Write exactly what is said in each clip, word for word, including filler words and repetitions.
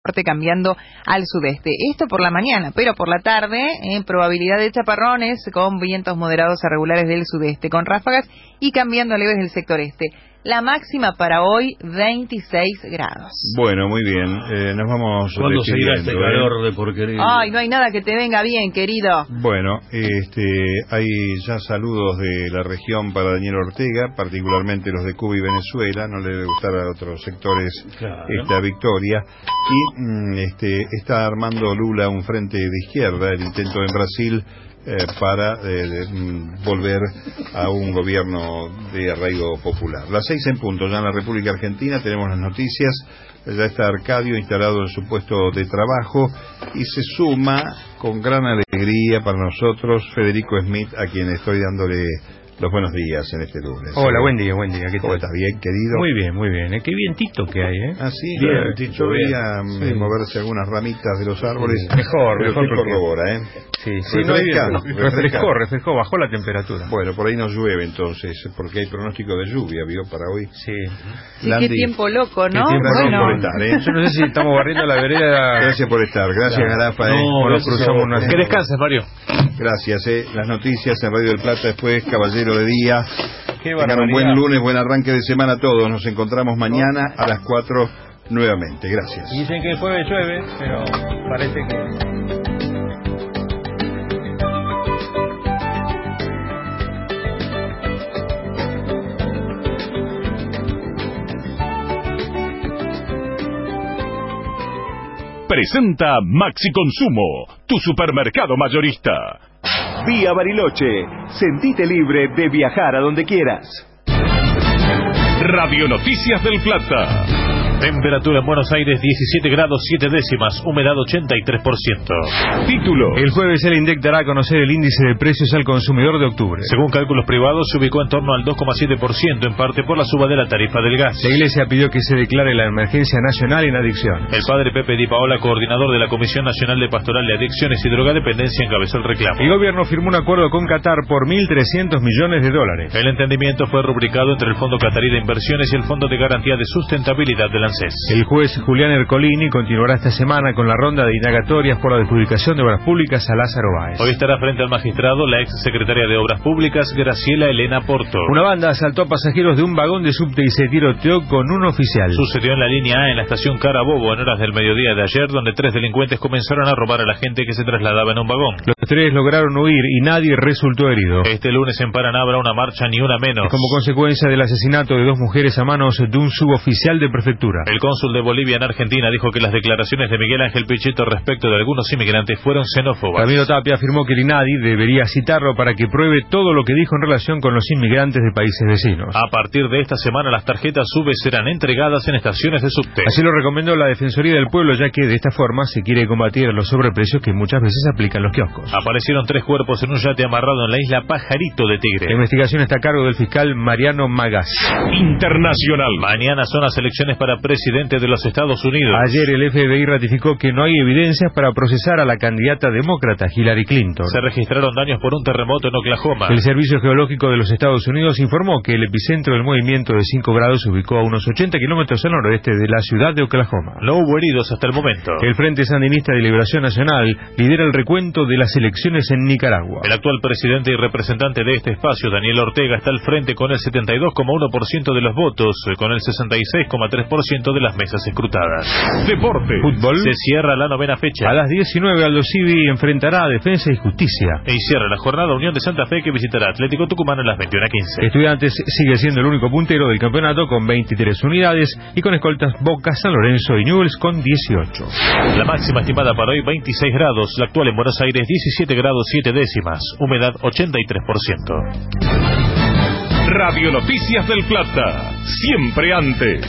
norte cambiando al sudeste. Esto por la mañana, pero por la tarde, eh, probabilidad de chaparrones con vientos moderados a regulares del sudeste, con ráfagas y cambiando leves del sector este. La máxima para hoy, veintiséis grados. Bueno, muy bien. Eh, nos vamos ¿Cuándo seguirá este calor ¿eh? de porquería? Ay, no hay nada que te venga bien, querido. Bueno, este, hay ya saludos de la región para Daniel Ortega, particularmente los de Cuba y Venezuela. No le debe gustar a otros sectores claro. esta victoria. Y mm, este, está armando Lula un frente de izquierda, el intento en Brasil Eh, para eh, de, mm, volver a un gobierno de arraigo popular. Las seis en punto, ya en la República Argentina tenemos las noticias. Ya está Arcadio instalado en su puesto de trabajo y se suma con gran alegría para nosotros Federico Smith, a quien estoy dándole los buenos días en este lunes. Hola, buen día, buen día. ¿Qué ¿Cómo tal? estás? Bien, querido. Muy bien, muy bien. ¿Eh? Qué vientito que hay, ¿eh? Ah, sí, bien, yo, Tito, yo veía bien. sí. moverse algunas ramitas de los árboles. Sí, mejor, pero mejor sí porque- corrobora, ¿eh? Sí, sí, Refresca, no, bien, refresca. refrescó, refrescó, bajó la temperatura. Bueno, por ahí no llueve entonces, porque hay pronóstico de lluvia, ¿vio? Para hoy. Sí. Sí, Landy, qué tiempo loco, ¿no? qué tiempo Bueno, por estar, ¿eh? Yo no sé si estamos barriendo la vereda. Gracias por estar, gracias Claro. Garafa, ¿eh? No, o nos gracias cruzamos a vos. una... Que descanses, Mario. Gracias, ¿eh? Las noticias en Radio del Plata, después Caballero de Día. Qué Tengan un barbaridad. buen lunes, buen arranque de semana a todos. Nos encontramos mañana a las cuatro nuevamente. Gracias. Y dicen que el jueves llueve, pero parece que... Presenta Maxi Consumo, tu supermercado mayorista. Vía Bariloche. Sentite libre de viajar a donde quieras. Radio Noticias del Plata. Temperatura en Buenos Aires diecisiete grados siete décimas, humedad ochenta y tres por ciento. Título. El jueves el INDEC dará a conocer el índice de precios al consumidor de octubre. Según cálculos privados, se ubicó en torno al dos coma siete por ciento, en parte por la suba de la tarifa del gas. La Iglesia pidió que se declare la emergencia nacional en adicción. El padre Pepe Di Paola, coordinador de la Comisión Nacional de Pastoral de Adicciones y Drogadependencia, encabezó el reclamo. El gobierno firmó un acuerdo con Qatar por mil trescientos millones de dólares. El entendimiento fue rubricado entre el Fondo Catarí de Inversiones y el Fondo de Garantía de Sustentabilidad del ANSES. El juez Julián Ercolini continuará esta semana con la ronda de indagatorias por la adjudicación de obras públicas a Lázaro Báez. Hoy estará frente al magistrado la ex secretaria de Obras Públicas, Graciela Elena Porto. Una banda asaltó a pasajeros de un vagón de subte y se tiroteó con un oficial. Sucedió en la línea A en la estación Carabobo en horas del mediodía de ayer, donde tres delincuentes comenzaron a robar a la gente que se trasladaba en un vagón. Los tres lograron huir y nadie resultó herido. Este lunes en Paraná habrá una marcha ni una menos. Como consecuencia del asesinato de dos mujeres a manos de un suboficial de prefectura. El cónsul de Bolivia en Argentina dijo que las declaraciones de Miguel Ángel Pichetto respecto de algunos inmigrantes fueron xenófobas. Ramiro Tapia afirmó que el INADI debería citarlo para que pruebe todo lo que dijo en relación con los inmigrantes de países vecinos. A partir de esta semana las tarjetas SUBE serán entregadas en estaciones de subte. Así lo recomendó la Defensoría del Pueblo, ya que de esta forma se quiere combatir los sobreprecios que muchas veces aplican los kioscos. Aparecieron tres cuerpos en un yate amarrado en la isla Pajarito de Tigre. La investigación está a cargo del fiscal Mariano Magás. Internacional. Mañana son las elecciones para presidente de los Estados Unidos. Ayer el F B I ratificó que no hay evidencias para procesar a la candidata demócrata Hillary Clinton. Se registraron daños por un terremoto en Oklahoma. El Servicio Geológico de los Estados Unidos informó que el epicentro del movimiento de cinco grados se ubicó a unos ochenta kilómetros al noroeste de la ciudad de Oklahoma. No hubo heridos hasta el momento. El Frente Sandinista de Liberación Nacional lidera el recuento de las elecciones en Nicaragua. El actual presidente y representante de este espacio, Daniel Ortega, está al frente con el setenta y dos coma uno por ciento de los votos, con el sesenta y seis coma tres por ciento de las mesas escrutadas. Deporte. Fútbol. Se cierra la novena fecha. A las diecinueve Aldo Civi enfrentará a Defensa y Justicia. Y cierra la jornada Unión de Santa Fe, que visitará Atlético Tucumán a las veintiuna quince. Estudiantes sigue siendo el único puntero del campeonato con veintitrés unidades y con escoltas Boca, San Lorenzo y Newell's con dieciocho. La máxima estimada para hoy veintiséis grados, la actual en Buenos Aires diecisiete grados siete décimas, humedad ochenta y tres por ciento. Radio Noticias del Plata. Siempre antes.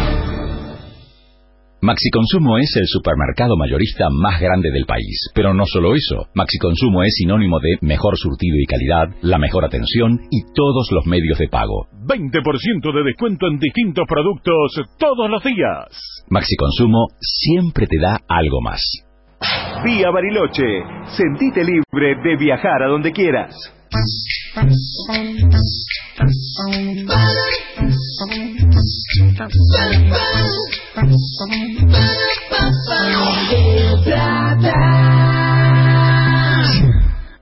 Maxi Consumo es el supermercado mayorista más grande del país. Pero no solo eso, Maxi Consumo es sinónimo de mejor surtido y calidad, la mejor atención y todos los medios de pago. veinte por ciento de descuento en distintos productos todos los días. Maxi Consumo siempre te da algo más. Vía Bariloche. Sentite libre de viajar a donde quieras. Ba-da-ba-ba-ba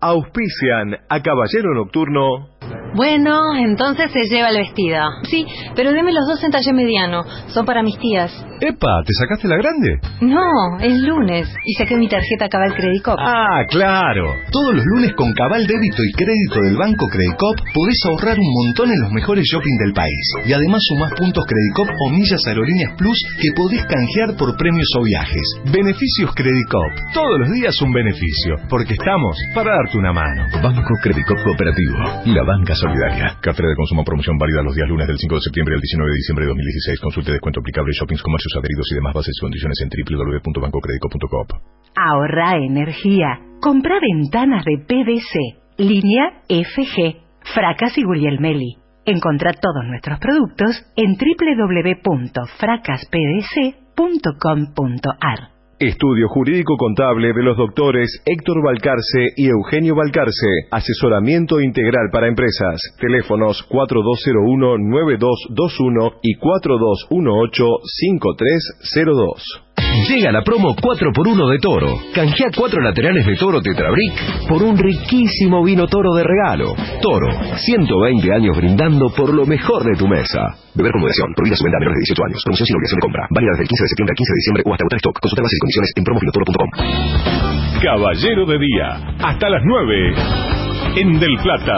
Auspician a Caballero Nocturno. Bueno, entonces se lleva el vestido. Sí, pero deme los dos en talle mediano. Son para mis tías. Epa, ¿te sacaste la grande? No, es lunes. Y saqué mi tarjeta Cabal Credit Cop. Ah, claro. Todos los lunes con Cabal Débito y Crédito del Banco Credit Cop podés ahorrar un montón en los mejores shopping del país. Y además sumás puntos Credit Cop o millas Aerolíneas Plus que podés canjear por premios o viajes. Beneficios Credit Cop. Todos los días un beneficio. Porque estamos para darte una mano. Banco Credit Cop Cooperativo. La banca solidaria. Cartera de consumo promoción válida los días lunes del cinco de septiembre al diecinueve de diciembre de dos mil dieciséis. Consulte descuento aplicable, shoppings, comercios adheridos y demás bases y condiciones en doble u doble u doble u punto banco credit cop punto com. Ahorra energía. Compra ventanas de P V C. Línea F G. Fracas y Guglielmelli. Encontrá todos nuestros productos en doble u doble u doble u punto fracas p v c punto com punto a r. Estudio Jurídico Contable de los doctores Héctor Valcarce y Eugenio Valcarce. Asesoramiento integral para empresas. Teléfonos cuatro dos cero uno nueve dos dos uno y cuatro dos uno ocho cinco tres cero dos. Llega la promo cuatro por uno de Toro. Canjea cuatro laterales de Toro Tetrabric por un riquísimo vino Toro de regalo. Toro, ciento veinte años brindando por lo mejor de tu mesa. Beber con moderación. Prohibida su venta a menores de dieciocho años. Promoción sin obligación de compra. Válida desde el quince de septiembre al quince de diciembre o hasta agotar stock. Consulta bases y condiciones en promo vinotoro punto com. Caballero de Día, hasta las nueve, en Del Plata.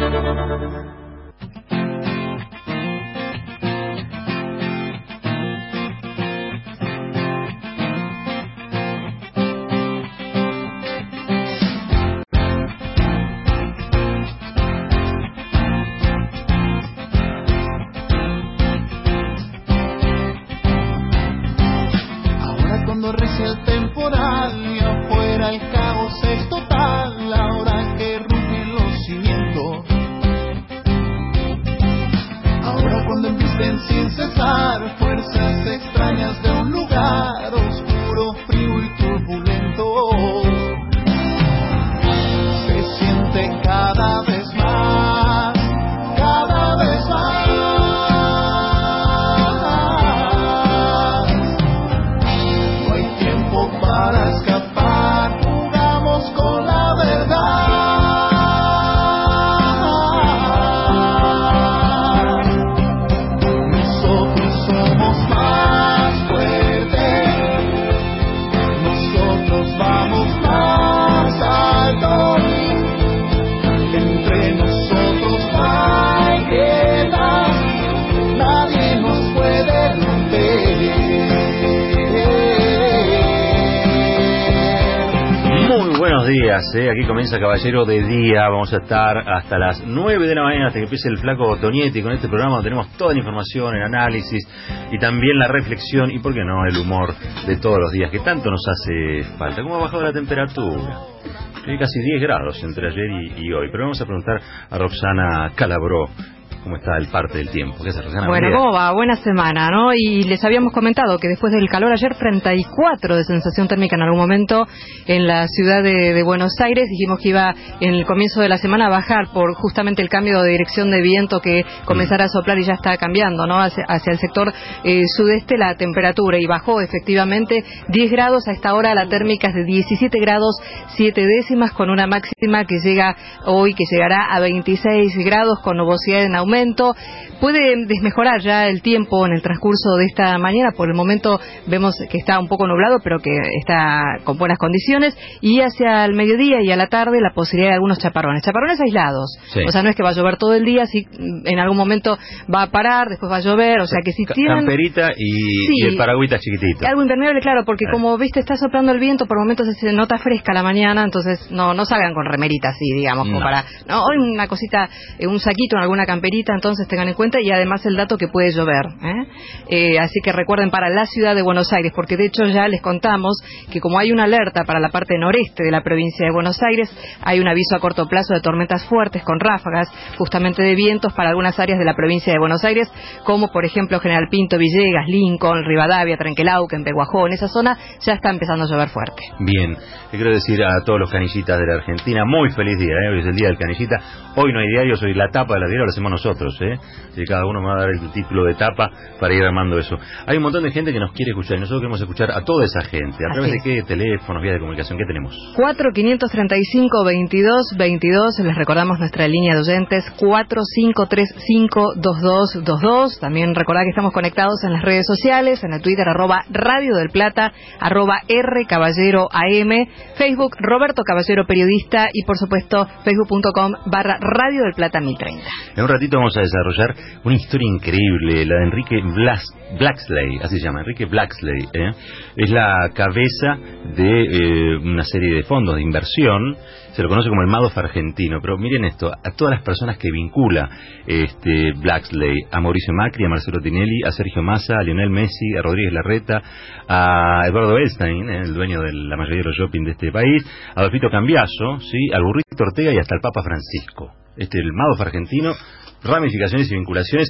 Eh, aquí comienza Caballero de Día. Vamos a estar hasta las nueve de la mañana, hasta que empiece el flaco Tonietti. Con este programa tenemos toda la información, el análisis y también la reflexión y, por qué no, el humor de todos los días, que tanto nos hace falta. ¿Cómo ha bajado la temperatura? Hay casi diez grados entre ayer y, y hoy. Pero vamos a preguntar a Roxana Calabró cómo está el parte del tiempo. ¿Qué es, Roxana? Bueno, ¿cómo va? Buena semana, ¿no? Y les habíamos comentado que después del calor ayer, treinta y cuatro de sensación térmica en algún momento en la ciudad de, de Buenos Aires. Dijimos que iba en el comienzo de la semana a bajar por justamente el cambio de dirección de viento que comenzara a soplar y ya está cambiando, ¿no? Hacia, hacia el sector eh, sudeste la temperatura, y bajó efectivamente diez grados. A esta hora la térmica es de diecisiete grados siete décimas, con una máxima que llega hoy, que llegará a veintiséis grados, con nubosidad en aumento. Puede desmejorar ya el tiempo en el transcurso de esta mañana. Por el momento vemos que está un poco nublado, pero que está con buenas condiciones. Y hacia el mediodía y a la tarde la posibilidad de algunos chaparrones. Chaparrones aislados. Sí. O sea, no es que va a llover todo el día, si en algún momento va a parar, después va a llover. O sea, que si tienen... Camperita y, sí, y el paragüita chiquitito. Algo impermeable, claro, porque eh. como viste está soplando el viento, por momentos se nota fresca la mañana, entonces no no salgan con remerita así, digamos, como no. para... No, hoy una cosita, eh, un saquito en alguna camperita, entonces tengan en cuenta, y además el dato que puede llover, ¿eh? Eh, así que recuerden para la ciudad de Buenos Aires, porque de hecho ya les contamos que como hay una alerta para la parte noreste de la provincia de Buenos Aires, hay un aviso a corto plazo de tormentas fuertes con ráfagas justamente de vientos para algunas áreas de la provincia de Buenos Aires, como por ejemplo General Pinto, Villegas, Lincoln, Rivadavia, Trenquelauquen, Peguajó. En esa zona ya está empezando a llover fuerte. Bien, le quiero decir a todos los canillitas de la Argentina, muy feliz día, ¿eh? Hoy es el día del canillita. Hoy no hay diarios, hoy la tapa de la diario la hacemos nosotros. nosotros, ¿eh? Y cada uno me va a dar el título de tapa para ir armando eso. Hay un montón de gente que nos quiere escuchar y nosotros queremos escuchar a toda esa gente. ¿A través de qué teléfonos, vías de comunicación? ¿Qué tenemos? cuatro cinco tres cinco, veintidós veintidós. Les recordamos nuestra línea de oyentes cuatro cinco tres cinco, dos dos dos dos. También recordad que estamos conectados en las redes sociales, en el Twitter arroba Radio del Plata, arroba R Caballero A M, Facebook Roberto Caballero Periodista y por supuesto facebook punto com barra Radio del Plata mil treinta. En un ratito vamos a desarrollar una historia increíble, la de Enrique Blas, Blaxley, así se llama, Enrique Blaxley, ¿eh? Es la cabeza de eh, una serie de fondos de inversión, se lo conoce como el Madoff argentino, pero miren esto, a todas las personas que vincula este Blaxley, a Mauricio Macri, a Marcelo Tinelli, a Sergio Massa, a Lionel Messi, a Rodríguez Larreta, a Eduardo Elstein, el dueño de la mayoría de los shopping de este país, a Adolfito Cambiaso, ¿sí? Al Burrito Ortega y hasta el Papa Francisco. Este es el Madoff argentino, ramificaciones y vinculaciones,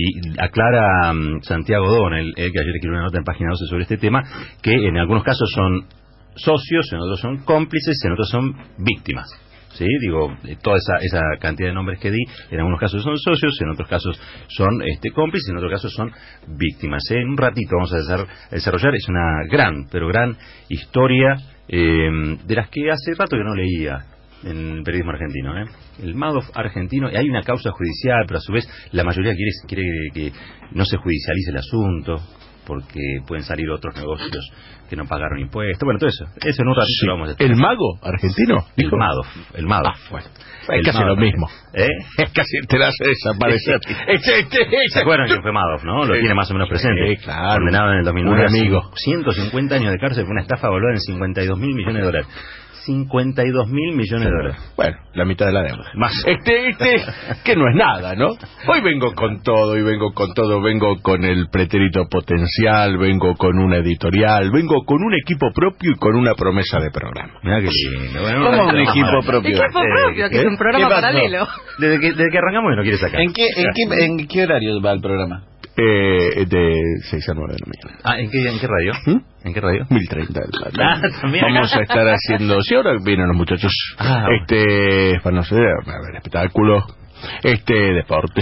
y aclara um, Santiago Donel, eh, que ayer escribió una nota en Página doce sobre este tema, que en algunos casos son socios, en otros son cómplices, en otros son víctimas. Sí, digo, toda esa, esa cantidad de nombres que di, en algunos casos son socios, en otros casos son este, cómplices, en otros casos son víctimas. ¿eh? En un ratito vamos a desarrollar, es una gran, pero gran historia eh, de las que hace rato que no leía en el periodismo argentino, ¿eh? El Madoff argentino, y hay una causa judicial, pero a su vez la mayoría quiere, quiere que no se judicialice el asunto, porque pueden salir otros negocios que no pagaron impuestos. Bueno, todo eso. Eso en un ratito sí. lo vamos a estar. ¿El mago argentino? El Madoff. El Madoff. Ah, bueno. El es casi Madoff. lo mismo. ¿Eh? Es casi te la hace desaparecer. este, este, este. ¿Se acuerdan quién fue Madoff, no? Lo tiene más o menos presente. Sí, claro. Condenado en el dos mil nueve. Un amigo. ciento cincuenta años de cárcel por una estafa valuada en cincuenta y dos mil millones de dólares. cincuenta y dos mil millones de dólares. Bueno, la mitad de la deuda. Más. Este, este, que no es nada, ¿no? Hoy vengo con todo, y vengo con todo, vengo con el pretérito potencial, vengo con una editorial, vengo con un equipo propio y con una promesa de programa. Mirá que lindo. Bueno, ¿Cómo un no, equipo no, propio? Equipo propio, que es un programa paralelo. Desde que, desde que arrancamos no quiere sacar. ¿En qué, en qué, en qué horario va el programa? Eh, de seis a nueve de la mañana. Ah, ¿en qué, en qué radio? ¿Mm? ¿En qué radio? mil treinta. Ah, también acá. Vamos a estar haciendo... Sí, ahora vienen los muchachos. Ah, este, para no sé, a ver, espectáculos, este, deportes,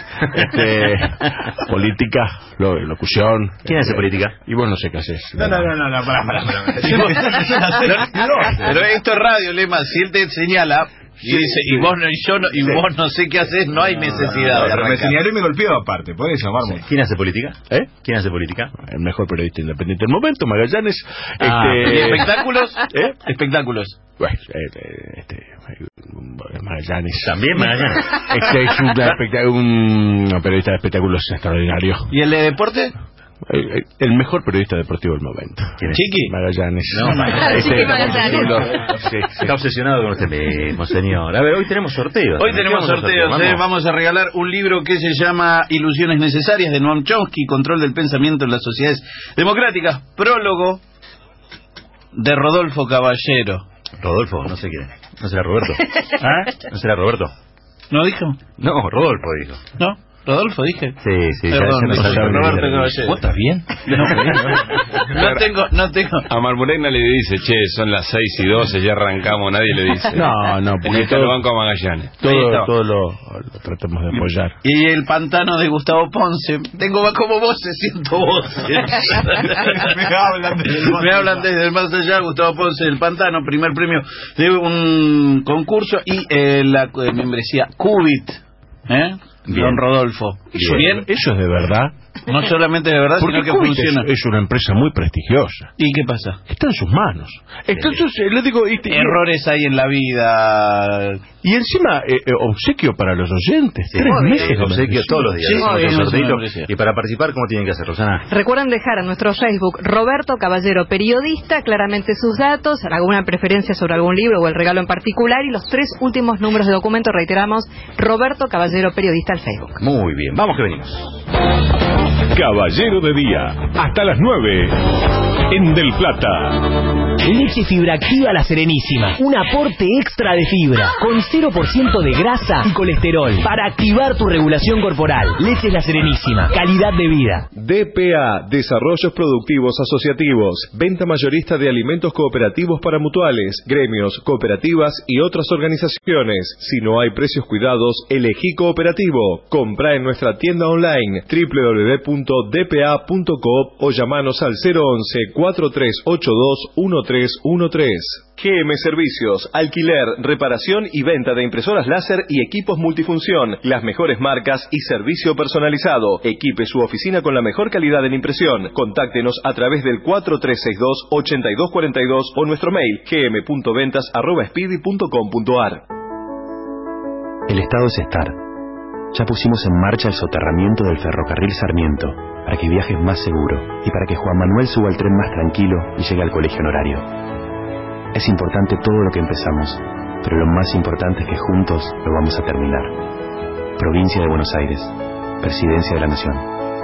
este, política, lo, locución. ¿Quién hace este, política? Y vos no sé qué haces. No, no, no, no, no, pará, pará, pará. Pero esto es radio, Lema, si él te señala... Y dice, y vos no, y yo no, y sí. vos no sé qué haces, no hay necesidad. No, no, me señaló y me golpeó aparte, por eso, vamos. Sí. ¿Quién hace política? ¿Eh? ¿Quién hace política? El mejor periodista independiente del momento, Magallanes. Ah, este... ¿Y espectáculos? ¿Eh? Espectáculos. Bueno, este, este, Magallanes. También Magallanes. Este es un, un periodista de espectáculos extraordinario. ¿Y el de deporte? El, el mejor periodista deportivo del momento. ¿Chiqui? Magallanes. No, Magallanes. Chiqui Magallanes. Sí, sí. Está obsesionado con usted mismo, señor. A ver, hoy tenemos sorteos. Hoy tenemos sorteos. Vamos. Eh, vamos a regalar un libro que se llama Ilusiones Necesarias, de Noam Chomsky, Control del Pensamiento en las Sociedades Democráticas. Prólogo de Rodolfo Caballero. Rodolfo, no sé quién. ¿No será Roberto? ¿Ah? ¿No será Roberto? ¿No dijo? No, Rodolfo dijo. ¿No? ¿Rodolfo dije? Sí, sí. Perdón, ya, ya no, sabe Roberto bien. Caballero. ¿Vos estás bien? No, no tengo, no tengo. A Marmurena le dice, che, son las seis y doce, ya arrancamos, nadie le dice. No, no, porque porque todo, lo banco a Magallanes. todo, todo lo, lo tratamos de apoyar. Y el pantano de Gustavo Ponce. Tengo como voces, siento voces. Me hablan desde el más Me hablan desde el más allá. Gustavo Ponce, el pantano, primer premio de un concurso y eh, la eh, membresía Cubit. ¿Eh? Bien. Don Rodolfo. Eso, ¿Bien? Eso es de verdad. No solamente de verdad, Porque sino que Cubit funciona. es, es una empresa muy prestigiosa. ¿Y qué pasa? Está en sus manos. Entonces, eh, le digo... Este, Errores hay en la vida. Y encima, eh, eh, obsequio para los oyentes. Sí, Tres sí, meses de obsequio membresía. todos los días. Sí, Hacemos sí, un sí, sorteito. sí, sí. Y para participar, ¿cómo tienen que hacer, Rosana? Recuerden dejar en nuestro Facebook Roberto Caballero Periodista claramente sus datos, alguna preferencia sobre algún libro o el regalo en particular y los tres últimos números de documento, reiteramos, Roberto Caballero Periodista al Facebook. Muy bien, vamos que venimos. Caballero de Día, hasta las nueve, en Del Plata. Leche fibra activa La Serenísima. Un aporte extra de fibra, con cero por ciento de grasa y colesterol, para activar tu regulación corporal. Leche La Serenísima. Calidad de vida. D P A, Desarrollos Productivos Asociativos. Venta mayorista de alimentos cooperativos para mutuales, gremios, cooperativas y otras organizaciones. Si no hay precios cuidados, elegí cooperativo. Comprá en nuestra tienda online doble u doble u doble u punto d p a punto coop o llamanos al cero once, cuatro tres ocho dos, uno tres uno tres. G M Servicios, alquiler, reparación y venta de impresoras láser y equipos multifunción, las mejores marcas y servicio personalizado. Equipe su oficina con la mejor calidad en impresión. Contáctenos a través del cuatro tres seis dos, ocho dos cuatro dos o nuestro mail g m punto ventas arroba speedy punto com punto a r. El estado es estar. Ya pusimos en marcha el soterramiento del ferrocarril Sarmiento, para que viajes más seguro y para que Juan Manuel suba al tren más tranquilo y llegue al colegio en horario. Es importante todo lo que empezamos, pero lo más importante es que juntos lo vamos a terminar. Provincia de Buenos Aires, Presidencia de la Nación.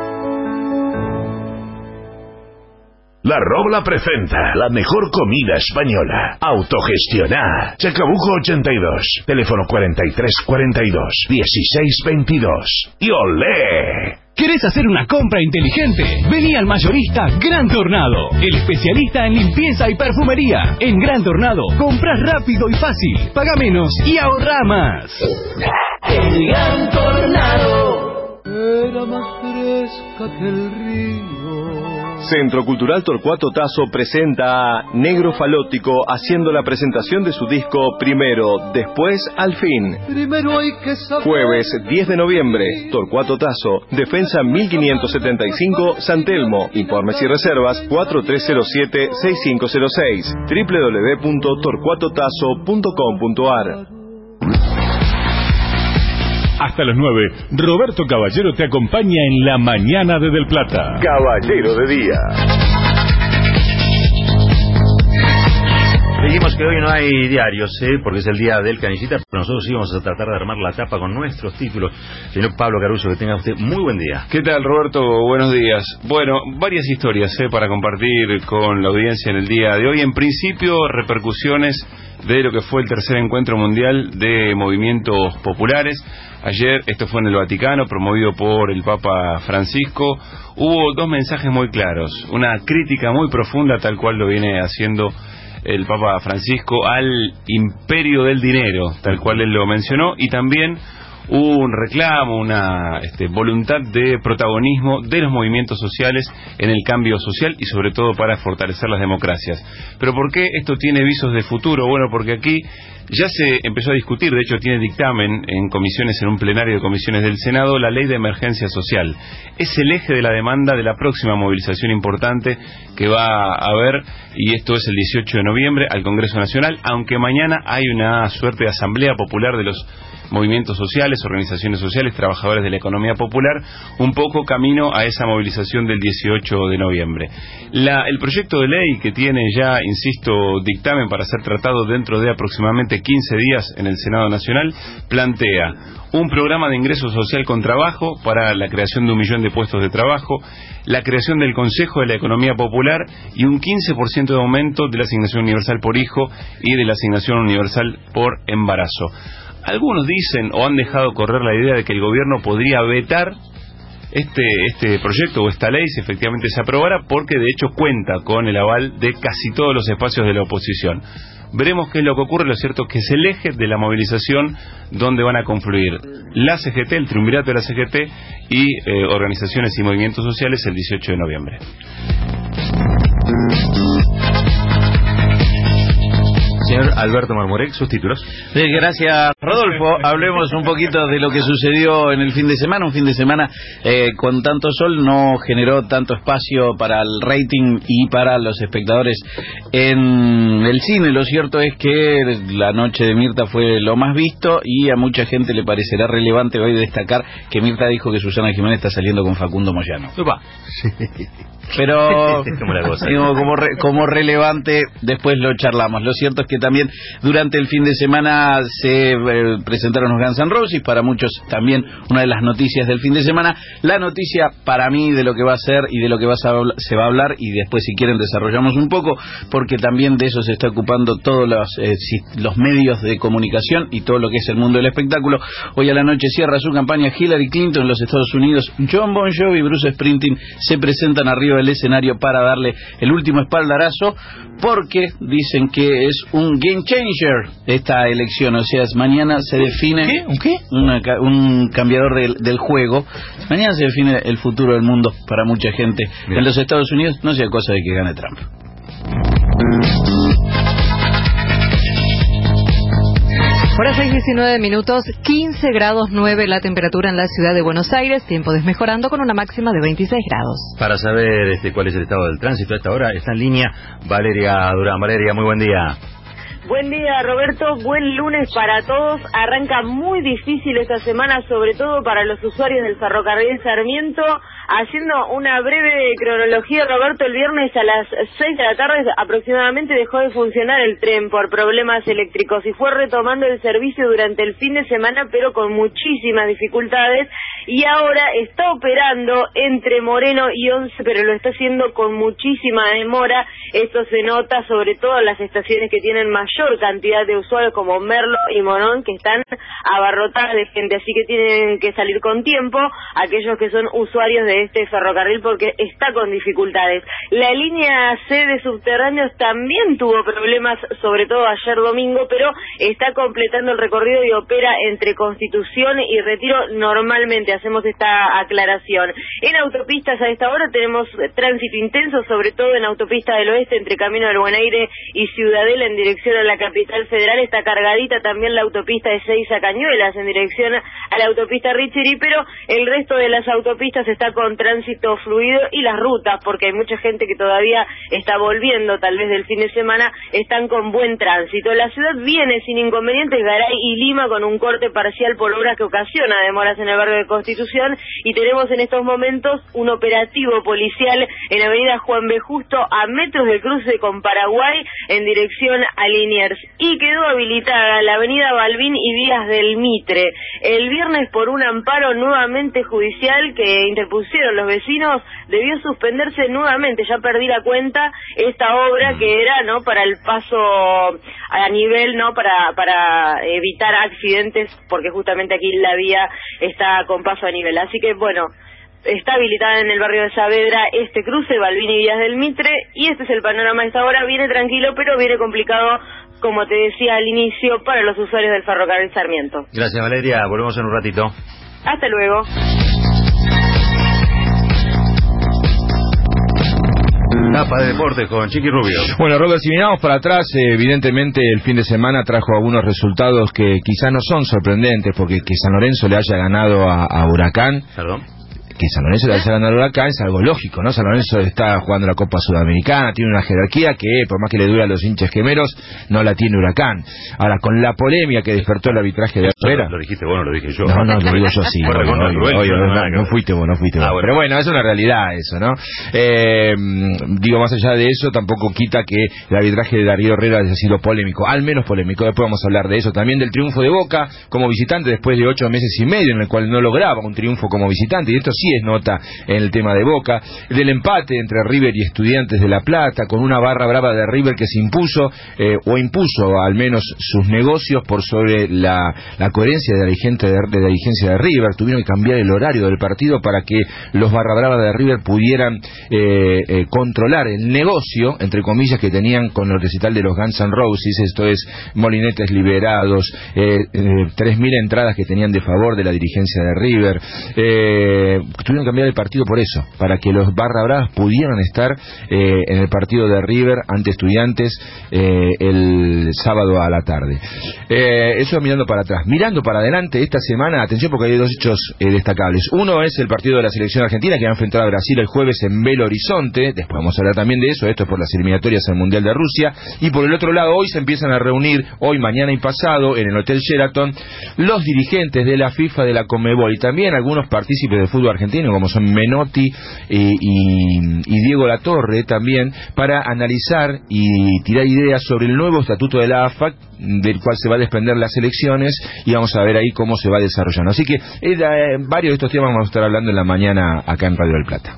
La Robla presenta la mejor comida española. Autogestioná. Chacabuco ochenta y dos. Teléfono cuarenta y tres cuarenta y dos, dieciséis veintidós. ¡Y olé! ¿Querés hacer una compra inteligente? Vení al mayorista Gran Tornado, el especialista en limpieza y perfumería. En Gran Tornado, compras rápido y fácil, paga menos y ahorra más. El Gran Tornado era más fresca que el río. Centro Cultural Torcuato Tasso presenta a Negro Falótico haciendo la presentación de su disco Primero, Después, Al Fin. Primero hay que saber. Jueves diez de noviembre, Torcuato Tasso, Defensa mil quinientos setenta y cinco, San Telmo. Informes y reservas cuatro tres cero siete, seis cinco cero seis, doble u doble u doble u punto torcuato tasso punto com punto a r. Hasta las nueve, Roberto Caballero te acompaña en la mañana de Del Plata. Caballero de Día. Dijimos que hoy no hay diarios, ¿eh? Porque es el día del Canillita, pero nosotros íbamos a tratar de armar la tapa con nuestros títulos. Señor Pablo Caruso, que tenga usted muy buen día. ¿Qué tal, Roberto? Buenos días. Bueno, varias historias ¿eh? para compartir con la audiencia en el día de hoy. En principio, repercusiones de lo que fue el tercer encuentro mundial de movimientos populares. Ayer, esto fue en el Vaticano, promovido por el Papa Francisco. Hubo dos mensajes muy claros. Una crítica muy profunda, tal cual lo viene haciendo el Papa Francisco, al imperio del dinero, tal cual él lo mencionó, y también hubo un reclamo, una este, voluntad de protagonismo de los movimientos sociales en el cambio social y sobre todo para fortalecer las democracias. ¿Pero por qué esto tiene visos de futuro? Bueno, porque aquí ya se empezó a discutir, de hecho tiene dictamen en comisiones, en un plenario de comisiones del Senado, la ley de emergencia social. Es el eje de la demanda de la próxima movilización importante que va a haber, y esto es el dieciocho de noviembre, al Congreso Nacional, aunque mañana hay una suerte de asamblea popular de los movimientos sociales, organizaciones sociales, trabajadores de la economía popular, un poco camino a esa movilización del dieciocho de noviembre. La, el proyecto de ley que tiene ya, insisto, dictamen para ser tratado dentro de aproximadamente quince días en el Senado Nacional, plantea un programa de ingreso social con trabajo para la creación de un millón de puestos de trabajo, la creación del Consejo de la Economía Popular y un quince por ciento de aumento de la asignación universal por hijo y de la asignación universal por embarazo. Algunos dicen o han dejado correr la idea de que el gobierno podría vetar este, este proyecto o esta ley si efectivamente se aprobara, porque de hecho cuenta con el aval de casi todos los espacios de la oposición. Veremos qué es lo que ocurre. Lo cierto es que es el eje de la movilización donde van a confluir la C G T, el triunvirato de la C G T y eh, organizaciones y movimientos sociales el dieciocho de noviembre. Señor Alberto Marmorek, sus títulos. Sí, gracias, Rodolfo. Hablemos un poquito de lo que sucedió en el fin de semana. Un fin de semana eh, con tanto sol no generó tanto espacio para el rating y para los espectadores en el cine. Lo cierto es que la noche de Mirta fue lo más visto y a mucha gente le parecerá relevante hoy destacar que Mirta dijo que Susana Jiménez está saliendo con Facundo Moyano. Opa. Pero como, la cosa. digo, como, re, como relevante, después lo charlamos. Lo cierto es que también también durante el fin de semana se eh, presentaron los Guns N' Roses, para muchos también una de las noticias del fin de semana. La noticia para mí de lo que va a ser y de lo que va a, se va a hablar, y después si quieren desarrollamos un poco, porque también de eso se está ocupando todos los, eh, los medios de comunicación y todo lo que es el mundo del espectáculo. Hoy a la noche cierra su campaña Hillary Clinton en los Estados Unidos. John Bon Jovi y Bruce Springsteen se presentan arriba del escenario para darle el último espaldarazo, porque dicen que es un game changer esta elección, o sea, mañana se define ¿Qué? ¿Un qué? Una, un cambiador del, del juego. Mañana se define el futuro del mundo para mucha gente. Bien. En los Estados Unidos no sea cosa de que gane Trump. Ahora seis diecinueve minutos, quince grados nueve la temperatura en la ciudad de Buenos Aires, tiempo desmejorando con una máxima de veintiséis grados. Para saber este, cuál es el estado del tránsito a esta hora, está en línea Valeria Durán. Valeria, muy buen día. Buen día, Roberto. Buen lunes para todos. Arranca muy difícil esta semana, sobre todo para los usuarios del ferrocarril Sarmiento. Haciendo una breve cronología, Roberto, el viernes a las seis de la tarde aproximadamente dejó de funcionar el tren por problemas eléctricos y fue retomando el servicio durante el fin de semana, pero con muchísimas dificultades, y ahora está operando entre Moreno y Once, pero lo está haciendo con muchísima demora. Esto se nota sobre todo en las estaciones que tienen mayor cantidad de usuarios, como Merlo y Morón, que están abarrotadas de gente, así que tienen que salir con tiempo aquellos que son usuarios de este ferrocarril, porque está con dificultades. La línea C de subterráneos también tuvo problemas, sobre todo ayer domingo, pero está completando el recorrido y opera entre Constitución y Retiro normalmente. Hacemos esta aclaración. En autopistas a esta hora tenemos tránsito intenso, sobre todo en autopista del oeste entre Camino del Buen Aire y Ciudadela en dirección a la capital federal. Está cargadita también la autopista de Seiza Cañuelas en dirección a la autopista Richeri, pero el resto de las autopistas está con tránsito fluido, y las rutas, porque hay mucha gente que todavía está volviendo tal vez del fin de semana, están con buen tránsito. La ciudad viene sin inconvenientes, Garay y Lima con un corte parcial por obras que ocasiona demoras en el barrio de Constitución, y tenemos en estos momentos un operativo policial en avenida Juan B. Justo, a metros del cruce con Paraguay en dirección a Liniers, y quedó habilitada la avenida Balbín y Vías del Mitre el viernes por un amparo nuevamente judicial que interpusieron los vecinos. Debió suspenderse nuevamente, ya perdí la cuenta, esta obra que era no para el paso a nivel, no para para evitar accidentes, porque justamente aquí la vía está con paso a nivel. Así que bueno, está habilitada en el barrio de Saavedra este cruce, Balbín y Vías del Mitre, y este es el panorama a esta hora. Viene tranquilo, pero viene complicado, como te decía al inicio, para los usuarios del ferrocarril Sarmiento. Gracias, Valeria. Volvemos en un ratito. Hasta luego. Tapa de deportes con Chiqui Rubio. Bueno, Robert, si miramos para atrás, eh, evidentemente el fin de semana trajo algunos resultados que quizás no son sorprendentes, porque que San Lorenzo le haya ganado a, a Huracán. Perdón. Que San Lorenzo le haya ganado a Huracán es algo lógico, ¿no? San Lorenzo está jugando la Copa Sudamericana, tiene una jerarquía que, por más que le dure a los hinchas gemelos, no la tiene Huracán. Ahora, con la polémica que despertó el arbitraje de afuera... Lo dijiste vos, no lo dije yo. No, no, lo digo yo sí. Bueno, no, no, no, no, no fuiste vos, no fuiste vos. Ah, bueno. Pero bueno, es una realidad eso, ¿no? Eh, digo, más allá de eso, tampoco quita que el arbitraje de Darío Herrera haya sido polémico, al menos polémico. Después vamos a hablar de eso. También del triunfo de Boca como visitante después de ocho meses y medio en el cual no lograba un triunfo como visitante, y esto sí es nota en el tema de Boca, del empate entre River y Estudiantes de La Plata, con una barra brava de River que se impuso, eh, o impuso al menos sus negocios por sobre la, la coherencia de la, de, de la dirigencia de River. Tuvieron que cambiar el horario del partido para que los barra brava de River pudieran eh, eh, controlar el negocio, entre comillas, que tenían con el recital de los Guns N' Roses, esto es, molinetes liberados, eh, eh, tres mil entradas que tenían de favor de la dirigencia de River. Eh, tuvieron que cambiar el partido por eso, para que los barra bravas pudieran estar eh, en el partido de River ante Estudiantes eh, el sábado a la tarde. Eh, eso mirando para atrás. Mirando para adelante, esta semana, atención porque hay dos hechos eh, destacables. Uno es el partido de la selección argentina que va a enfrentar a Brasil el jueves en Belo Horizonte. Después vamos a hablar también de eso. Esto es por las eliminatorias al Mundial de Rusia. Y por el otro lado, hoy se empiezan a reunir, hoy, mañana y pasado, en el Hotel Sheraton, los dirigentes de la FIFA, de la Conmebol y también algunos partícipes del fútbol argentino argentinos, como son Menotti eh, y, y Diego Latorre también, para analizar y tirar ideas sobre el nuevo estatuto de la A F A C, del cual se va a desprender las elecciones, y vamos a ver ahí cómo se va desarrollando. Así que eh, varios de estos temas vamos a estar hablando en la mañana acá en Radio del Plata.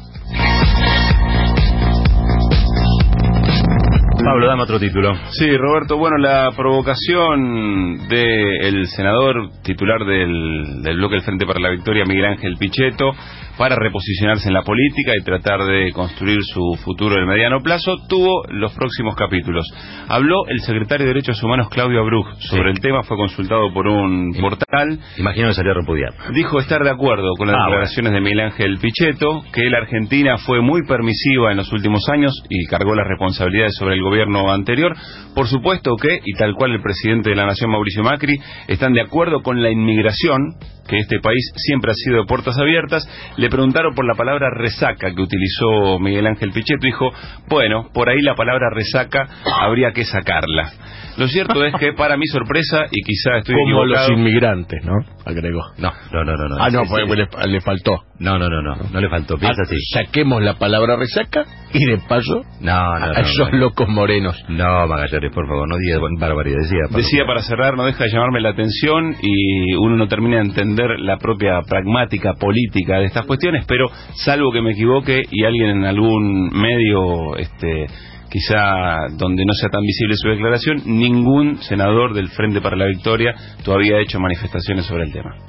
Pablo, dame otro título. Sí, Roberto, bueno, la provocación del senador titular del, del bloque del Frente para la Victoria, Miguel Ángel Pichetto, para reposicionarse en la política y tratar de construir su futuro en el mediano plazo, tuvo los próximos capítulos. Habló el secretario de Derechos Humanos, Claudio Abruj, sobre sí. el tema, fue consultado por un Im portal. Imagino que salió a repudiar. Dijo estar de acuerdo con las ah, declaraciones bueno. de Miguel Ángel Pichetto, que la Argentina fue muy permisiva en los últimos años y cargó las responsabilidades sobre el gobierno anterior. Por supuesto que, y tal cual el presidente de la Nación, Mauricio Macri, están de acuerdo con la inmigración, que este país siempre ha sido de puertas abiertas. Le preguntaron por la palabra resaca que utilizó Miguel Ángel Pichetto. Dijo, bueno, por ahí la palabra resaca habría que sacarla. Lo cierto es que, para mi sorpresa, y quizá estoy como equivocado... los inmigrantes, ¿no? Agregó. No, no, no, no. no ah, no, sí, pues sí. Le, le faltó. No, no, no, no, no, no le faltó. Piensa ah, así. Saquemos la palabra resaca y de paso no, no, a no, esos no, locos morenos. No, Magallanes, por favor, no digas barbaridad. Decía, Decía, para cerrar, no deja de llamarme la atención y uno no termina de entender la propia pragmática política de estas cuestiones, pero salvo que me equivoque y alguien en algún medio... este quizá donde no sea tan visible su declaración, ningún senador del Frente para la Victoria todavía ha hecho manifestaciones sobre el tema.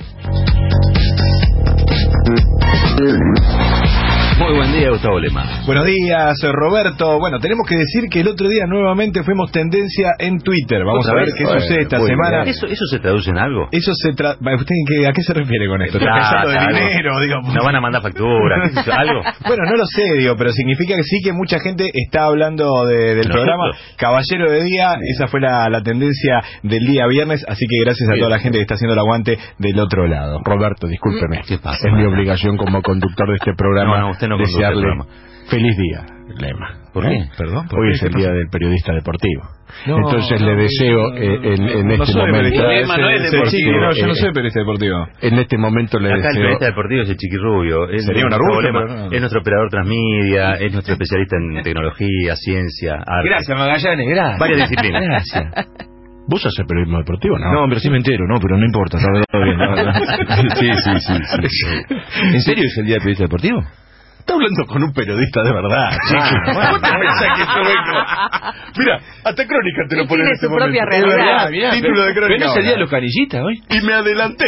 Muy buen día, Gustavo Lema. Buenos días, Roberto. Bueno, tenemos que decir que el otro día nuevamente fuimos tendencia en Twitter. Vamos a ver qué bueno, sucede esta semana. ¿Eso, ¿Eso se traduce en algo? Eso se tra... ¿Usted qué, a qué se refiere con esto? ¿Está pensando de dinero? Digo, ¿no van a mandar factura? ¿Algo? Bueno, no lo sé, digo, pero significa que sí que mucha gente está hablando de, del ¿Nosotros? programa Caballero de Día. Esa fue la, la tendencia del día viernes, así que gracias a toda la gente que está haciendo el aguante del otro lado. Roberto, discúlpeme. ¿Qué pasa? Es mi obligación como conductor de este programa. No, no, usted no desearle feliz día, Lema. ¿Por qué? ¿Eh? Perdón. ¿por Hoy qué? es el día del periodista deportivo. No, Entonces no, le no, deseo no, eh, en, en no, este no momento. Lema no es deportivo. No, yo no soy periodista deportivo. En este momento le Acá deseo. el periodista deportivo es el Chiquirrubio. Es Sería un problema. no. Es nuestro operador transmedia, es nuestro especialista en tecnología, ciencia, arte. Gracias, Magallanes, gracias. Varias disciplinas. Gracias. ¿Vos haces periodismo deportivo, no? No, pero sí me entero, no, pero no importa, está todo bien. No, no. Sí, sí, sí, sí. ¿En serio es el día del periodista deportivo? Está hablando con un periodista de verdad. Ah, bueno, ¿Vos te pensás que yo vengo? Mira, hasta Crónica te lo pone en este su momento. propia realidad. Mirá, título de Crónica. Pero no es el día de los canillitas hoy. Y me adelanté.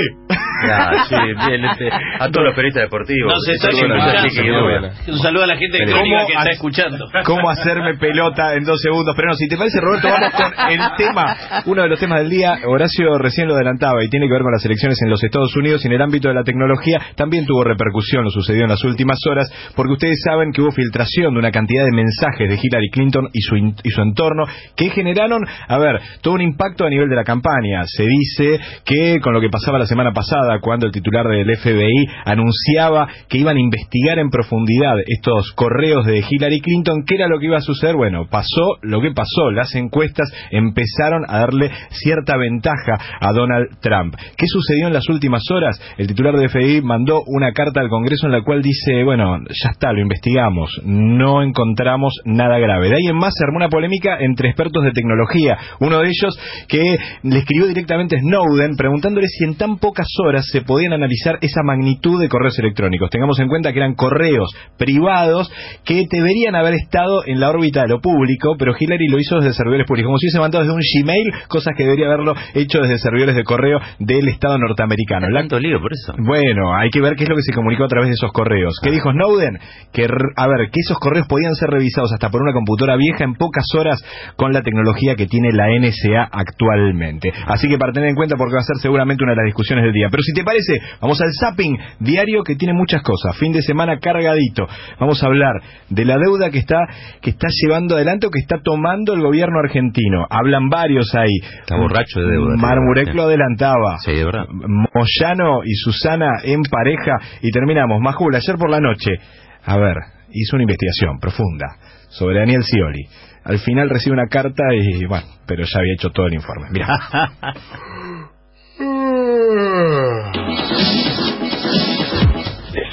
Ah, sí, bien, este, a todos los periodistas deportivos. No se está escuchando. Un saludo a la gente de Crónica que está escuchando. ¿Cómo hacerme pelota en dos segundos? Pero no, si te parece, Roberto, vamos con el tema, uno de los temas del día. Horacio recién lo adelantaba y tiene que ver con las elecciones en los Estados Unidos y en el ámbito de la tecnología. También tuvo repercusión, lo sucedió en las últimas horas, porque ustedes saben que hubo filtración de una cantidad de mensajes de Hillary Clinton y su, y su entorno que generaron, a ver, todo un impacto a nivel de la campaña. Se dice que con lo que pasaba la semana pasada, cuando el titular del F B I anunciaba que iban a investigar en profundidad estos correos de Hillary Clinton, ¿qué era lo que iba a suceder? Bueno, pasó lo que pasó. Las encuestas empezaron a darle cierta ventaja a Donald Trump. ¿Qué sucedió en las últimas horas? El titular del F B I mandó una carta al Congreso en la cual dice, bueno, ya está, lo investigamos, no encontramos nada grave. De ahí en más se armó una polémica entre expertos de tecnología. Uno de ellos que le escribió directamente a Snowden preguntándole si en tan pocas horas se podían analizar esa magnitud de correos electrónicos. Tengamos en cuenta que eran correos privados que deberían haber estado en la órbita de lo público, pero Hillary lo hizo desde servidores públicos, como si hubiese mandado desde un Gmail, cosas que debería haberlo hecho desde servidores de correo del Estado norteamericano. ¿Tanto lío por eso? Bueno, hay que ver qué es lo que se comunicó a través de esos correos. ¿Qué dijo Snowden? Que, a ver, que esos correos podían ser revisados hasta por una computadora vieja en pocas horas con la tecnología que tiene la N S A actualmente. Así que para tener en cuenta, porque va a ser seguramente una de las discusiones del día. Pero si te parece, vamos al zapping diario que tiene muchas cosas. Fin de semana cargadito. Vamos a hablar de la deuda que está que está llevando adelante o que está tomando el gobierno argentino. Hablan varios ahí. Está borracho de deuda. Marmurek lo adelantaba. Sí, de verdad. Moyano y Susana en pareja. Y terminamos. Majul, ayer por la noche, a ver, hizo una investigación profunda sobre Daniel Scioli. Al final recibe una carta y, bueno, pero ya había hecho todo el informe. Mirá.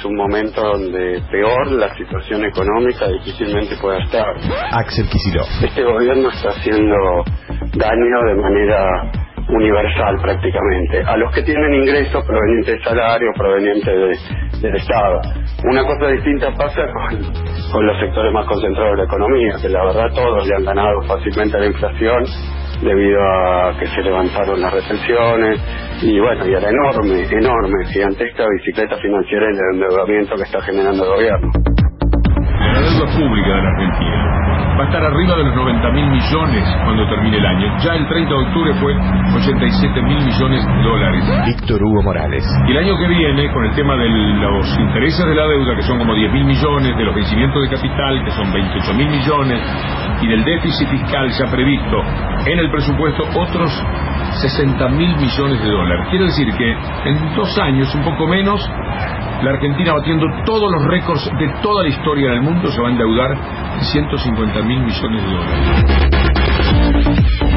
es un momento donde peor la situación económica difícilmente pueda estar. Axel Kicillof. Este gobierno está haciendo daño de manera universal prácticamente a los que tienen ingresos provenientes de salarios, provenientes de, del Estado. Una cosa distinta pasa con, con los sectores más concentrados de la economía, que la verdad todos le han ganado fácilmente a la inflación debido a que se levantaron las retenciones y bueno, y a la enorme, enorme, gigantesca bicicleta financiera y el endeudamiento que está generando el gobierno. La deuda pública de la Argentina va a estar arriba de los noventa mil millones cuando termine el año. Ya el treinta de octubre fue ochenta y siete mil millones de dólares. Víctor Hugo Morales. Y el año que viene, con el tema de los intereses de la deuda, que son como diez mil millones, de los vencimientos de capital, que son veintiocho mil millones, y del déficit fiscal ya previsto en el presupuesto, otros sesenta mil millones de dólares. Quiere decir que en dos años, un poco menos, la Argentina, batiendo todos los récords de toda la historia del mundo, se va a endeudar ciento cincuenta mil millones de dólares.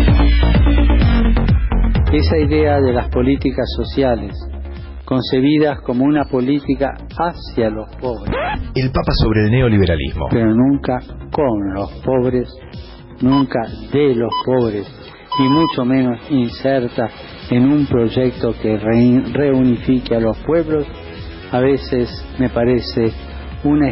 Esa idea de las políticas sociales, concebidas como una política hacia los pobres. El Papa sobre el neoliberalismo. Pero nunca con los pobres, nunca de los pobres, y mucho menos inserta en un proyecto que re reunifique a los pueblos. A veces me parece una...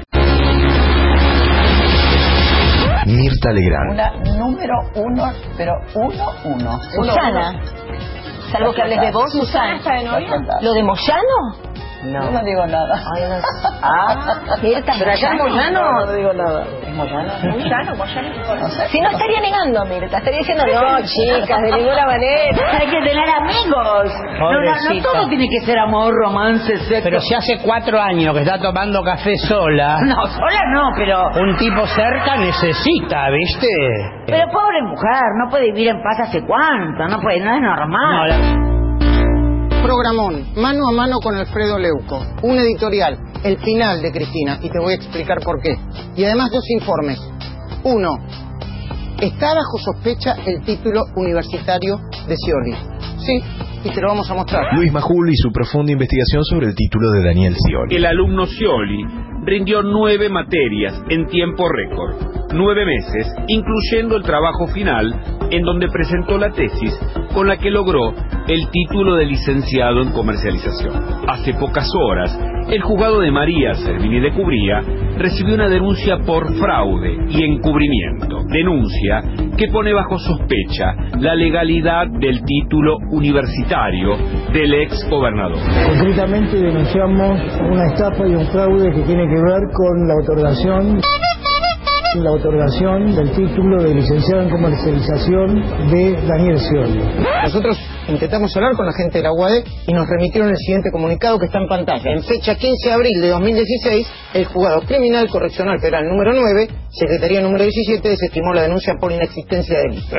Mirta Legrand. Una número uno, pero uno, uno. Susana. Salvo que hables de vos, Susana. ¿Está de novia? ¿Lo de Moyano? No. Yo no digo nada. Ay, no. Ah, Mirta, pero allá en Moyano. No, no digo nada. ¿Es Moyano? Moyano, Moyano. No sé. Si no estaría negando, Mirta, estaría diciendo, no, chicas, de ninguna manera. Hay que tener amigos. No, no, no todo tiene que ser amor, romance, sexo. Pero si hace cuatro años que está tomando café sola. No, sola no, pero... Un tipo cerca necesita, ¿viste? Pero pobre mujer, no puede vivir en paz hace cuánto, no puede, no es normal. No, la... Programón, mano a mano con Alfredo Leuco, un editorial, el final de Cristina, y te voy a explicar por qué. Y además dos informes. Uno, está bajo sospecha el título universitario de Scioli. Sí, y te lo vamos a mostrar. Luis Majul y su profunda investigación sobre el título de Daniel Scioli. El alumno Scioli rindió nueve materias en tiempo récord, nueve meses, incluyendo el trabajo final, en donde presentó la tesis con la que logró el título de licenciado en comercialización. Hace pocas horas, el juzgado de María Servini de Cubría recibió una denuncia por fraude y encubrimiento. Denuncia que pone bajo sospecha la legalidad del título universitario del ex gobernador. Concretamente denunciamos una estafa y un fraude que tiene que ver con la otorgación la otorgación del título de licenciado en comercialización de Daniel Scioli. Nosotros intentamos hablar con la gente de la U A D y nos remitieron el siguiente comunicado que está en pantalla. En fecha quince de abril de dos mil dieciséis, el Juzgado Criminal Correccional Federal número nueve, Secretaría número diecisiete, desestimó la denuncia por inexistencia de delito.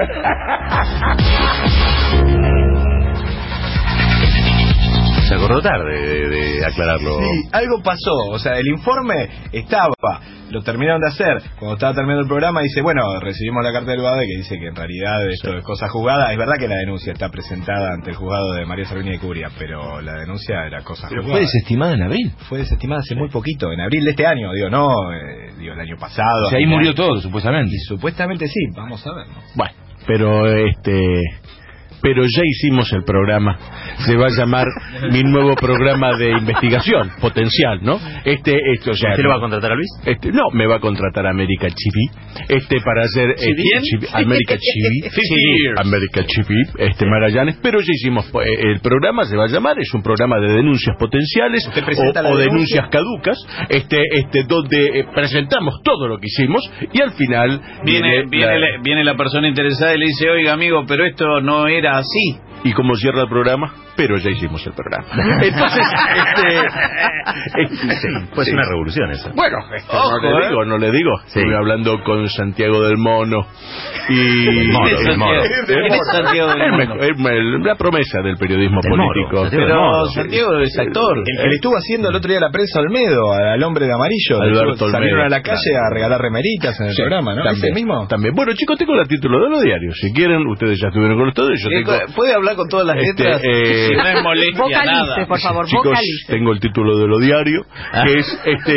Se acordó tarde de, de aclararlo. Sí, algo pasó, o sea, el informe estaba, lo terminaron de hacer, cuando estaba terminando el programa dice, bueno, recibimos la carta del juzgado que dice que en realidad esto sí. es cosa juzgada, es verdad que la denuncia está presentada ante el juzgado de María Servini de Cubría, pero la denuncia era cosa pero juzgada. ¿Fue desestimada en abril? Fue desestimada hace muy poquito, en abril de este año, digo, no, eh, digo, el año pasado. O sea, ahí murió todo, supuestamente. Y supuestamente sí, vamos a ver, ¿no? Bueno, pero este... pero ya hicimos el programa, se va a llamar mi nuevo programa de investigación potencial, ¿no? Este, esto, o sea, ¿Usted lo va a contratar a Luis? Este, no, me va a contratar a América T V, este, para hacer este, América T V, sí, América T V, este, Magallanes, pero ya hicimos, eh, el programa se va a llamar, es un programa de denuncias potenciales o, o denuncias caducas, este, este, donde eh, presentamos todo lo que hicimos y al final viene, viene, viene, la, viene la persona interesada y le dice, oiga amigo, pero esto no era así. ¿Y cómo cierra el programa? Pero ya hicimos el programa. Entonces, este... este sí, pues sí. una revolución esa. Bueno, este, Ojo, no le digo, ¿eh? no le digo. Sí. Estuve hablando con Santiago del Mono y... El Moro, del Moro. ¿Quién es Santiago del Mono? El, el, la promesa del periodismo del político. Moro, pero Moro, Santiago es actor. El que le estuvo haciendo el otro día la prensa Olmedo, al hombre de amarillo. Alberto Olmedo. Salieron a la calle claro. a regalar remeritas en el sí, programa, ¿no? También, mismo? También. Bueno, chicos, tengo el título de los diarios. Si quieren, ustedes ya estuvieron con los todos. Yo tengo, ¿Puede hablar con todas las este, letras? Eh, Si no es molestia, vocalice, nada. por favor, Chicos, vocalice. tengo el título de lo diario, que es este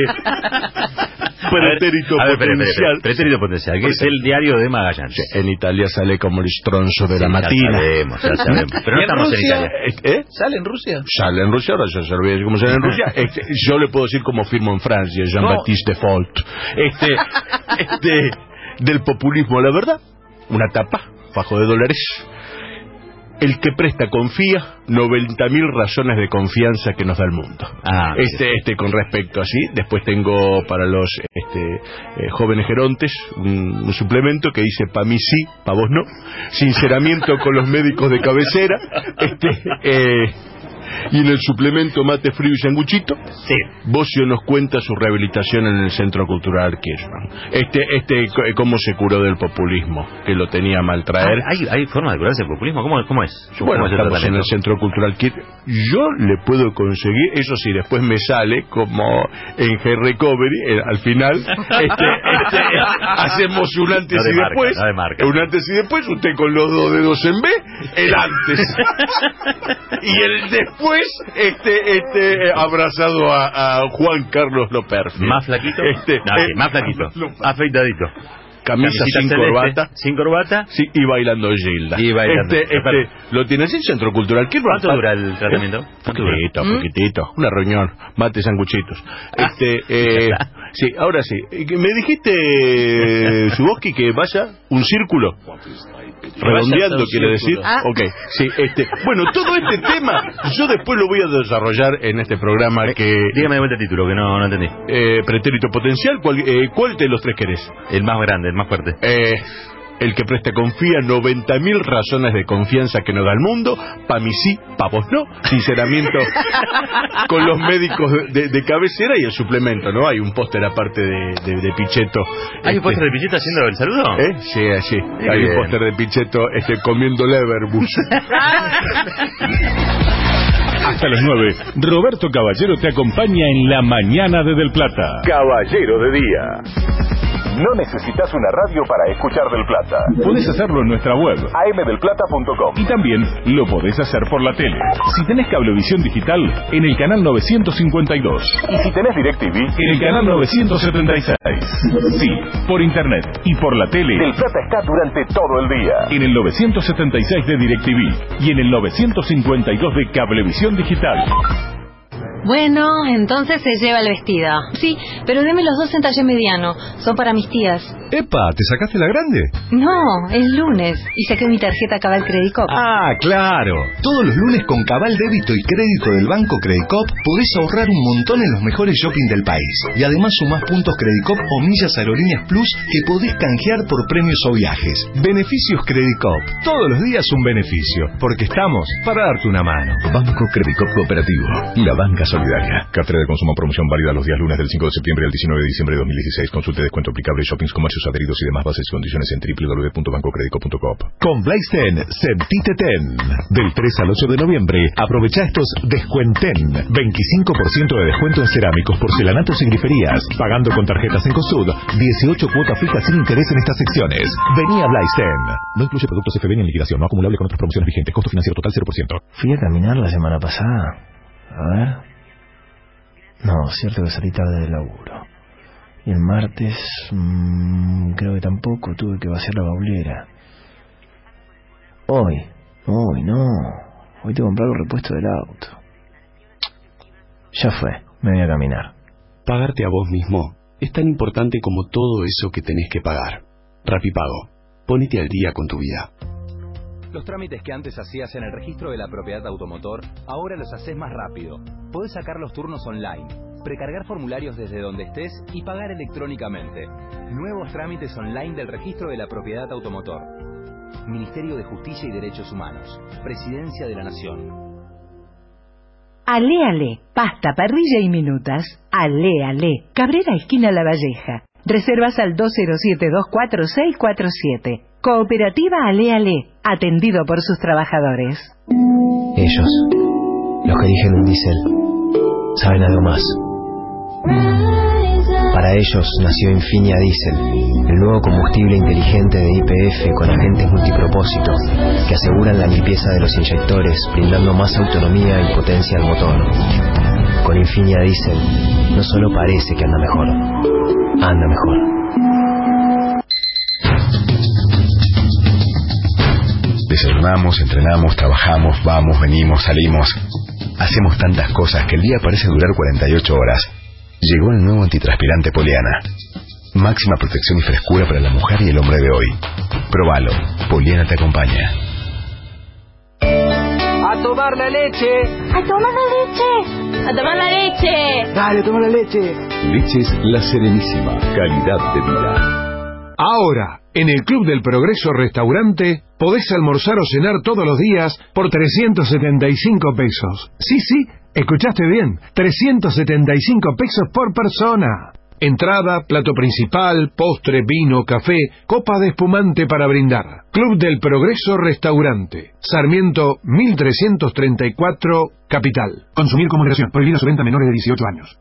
pretérito A ver, espere, espere, potencial. espere, pretérito potencial, que es el diario de Magallanes. En Italia sale como el stronzo de Sí, la ya matina. sabemos, ya sabemos. Pero no ¿Y en estamos en Rusia? Italia. ¿Eh? ¿Sale en Rusia? Sale en Rusia, ahora ya se olvida cómo sale en Rusia. Este, yo le puedo decir cómo firmo en Francia, Jean-Baptiste Default. Este, este, del populismo, la verdad, una tapa, fajo de dólares. El que presta confía, noventa mil razones de confianza que nos da el mundo. Ah, este, este con respecto así. Después tengo para los este, eh, jóvenes gerontes un, un suplemento que dice pa' mí sí, pa' vos no. Sinceramiento con los médicos de cabecera. Este, eh, y en el suplemento mate frío y sanguchito, sí. Bocio nos cuenta su rehabilitación en el Centro Cultural Kirchner. Este, este, c- cómo se curó del populismo, que lo tenía a mal traer. Ah, ¿hay, ¿Hay forma de curarse el populismo? ¿Cmo, cómo es? Bueno, ¿Cómo es el estamos en tratamiento? el Centro Cultural Kirchner. Yo le puedo conseguir, eso sí, después me sale como en G-Recovery, eh, al final, este, este, hacemos un antes No de y marca, después, no de marca. un antes y después, usted con los dos dedos en B, el antes. Y el después, este, este, abrazado a, a Juan Carlos Loperfi. ¿Más flaquito? Este, No, sí, más flaquito. Afeitadito. Camisa Camisita sin celeste, corbata. Sin corbata. Sí, y bailando Gilda. Y bailando. Este, este, lo tiene así, Centro Cultural Kirchner. ¿Cuánto dura el tratamiento? ¿Cuánto dura? Poquitito, ¿Mm? poquitito. Una reunión, mate sanguchitos. Este, eh, sí, ahora sí. Eh, que Me dijiste, Zuboski, que vaya un círculo. Redondeando, un quiere decir. círculo. Ah. Ok, sí, este. Bueno, todo este tema, yo después lo voy a desarrollar en este programa que. Dígame de vuelta el título, que no, no entendí. Eh, pretérito potencial, ¿cuál, eh, ¿cuál de los tres querés? El más grande, el más fuerte. Eh. El que presta confía, noventa mil razones de confianza que nos da el mundo. Pa' mí sí, pa' vos no. Sinceramiento con los médicos de, de cabecera y el suplemento, ¿no? Hay un póster aparte de, de, de Pichetto. ¿Hay este, un póster de Pichetto haciendo el saludo? ¿Eh? Sí, sí. Muy Hay bien. un póster de Pichetto este, comiendo Leverbus. Hasta las nueve, Roberto Caballero te acompaña en la mañana de Del Plata. Caballero de Día. No necesitas una radio para escuchar Del Plata. Podés hacerlo en nuestra web a m del plata punto com. y también lo podés hacer por la tele. Si tenés cablevisión digital, en el canal novecientos cincuenta y dos. Y si tenés DirecTV, En el canal novecientos setenta y seis. Sí, por internet y por la tele. Del Plata está durante todo el día. En el novecientos setenta y seis de DirecTV y en el novecientos cincuenta y dos de Cablevisión Digital. Bueno, entonces se lleva el vestido. Sí, pero deme los dos en talle mediano. Son para mis tías. Epa, ¿te sacaste la grande? No, es lunes. Y saqué mi tarjeta Cabal Credit Cop. Ah, claro. Todos los lunes con Cabal Débito y Crédito del Banco Credit Cop podés ahorrar un montón en los mejores shopping del país. Y además sumás puntos Credit Cop o millas Aerolíneas Plus que podés canjear por premios o viajes. Beneficios Credit Cop. Todos los días un beneficio. Porque estamos para darte una mano. Banco Credit Cop Cooperativo. La banca solidaria. Cartera de consumo promoción válida los días lunes del cinco de septiembre al diecinueve de diciembre de dos mil dieciséis. Consulte descuento aplicable, shoppings, comercios adheridos y demás bases y condiciones en w w w punto banco creditco punto com. Con Blaisten, sentite ten. Del tres al ocho de noviembre, aprovecha estos descuenten. veinticinco por ciento de descuento en cerámicos, porcelanatos y griferías. Pagando con tarjetas en COSUD. dieciocho cuotas fijas sin interés en estas secciones. Vení a Blaisten. No incluye productos F B ni en liquidación, no acumulable con otras promociones vigentes. Costo financiero total cero por ciento. Fui a caminar la semana pasada. A ver. No, cierto que salí tarde del laburo. Y el martes, mmm, creo que tampoco, tuve que vaciar la baulera. Hoy, hoy no. Hoy tengo que comprar los repuestos del auto. Ya fue, me voy a caminar. Pagarte a vos mismo es tan importante como todo eso que tenés que pagar. Rapipago. Ponete al día con tu vida. Los trámites que antes hacías en el registro de la propiedad automotor, ahora los haces más rápido. Podés sacar los turnos online, precargar formularios desde donde estés y pagar electrónicamente. Nuevos trámites online del registro de la propiedad automotor. Ministerio de Justicia y Derechos Humanos. Presidencia de la Nación. Ale Ale, pasta, parrilla y minutas. Ale Ale, Cabrera esquina La Valleja. Reservas al dos cero siete dos cuatro seis cuatro siete. Cooperativa Ale Ale, atendido por sus trabajadores. Ellos, los que eligen un diésel, saben algo más. Para ellos nació Infinia Diesel, el nuevo combustible inteligente de Y P F con agentes multipropósito que aseguran la limpieza de los inyectores, brindando más autonomía y potencia al motor. Con Infinia Diesel no solo parece que anda mejor, anda mejor. Desayunamos, entrenamos, trabajamos, vamos, venimos, salimos. Hacemos tantas cosas que el día parece durar cuarenta y ocho horas. Llegó el nuevo antitranspirante Poliana. Máxima protección y frescura para la mujer y el hombre de hoy. Probalo. Poliana te acompaña. ¡A tomar la leche! ¡A tomar la leche! ¡A tomar la leche! ¡Dale, toma la leche! Leches La Serenísima. Calidad de vida. Ahora, en el Club del Progreso Restaurante, podés almorzar o cenar todos los días por trescientos setenta y cinco pesos. Sí, sí, escuchaste bien, trescientos setenta y cinco pesos por persona. Entrada, plato principal, postre, vino, café, copa de espumante para brindar. Club del Progreso Restaurante, Sarmiento mil trescientos treinta y cuatro, Capital. Consumir con moderación, prohibida su venta a menores de dieciocho años.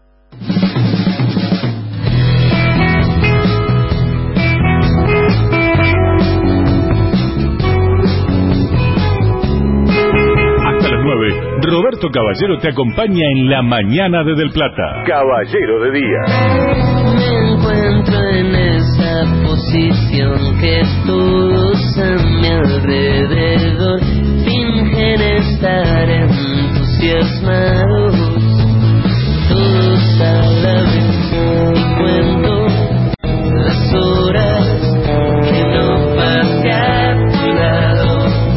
Roberto Caballero te acompaña en la mañana de Del Plata. Caballero de Día. Me encuentro en esa posición que todos a mi alrededor fingen estar entusiasmados. Todos a la vez y cuento las horas que no pasé a tu lado.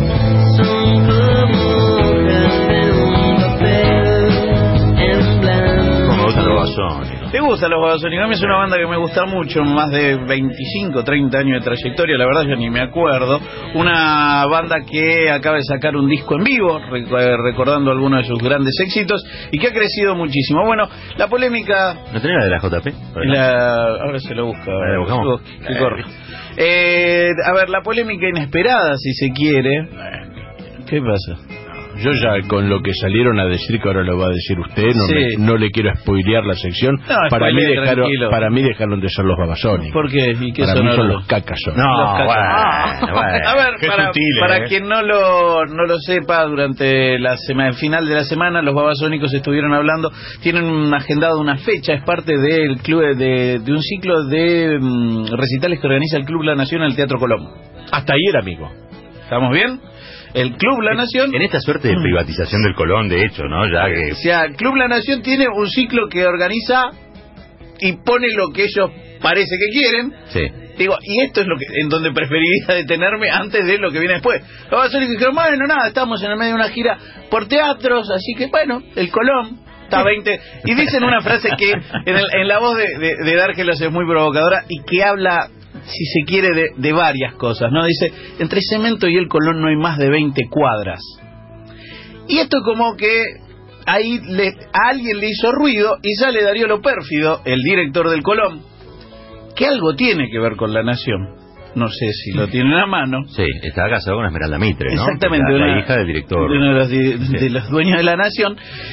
¿Te gustan los Babasónicos? A mí es una banda que me gusta mucho, más de veinticinco, treinta años de trayectoria, la verdad yo ni me acuerdo. Una banda que acaba de sacar un disco en vivo, recordando algunos de sus grandes éxitos, y que ha crecido muchísimo. Bueno, la polémica... ¿No tenés la de la J P? La... Ahora se lo busca. ¿La buscamos? Que corre. Eh, a ver, la polémica inesperada, si se quiere. ¿Qué pasa? Yo ya con lo que salieron a decir, que ahora lo va a decir usted, no, sí. me, no le quiero spoilear la sección. No, para, mí dejaron, tranquilo. para mí dejaron de ser los babasónicos. ¿Por qué? ¿Y qué para son mí son los... los cacas. Son. No, los cacas. Bueno, bueno, a ver, qué para, sutil, para eh. quien no lo no lo sepa, durante la semana, el final de la semana, los babasónicos estuvieron hablando, tienen agendado una fecha, es parte del club de, de un ciclo de um, recitales que organiza el Club La Nación en el Teatro Colón. Hasta ayer, amigo. ¿Estamos bien? El Club La Nación... En esta suerte de privatización del Colón, de hecho, ¿no? Ya que... O sea, el Club La Nación tiene un ciclo que organiza y pone lo que ellos parece que quieren. Sí. Digo, y esto es lo que en donde preferiría detenerme antes de lo que viene después. Los babasónicos dijeron, bueno, nada, estamos en el medio de una gira por teatros, así que, bueno, el Colón... Está veinte. Y dicen una frase que en, el, en la voz de, de, de Dárgelos es muy provocadora y que habla, si se quiere, de, de varias cosas, ¿no? Dice, entre Cemento y el Colón no hay más de veinte cuadras. Y esto como que ahí le, a alguien le hizo ruido y sale Darío Lo Pérfido, el director del Colón, que algo tiene que ver con La Nación. No sé si lo tienen a mano. Sí, está casado con Esmeralda Mitre, ¿no? Exactamente, la, una, la hija del director. De uno de los, de, de los dueños de La Nación.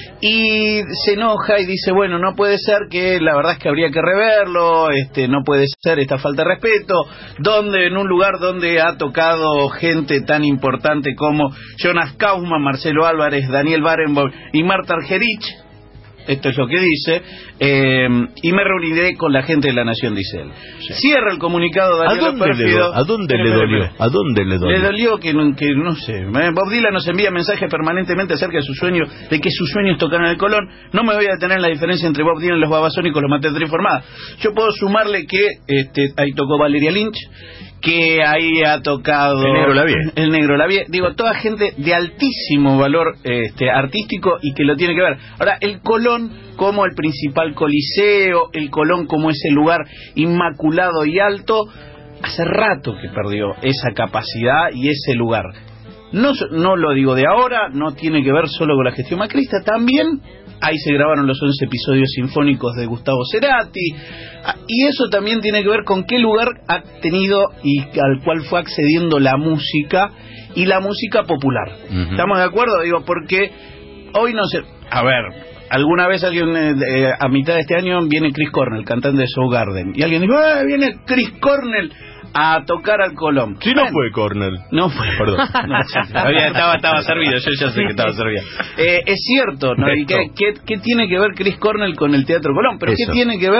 Y se enoja y dice, bueno, no puede ser, que la verdad es que habría que reverlo, este, no puede ser esta falta de respeto, donde en un lugar donde ha tocado gente tan importante como Jonas Kaufman, Marcelo Álvarez, Daniel Barenboim y Marta Argerich. Esto es lo que dice, eh, y me reuniré con la gente de La Nación, dice él. Sí. Cierra el comunicado Daniel ¿A dónde, le, do, ¿a dónde le dolió? ¿A dónde le dolió? Le dolió que, que no sé. Bob Dylan nos envía mensajes permanentemente acerca de su sueño, de que sus sueños tocaran el Colón. No me voy a detener en la diferencia entre Bob Dylan y los Babasónicos, los mantendré informada. Yo puedo sumarle que este, ahí tocó Valeria Lynch, que ahí ha tocado el Negro Lavie. El Negro Lavie. Digo, toda gente de altísimo valor este, artístico y que lo tiene que ver. Ahora, el Colón como el principal coliseo, el Colón como ese lugar inmaculado y alto, hace rato que perdió esa capacidad y ese lugar. No, no lo digo de ahora, no tiene que ver solo con la gestión macrista, también ahí se grabaron los once episodios sinfónicos de Gustavo Cerati, y eso también tiene que ver con qué lugar ha tenido y al cual fue accediendo la música y la música popular. Uh-huh. ¿Estamos de acuerdo? Digo, porque hoy no se... A ver, alguna vez alguien, eh, a mitad de este año, viene Chris Cornell, cantante de Soundgarden, y alguien dijo, ¡ah, viene Chris Cornell a tocar al Colón! Si no fue Cornell. No fue, perdón. No, todavía estaba, estaba servido, yo ya sé que estaba servido. Eh, es cierto, ¿no? ¿Y qué, qué, qué tiene que ver Chris Cornell con el Teatro Colón? Pero Eso. ¿qué tiene que ver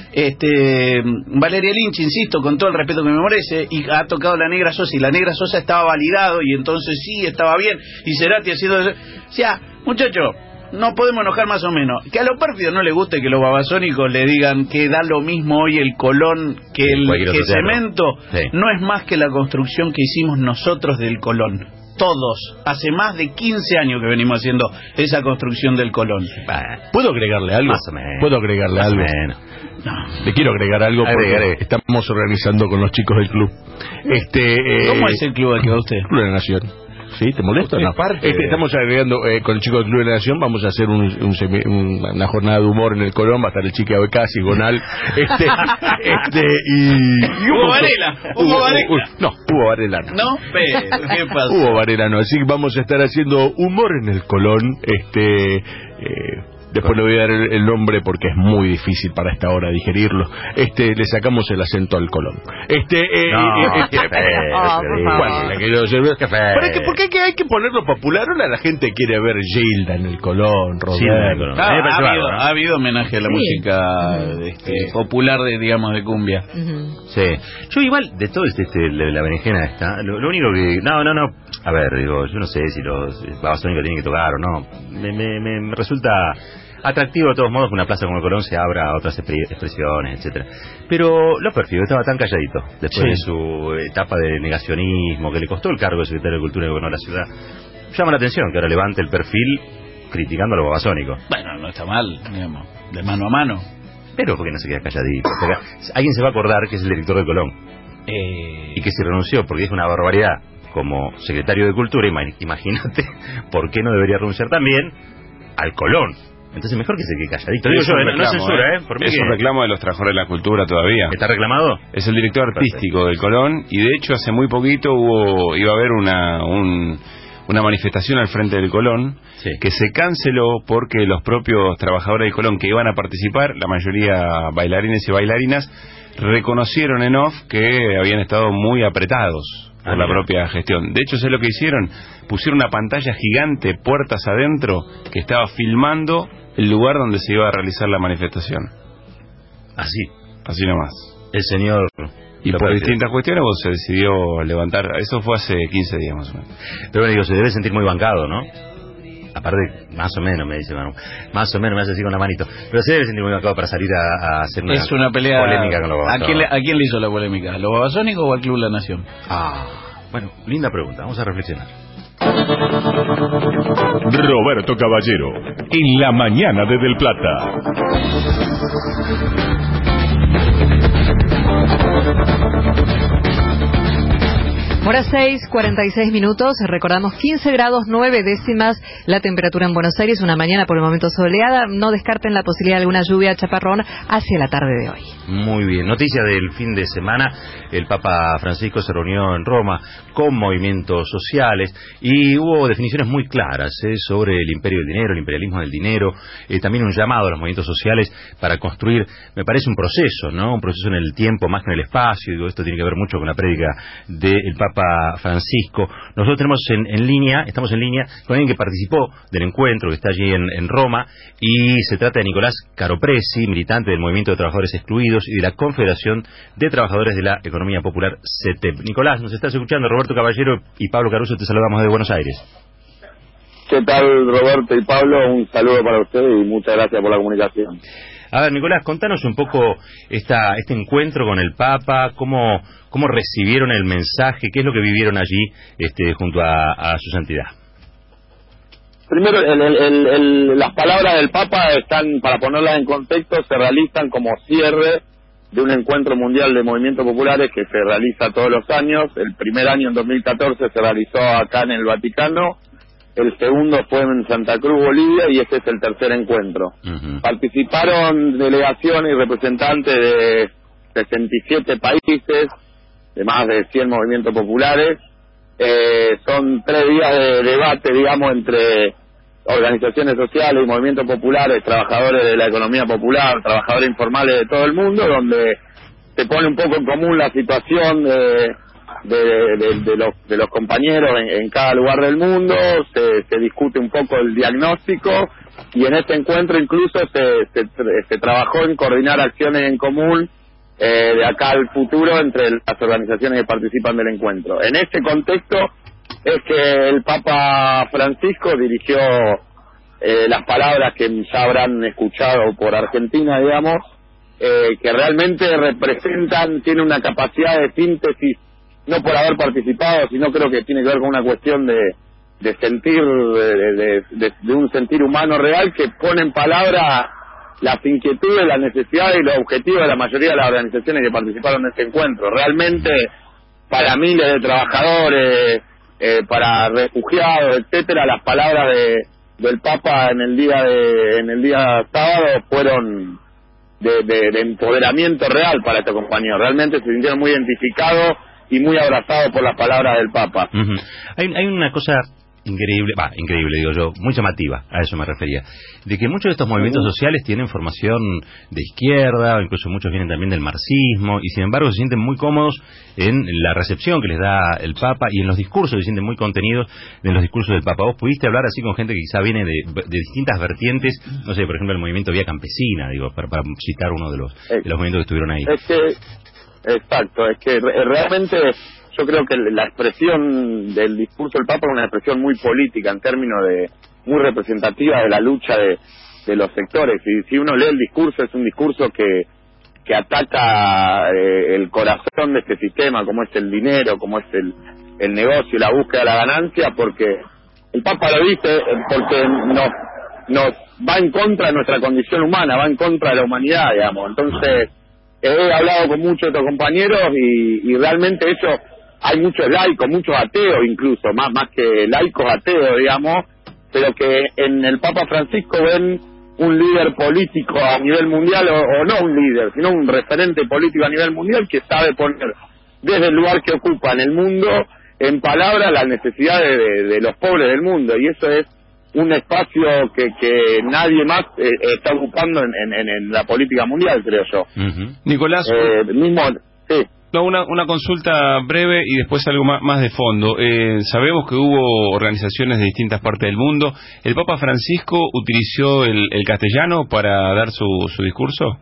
este Valeria Lynch, insisto, con todo el respeto que me merece, y ha tocado la Negra Sosa, y la Negra Sosa estaba validado, y entonces sí, estaba bien, y Cerati haciendo... O sea, muchacho, no podemos enojar más o menos. Que a los pérfidos no les guste que los babasónicos le digan que da lo mismo hoy el Colón que el que Cemento. Sí. No es más que la construcción que hicimos nosotros del Colón. Todos. Hace más de quince años que venimos haciendo esa construcción del Colón. ¿Puedo agregarle algo? Más o menos. ¿Puedo agregarle Más algo? o menos. No. Le quiero agregar algo porque Agregaré. estamos organizando con los chicos del club. Este, eh, ¿Cómo es el club al que va usted? Club de la Nación. ¿Sí? ¿Te molesta o no? Este, estamos agregando eh, con el chico del Club de la Nación, vamos a hacer un, un semi, un, una jornada de humor en el Colón, va a estar el Chique Abecasi, Gonal, este, este, y... y Hugo Varela, Hugo Varela. No, Hugo Varela no. No, pero, ¿qué pasa? Hugo Varela no, así que vamos a estar haciendo humor en el Colón, este... Eh, después le voy a dar el, el nombre porque es muy difícil para esta hora digerirlo. Este, le sacamos el acento al Colón. Este, eh, No, eh, qué eh, feo, oh, qué por feo. favor, le quiero decir- Qué feo. ¿Por qué, por qué hay que, hay que ponerlo popular? Ahora la gente quiere ver Gilda en el Colón, Gilda en el Roberto. Colón. Ah, A mí me ha, parece habido, bárbaro, ¿no? ha habido homenaje a la Sí. música este, popular, de, digamos, de cumbia. Ujú. Sí. Yo igual, de todo este, este la, la berenjena esta, lo, lo único que... No, no, no. A ver, digo, yo no sé si los babasónicos tienen que tocar o no. Me, me, me, me resulta atractivo de todos modos que una plaza como el Colón se abra a otras expre- expresiones, etcétera. Pero López Perfil estaba tan calladito después Sí. de su etapa de negacionismo, que le costó el cargo de secretario de Cultura y Gobierno de la ciudad. Llama la atención que ahora levante el perfil criticando a los babasónicos. Bueno, no está mal, digamos, de mano a mano. Pero porque no se queda calladito. Porque alguien se va a acordar que es el director de Colón. Eh... Y que se renunció porque es una barbaridad como secretario de Cultura. Ima- Imagínate por qué no debería renunciar también al Colón. Entonces mejor que se quede calladito. Digo Es yo, un eh, no reclamo, es censura, ¿eh? ¿eh? Por mí Es que- un reclamo de los trabajadores de la cultura todavía. ¿Está reclamado? Es el director artístico del Colón y de hecho hace muy poquito hubo iba a haber una un, una manifestación al frente del Colón Sí. que se canceló porque los propios trabajadores del Colón que iban a participar, la mayoría bailarines y bailarinas, reconocieron en off que habían estado muy apretados por Ah, la mira. propia gestión. De hecho, ¿sabes lo que hicieron? Pusieron una pantalla gigante, puertas adentro, que estaba filmando el lugar donde se iba a realizar la manifestación. Así. Así nomás. El señor... Y López por Perfil. distintas cuestiones pues, se decidió levantar. Eso fue hace quince días más o menos. Pero bueno, digo, se debe sentir muy bancado, ¿no? Aparte, más o menos, me dice Manu. Más o menos, me hace así con la manito. Pero se debe sentir muy bancado para salir a, a hacer una, Es una pelea polémica con los ¿A quién, le, babasónicos. ¿A quién le hizo la polémica? ¿A los babasónicos o al Club La Nación? Ah, bueno, linda pregunta. Vamos a reflexionar. Roberto Caballero, en la mañana de Del Plata. Hora seis, cuarenta y seis minutos. Recordamos quince grados nueve décimas la temperatura en Buenos Aires. Una mañana por el momento soleada. No descarten la posibilidad de alguna lluvia chaparrón hacia la tarde de hoy. Muy bien. Noticia del fin de semana. El Papa Francisco se reunió en Roma con movimientos sociales y hubo definiciones muy claras ¿eh? sobre el imperio del dinero, el imperialismo del dinero. Eh, también un llamado a los movimientos sociales para construir, me parece, un proceso, ¿no? Un proceso en el tiempo más que en el espacio. Digo, esto tiene que ver mucho con la prédica del Papa Francisco. Nosotros tenemos en, en línea, estamos en línea con alguien que participó del encuentro, que está allí en, en Roma, y se trata de Nicolás Caropresi, militante del Movimiento de Trabajadores Excluidos y de la Confederación de Trabajadores de la Economía Popular, C E T E P. Nicolás, nos estás escuchando. Roberto Caballero y Pablo Caruso, te saludamos desde Buenos Aires. ¿Qué tal, Roberto y Pablo? Un saludo para ustedes y muchas gracias por la comunicación. A ver, Nicolás, contanos un poco esta, este encuentro con el Papa, cómo, cómo recibieron el mensaje, qué es lo que vivieron allí este, junto a, a su santidad. Primero, el, el, el, el, las palabras del Papa están, para ponerlas en contexto, se realizan como cierre de un encuentro mundial de movimientos populares que se realiza todos los años. El primer año, en dos mil catorce, se realizó acá en el Vaticano. El segundo fue en Santa Cruz, Bolivia, y este es el tercer encuentro. Uh-huh. Participaron delegaciones y representantes de sesenta y siete países, de más de cien movimientos populares. Eh, son tres días de debate, digamos, entre organizaciones sociales y movimientos populares, trabajadores de la economía popular, trabajadores informales de todo el mundo, donde se pone un poco en común la situación de, de, de, de, los, de los compañeros en, en cada lugar del mundo, se, se discute un poco el diagnóstico, y en este encuentro incluso se, se, se trabajó en coordinar acciones en común eh, de acá al futuro entre las organizaciones que participan del encuentro. En este contexto es que el Papa Francisco dirigió eh, las palabras que ya habrán escuchado por Argentina, digamos, eh, que realmente representan, tiene una capacidad de síntesis, no por haber participado, sino creo que tiene que ver con una cuestión de, de sentir, de, de, de, de un sentir humano real, que pone en palabra las inquietudes, las necesidades y los objetivos de la mayoría de las organizaciones que participaron en este encuentro. Realmente, para miles de trabajadores, Eh, para refugiados, etcétera, las palabras de, del Papa en el día de, en el día sábado fueron de, de, de empoderamiento real para estos compañeros. Realmente se sintieron muy identificados y muy abrazados por las palabras del Papa. Uh-huh. hay, hay una cosa increíble, va, increíble digo yo, muy llamativa, a eso me refería, de que muchos de estos movimientos sociales tienen formación de izquierda, o incluso muchos vienen también del marxismo, y sin embargo se sienten muy cómodos en la recepción que les da el Papa y en los discursos, se sienten muy contenidos en los discursos del Papa. Vos pudiste hablar así con gente que quizá viene de, de distintas vertientes, no sé, por ejemplo el movimiento Vía Campesina, digo, para, para citar uno de los, de los movimientos que estuvieron ahí. Es que, exacto, es que realmente yo creo que la expresión del discurso del Papa es una expresión muy política en términos de, muy representativa de la lucha de, de los sectores. Y si uno lee el discurso, es un discurso que, que ataca eh, el corazón de este sistema, como es el dinero, como es el, el negocio, la búsqueda de la ganancia, porque el Papa lo dice, porque nos, nos va en contra de nuestra condición humana, va en contra de la humanidad, digamos. Entonces, he hablado con muchos de estos compañeros y, y realmente eso, hay muchos laicos, muchos ateos incluso, más más que laicos ateos, digamos, pero que en el Papa Francisco ven un líder político a nivel mundial, o, o no un líder, sino un referente político a nivel mundial que sabe poner desde el lugar que ocupa en el mundo en palabras las necesidades de, de los pobres del mundo, y eso es un espacio que, que nadie más eh, está ocupando en, en, en la política mundial, creo yo. Uh-huh. Nicolás, eh, mismo, sí. No, una, una consulta breve y después algo más, más de fondo. Eh, sabemos que hubo organizaciones de distintas partes del mundo. ¿El Papa Francisco utilizó el, el castellano para dar su, su discurso?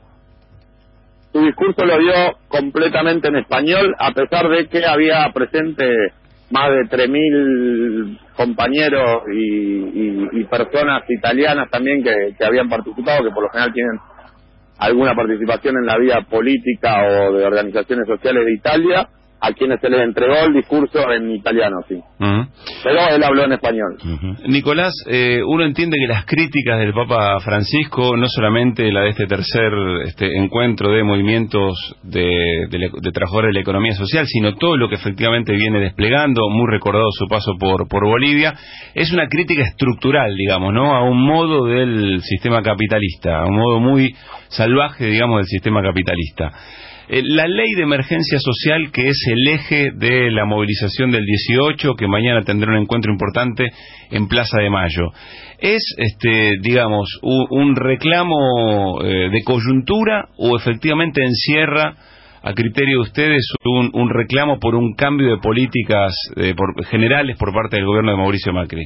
Su discurso lo dio completamente en español, a pesar de que había presente más de tres mil compañeros y, y, y personas italianas también que, que habían participado, que por lo general tienen alguna participación en la vida política o de organizaciones sociales de Italia, a quienes se les entregó el discurso en italiano, sí. Uh-huh. Pero él habló en español. Uh-huh. Nicolás, eh, uno entiende que las críticas del Papa Francisco, no solamente la de este tercer este, encuentro de movimientos de, de, de trabajadores de la economía social, sino todo lo que efectivamente viene desplegando, muy recordado su paso por, por Bolivia, es una crítica estructural, digamos, ¿no? A un modo del sistema capitalista, a un modo muy salvaje, digamos, del sistema capitalista. La ley de emergencia social, que es el eje de la movilización del dieciocho, que mañana tendrá un encuentro importante en Plaza de Mayo, ¿es, este, digamos, un, un reclamo eh, de coyuntura o efectivamente encierra, a criterio de ustedes, un, un reclamo por un cambio de políticas eh, por, generales por parte del gobierno de Mauricio Macri?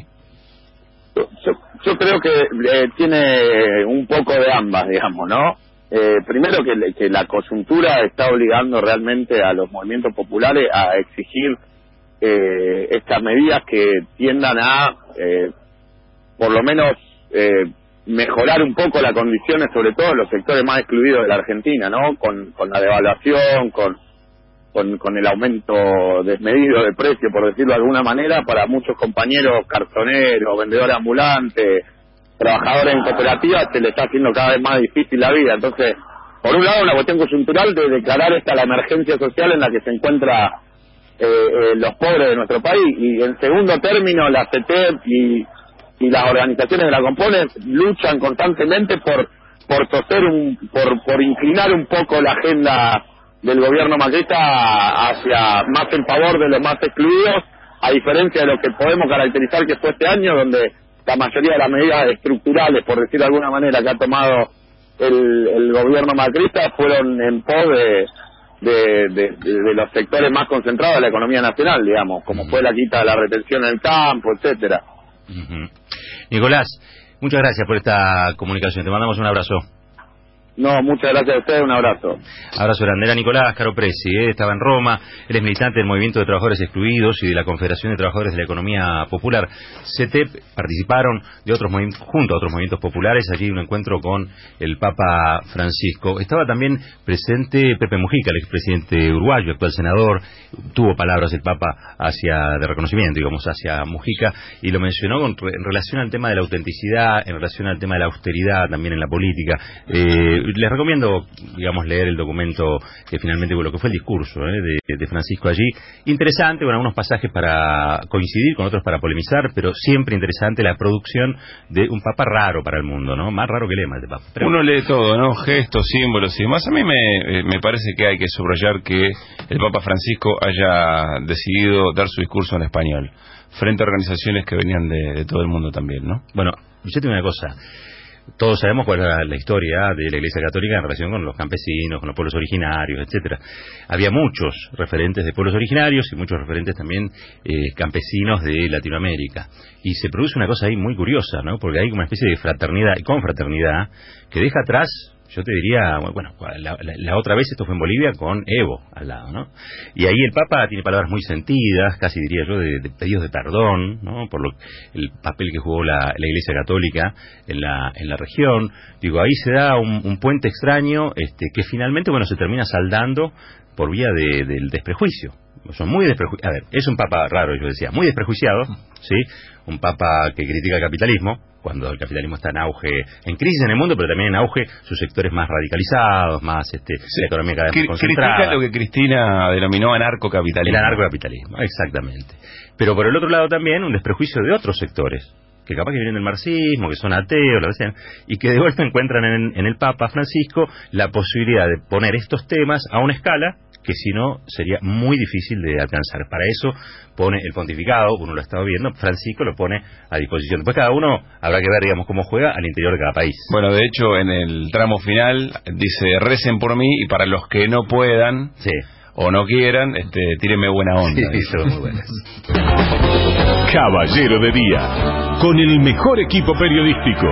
Yo, yo creo que eh, tiene un poco de ambas, digamos, ¿no? Eh, primero que, que la coyuntura está obligando realmente a los movimientos populares a exigir eh, estas medidas que tiendan a, eh, por lo menos, eh, mejorar un poco las condiciones, sobre todo en los sectores más excluidos de la Argentina, ¿no? Con, con la devaluación, con, con, con el aumento desmedido de precio, por decirlo de alguna manera, para muchos compañeros cartoneros, vendedores ambulantes, trabajadores en cooperativas, se les está haciendo cada vez más difícil la vida. Entonces, por un lado, una cuestión coyuntural de declarar esta la emergencia social en la que se encuentra eh, eh, los pobres de nuestro país, y en segundo término, la C T E P y, y las organizaciones que la componen luchan constantemente por por toser un, por, por inclinar un poco la agenda del gobierno macrista hacia más en favor de los más excluidos, a diferencia de lo que podemos caracterizar que fue este año, donde la mayoría de las medidas estructurales, por decir de alguna manera, que ha tomado el, el gobierno macrista fueron en pos de, de, de, de los sectores más concentrados de la economía nacional, digamos, como fue la quita de la retención en el campo, etcétera. Uh-huh. Nicolás, muchas gracias por esta comunicación. Te mandamos un abrazo. No, muchas gracias a ustedes, un abrazo. Abrazo grande. Era Nicolás Caropresi, ¿eh? Estaba en Roma, él es militante del Movimiento de Trabajadores Excluidos y de la Confederación de Trabajadores de la Economía Popular. C E T E P participaron de otros junto a otros movimientos populares, allí un encuentro con el Papa Francisco. Estaba también presente Pepe Mujica, el expresidente uruguayo, actual senador. Tuvo palabras el Papa hacia de reconocimiento, digamos, hacia Mujica, y lo mencionó con, en relación al tema de la autenticidad, en relación al tema de la austeridad también en la política. Eh, Les recomiendo, digamos, leer el documento que finalmente, lo que fue el discurso ¿eh? de, de Francisco allí. Interesante, bueno, unos pasajes para coincidir, con otros para polemizar, pero siempre interesante la producción de un papa raro para el mundo, ¿no? Más raro que lema de papa. Pero... Uno lee todo, ¿no? Gestos, símbolos y demás. A mí me, me parece que hay que subrayar que el Papa Francisco haya decidido dar su discurso en español, frente a organizaciones que venían de, de todo el mundo también, ¿no? Bueno, yo tengo una cosa. Todos sabemos cuál era la historia de la Iglesia Católica en relación con los campesinos, con los pueblos originarios, etcétera. Había muchos referentes de pueblos originarios y muchos referentes también eh, campesinos de Latinoamérica. Y se produce una cosa ahí muy curiosa, ¿no? Porque hay una especie de fraternidad y confraternidad que deja atrás, yo te diría, bueno, la, la, la otra vez esto fue en Bolivia con Evo al lado, ¿no? Y ahí el Papa tiene palabras muy sentidas, casi diría yo, de, de pedidos de perdón, ¿no? Por lo, el papel que jugó la, la Iglesia Católica en la, en la región. Digo, ahí se da un, un puente extraño, este, que finalmente, bueno, se termina saldando por vía de, del desprejuicio. Son muy desprejuiciados. A ver, es un Papa raro, yo decía, muy desprejuiciado, ¿sí? Un Papa que critica el capitalismo, cuando el capitalismo está en auge, en crisis en el mundo, pero también en auge sus sectores más radicalizados, más este, sí. La economía cada vez más concentrada. Critica lo que Cristina denominó anarcocapitalismo. El anarcocapitalismo, exactamente. Pero por el otro lado también un desprejuicio de otros sectores, que capaz que vienen del marxismo, que son ateos, lo que sean, y que de golpe encuentran en, en el Papa Francisco la posibilidad de poner estos temas a una escala que si no sería muy difícil de alcanzar. Para eso pone el pontificado, uno lo ha estado viendo, Francisco lo pone a disposición. Después cada uno habrá que ver, digamos, cómo juega al interior de cada país. Bueno, de hecho, en el tramo final dice, recen por mí, y para los que no puedan sí. o no quieran, este, tírenme buena onda. Sí, son muy buenas. Caballero de Día, con el mejor equipo periodístico.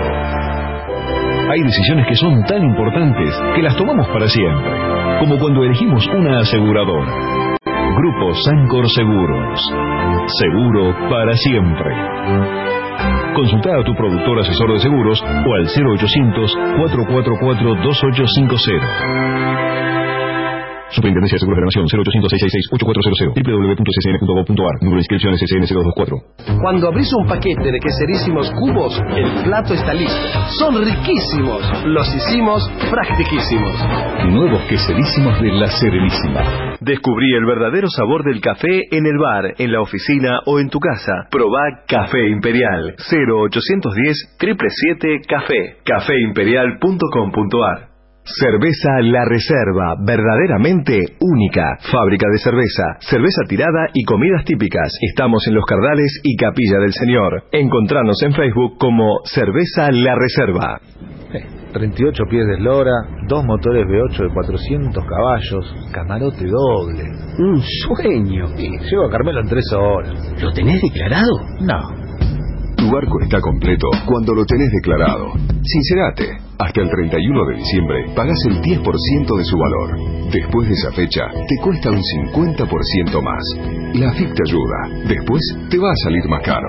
Hay decisiones que son tan importantes que las tomamos para siempre, como cuando elegimos una aseguradora. Grupo Sancor Seguros. Seguro para siempre. Consulta a tu productor asesor de seguros o al cero ochocientos, cuatro cuatro cuatro, dos ocho cinco cero. Superintendencia de Seguros de la Nación, cero ochocientos, seiscientos sesenta y seis, ochenta y cuatro cero cero, doble u doble u doble u punto c c n punto gov punto a r, número de inscripciones S N cero dos cuatro. Cuando abrís un paquete de queserísimos cubos, el plato está listo. Son riquísimos, los hicimos practiquísimos. Nuevos queserísimos de La Serenísima. Descubrí el verdadero sabor del café en el bar, en la oficina o en tu casa. Probá Café Imperial, cero ochocientos diez, siete siete siete, café, café imperial punto com punto a r. Cerveza La Reserva, verdaderamente única. Fábrica de cerveza, cerveza tirada y comidas típicas. Estamos en Los Cardales y Capilla del Señor. Encontranos en Facebook como Cerveza La Reserva. Eh, treinta y ocho pies de eslora, dos motores V ocho de cuatrocientos caballos, camarote doble. Un sueño. Sí, llego a Carmelo en tres horas. ¿Lo tenés declarado? No. Tu barco está completo cuando lo tenés declarado. Sincerate, hasta el treinta y uno de diciembre pagás el diez por ciento de su valor. Después de esa fecha, te cuesta un cincuenta por ciento más. La A F I P te ayuda. Después te va a salir más caro.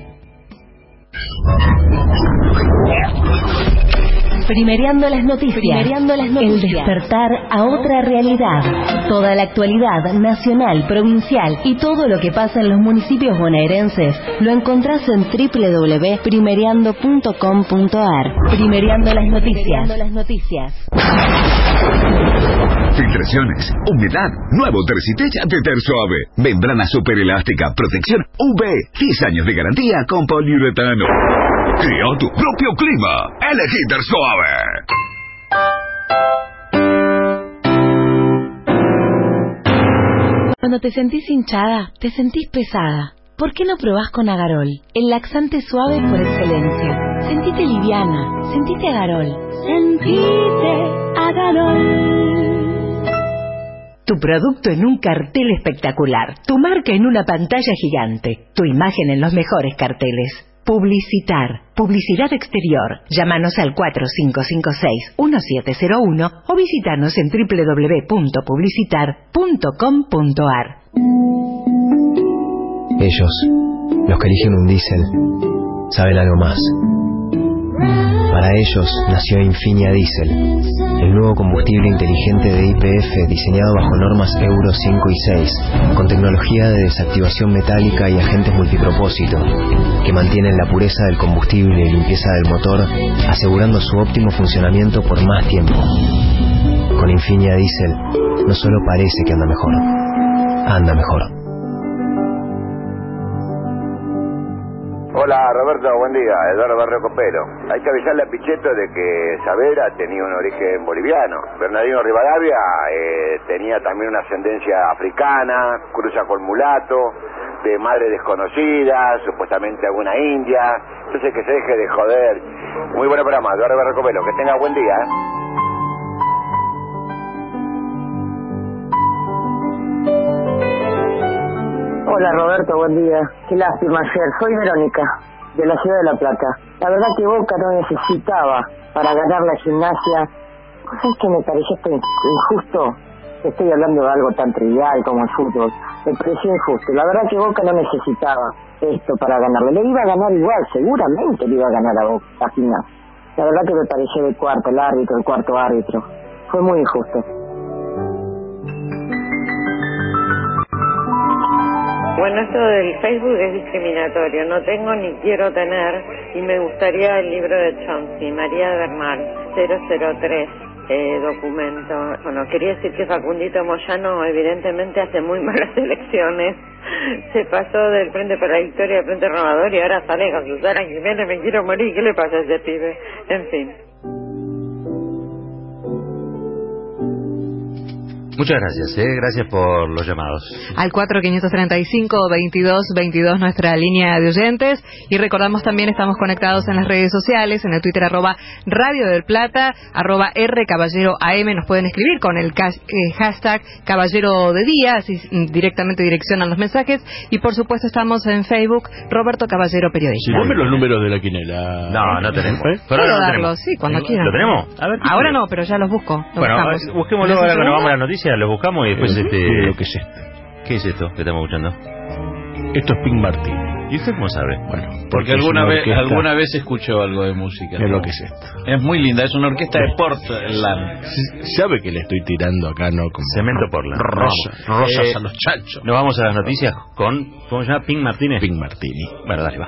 Primereando las noticias. Primereando las noticias. El despertar a otra realidad. Toda la actualidad nacional, provincial y todo lo que pasa en los municipios bonaerenses lo encontrás en doble u doble u doble u punto primereando punto com punto a r. Primereando las noticias. Primereando las noticias. Filtraciones, humedad, nuevo Tercitech de Tersuave. Membrana superelástica, protección U V, diez años de garantía con poliuretano. Crea tu propio clima. Elegí Tersuave. Cuando te sentís hinchada, te sentís pesada. ¿Por qué no probás con Agarol? El laxante suave por excelencia. Sentite liviana, sentite Agarol. Sentite Agarol. Tu producto en un cartel espectacular, tu marca en una pantalla gigante, tu imagen en los mejores carteles. Publicitar, publicidad exterior. Llámanos al cuatro cinco cinco seis, uno siete cero uno o visítanos en doble u doble u doble u punto publicitar punto com punto a r. Ellos, los que eligen un diésel, saben algo más. Para ellos nació Infinia Diesel, el nuevo combustible inteligente de Y P F diseñado bajo normas Euro cinco y seis, con tecnología de desactivación metálica y agentes multipropósito, que mantienen la pureza del combustible y limpieza del motor, asegurando su óptimo funcionamiento por más tiempo. Con Infinia Diesel, no solo parece que anda mejor, anda mejor. Hola Roberto, buen día, Eduardo Barrio Copero. Hay que avisarle a Pichetto de que Saavedra tenía un origen boliviano. Bernardino Rivadavia eh, tenía también una ascendencia africana, cruza con mulato, de madre desconocida, supuestamente alguna india. Entonces que se deje de joder. Muy buen programa, Eduardo Barrio Copero, que tenga buen día. ¿eh? Hola Roberto, buen día. Qué lástima ayer. Soy Verónica, de la ciudad de La Plata. La verdad que Boca no necesitaba para ganar la gimnasia. ¿Sabes qué me pareció esto injusto? Estoy hablando de algo tan trivial como el fútbol. Me pareció injusto. La verdad que Boca no necesitaba esto para ganarlo. Le iba a ganar igual, seguramente le iba a ganar a Boca la final. La verdad que me pareció de cuarto el árbitro, el cuarto árbitro. Fue muy injusto. Bueno, esto del Facebook es discriminatorio. No tengo ni quiero tener, y me gustaría el libro de Chomsky, María de Bernal, cero cero tres, eh, documento. Bueno, quería decir que Facundito Moyano evidentemente hace muy malas elecciones. Se pasó del Frente para la Victoria al Frente Renovador y ahora sale con Susana Jiménez, me quiero morir. ¿Qué le pasa a ese pibe? En fin. Muchas gracias, ¿eh? Gracias por los llamados. Al cuatro cinco tres cinco, veintidós veintidós, nuestra línea de oyentes. Y recordamos también, estamos conectados en las redes sociales, en el Twitter, arroba Radio del Plata, arroba R Caballero A M. Nos pueden escribir con el ca- eh, hashtag Caballero de Día, así directamente direccionan los mensajes. Y por supuesto estamos en Facebook, Roberto Caballero Periodista. Si dame los números de la quinela. No, no tenemos. ¿Eh? Puedo no darlos, tenemos. sí, cuando quieran. ¿Lo tenemos? A ver, ahora no, pero ya los busco. Los bueno, buscamos. busquémoslo ahora cuando vamos a las noticias, lo buscamos y después Eh, este... lo que sé. ¿Qué es esto que estamos escuchando? Esto es Pink Martini. ¿Y usted cómo sabe? Bueno, porque alguna vez alguna vez escuchó algo de música. Es lo que es esto. Es muy linda, es una orquesta de Portland. ¿Sabe que le estoy tirando acá, no? Como Cemento Portland. Rosas, rosas Eh, a los chanchos. Nos vamos a las noticias con, ¿cómo se llama? Pink Martínez. Pink Martini. Bueno, dale, va.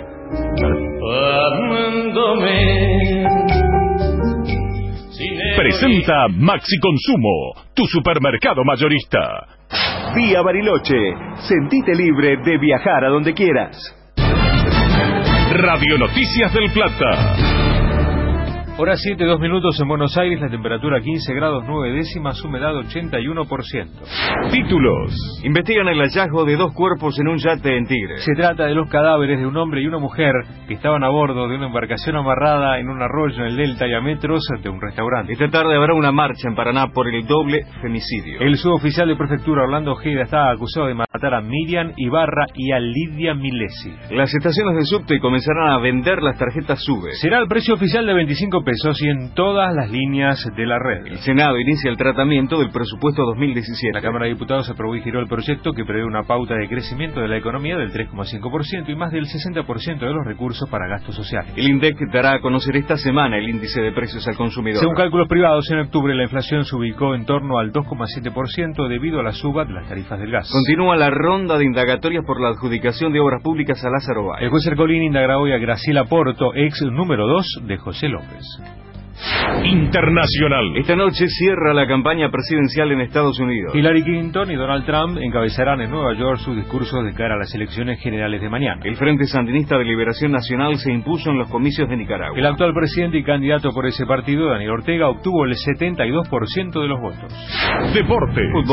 Presenta Maxi Consumo, tu supermercado mayorista. Vía Bariloche. Sentite libre de viajar a donde quieras. Radio Noticias del Plata. Hora siete, dos minutos en Buenos Aires, la temperatura quince grados nueve décimas, humedad ochenta y uno por ciento. Títulos. Investigan el hallazgo de dos cuerpos en un yate en Tigre. Se trata de los cadáveres de un hombre y una mujer que estaban a bordo de una embarcación amarrada en un arroyo en el delta y a metros de un restaurante. Esta tarde habrá una marcha en Paraná por el doble femicidio. El suboficial de prefectura Orlando Ojeda está acusado de matar a Miriam Ibarra y a Lidia Milesi. Las estaciones de subte comenzarán a vender las tarjetas SUBE. Será el precio oficial de veinticinco pesos y en todas las líneas de la red. El Senado inicia el tratamiento del presupuesto dos mil diecisiete. La Cámara de Diputados aprobó y giró el proyecto que prevé una pauta de crecimiento de la economía del tres coma cinco por ciento y más del sesenta por ciento de los recursos para gastos sociales. El INDEC dará a conocer esta semana el índice de precios al consumidor. Según cálculos privados, en octubre la inflación se ubicó en torno al dos coma siete por ciento debido a la suba de las tarifas del gas. Continúa la ronda de indagatorias por la adjudicación de obras públicas a Lázaro Báez. El juez Ercolini indagará hoy a Graciela Porto, ex número dos de José López. Internacional. Esta noche cierra la campaña presidencial en Estados Unidos. Hillary Clinton y Donald Trump encabezarán en Nueva York sus discursos de cara a las elecciones generales de mañana. El Frente Sandinista de Liberación Nacional se impuso en los comicios de Nicaragua. El actual presidente y candidato por ese partido, Daniel Ortega, obtuvo el setenta y dos por ciento de los votos. Deporte. Fútbol.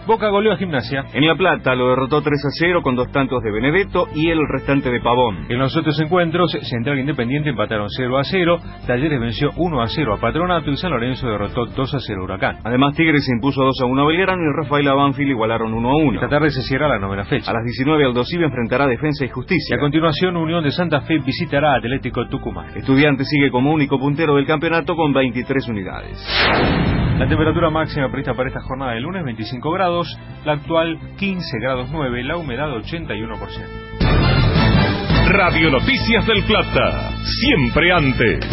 Boca goleó a Gimnasia. En La Plata lo derrotó tres a cero con dos tantos de Benedetto y el restante de Pavón. En los otros encuentros, Central e Independiente empataron cero a cero, Talleres venció uno a cero a Patronato y San Lorenzo derrotó dos a cero a Huracán. Además, Tigres se impuso dos a uno a Belgrano y Rafael a Banfield igualaron uno a uno. Esta tarde se cierra la novena fecha. A las diecinueve Aldo Civi enfrentará Defensa y Justicia. Y a continuación, Unión de Santa Fe visitará a Atlético Tucumán. Estudiantes sigue como único puntero del campeonato con veintitrés unidades. La temperatura máxima prevista para esta jornada de lunes, veinticinco grados, la actual quince grados nueve, la humedad ochenta y uno por ciento. Radio Noticias del Plata, siempre antes.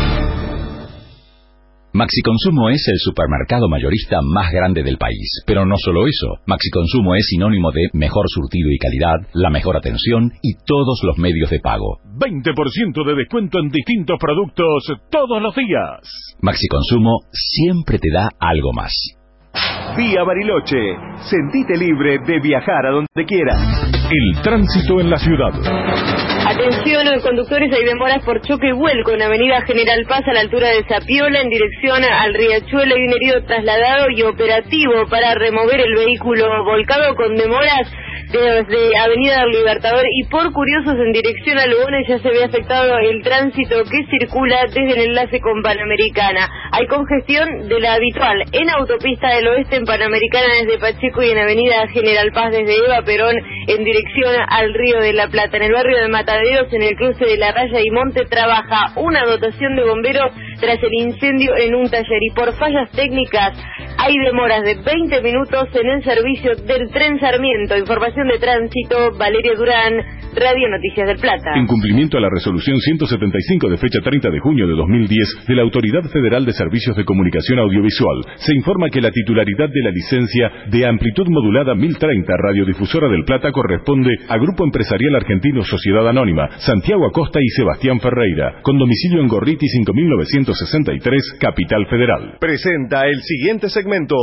Maxi Consumo es el supermercado mayorista más grande del país. Pero no solo eso, Maxi Consumo es sinónimo de mejor surtido y calidad, la mejor atención y todos los medios de pago. veinte por ciento de descuento en distintos productos todos los días. Maxi Consumo siempre te da algo más. Vía Bariloche. Sentite libre de viajar a donde quieras. El tránsito en la ciudad. Atención, conductores, hay demoras por choque y vuelco en Avenida General Paz a la altura de Zapiola en dirección al Riachuelo. Hay un herido trasladado y operativo para remover el vehículo volcado con demoras desde Avenida del Libertador y por curiosos en dirección a Lugones ya se ve afectado el tránsito que circula desde el enlace con Panamericana. Hay congestión de la habitual en Autopista del Oeste en Panamericana desde Pacheco y en Avenida General Paz desde Eva Perón en dirección al Río de la Plata. En el barrio de Mataderos, en el cruce de La Raya y Monte, trabaja una dotación de bomberos tras el incendio en un taller y por fallas técnicas hay demoras de veinte minutos en el servicio del tren Sarmiento. Información de tránsito, Valeria Durán, Radio Noticias del Plata. En cumplimiento a la resolución ciento setenta y cinco de fecha treinta de junio de dos mil diez de la Autoridad Federal de Servicios de Comunicación Audiovisual, se informa que la titularidad de la licencia de amplitud modulada mil treinta Radiodifusora del Plata corresponde a Grupo Empresarial Argentino Sociedad Anónima, Santiago Acosta y Sebastián Ferreira, con domicilio en Gorriti cinco mil novecientos sesenta y tres, Capital Federal. Presenta el siguiente segmento.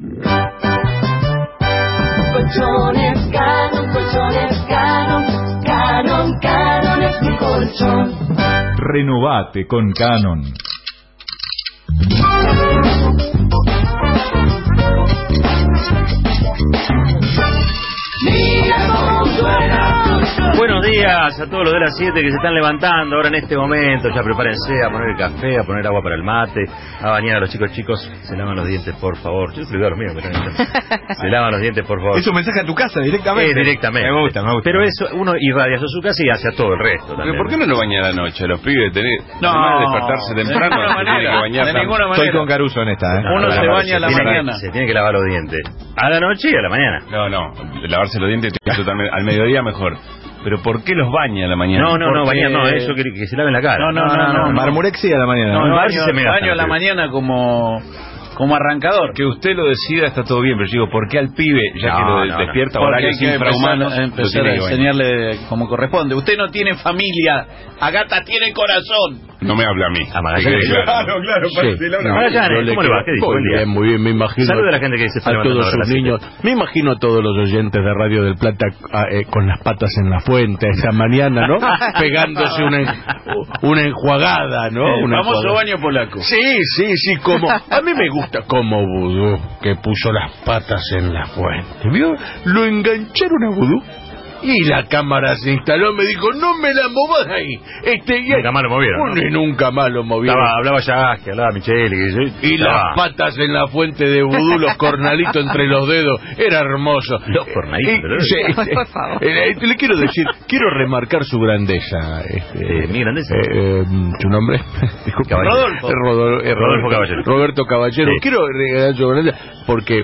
Colchones Canon, colchones Canon, Canon, Canon es mi colchón. Renovate con Canon. Buenos días a todos los de las siete que se están levantando ahora en este momento. Ya prepárense a poner el café, a poner agua para el mate, a bañar a los chicos. Chicos, se lavan los dientes, por favor. Yo soy dormido, pero se lavan los dientes, por favor. Es un mensaje a tu casa directamente. Eh, directamente. Me gusta, me gusta. Pero eso uno irradia a su casa y hacia todo el resto también. ¿Pero por qué no lo baña a la noche? Los pibes tener, No. además de despertarse temprano, De ninguna se tienen que manera, bañar. de tam- ninguna manera. Estoy con Caruso en esta, ¿eh? Uno se baña a la tiene mañana. que- Se tiene que lavar los dientes. A la noche y a la mañana. No, no, lavarse los dientes totalmente, al mediodía mejor. Pero ¿por qué los baña a la mañana? No, no, no, Porque- bañar no, eso que, que se laven la cara. No, no, no, no, no. Marmurexi a la mañana. No, ¿no? baño, se me gasta, baño a la tío. mañana como como arrancador. Que usted lo decida está todo bien, pero yo digo, ¿por qué al pibe, ya No, que lo no, despierta Porque horarios hay que empezar, infrahumanos, lo empezar tiene a que bañar? enseñarle como corresponde. Usted no tiene familia, Agata tiene corazón. No me habla a mí. A Magallanes. Que quede claro. Claro, claro, Sí. parecela una- No, Magallanes, yo le ¿cómo le va? quiero- ¿Qué dice? Muy Buen día. bien, muy bien, me imagino. Salude a la gente que se está a levantando todos ahora a sus las niños. Me imagino a todos los oyentes de Radio del Plata ah, eh, con las patas en la fuente esta mañana, ¿no? Pegándose una, en- una enjuagada, ¿no? El Una famoso enjuagada. baño polaco. Sí, sí, sí, como... A mí me gusta como Vudú, que puso las patas en la fuente. ¿Vio? Lo engancharon a Vudú. Y la cámara se instaló, me dijo, no me la movas ahí. Este, y Nunca más lo movieron, ¿no? Y nunca más lo movieron. Estaba, hablaba ya, que hablaba Michele. Que, Y estaba- las patas en la fuente de Vudú, los cornalitos entre los dedos, era hermoso. Los cornalitos, Eh, pero- sí, Por favor. eh, eh, le quiero decir, quiero remarcar su grandeza. Este, Eh, mi grandeza. eh, eh, ¿Su nombre? Disculpe. Caballero. Rodolfo. Eh, Rodol- eh, Rodolfo Caballero. Roberto Caballero. Sí. Quiero regalar su grandeza porque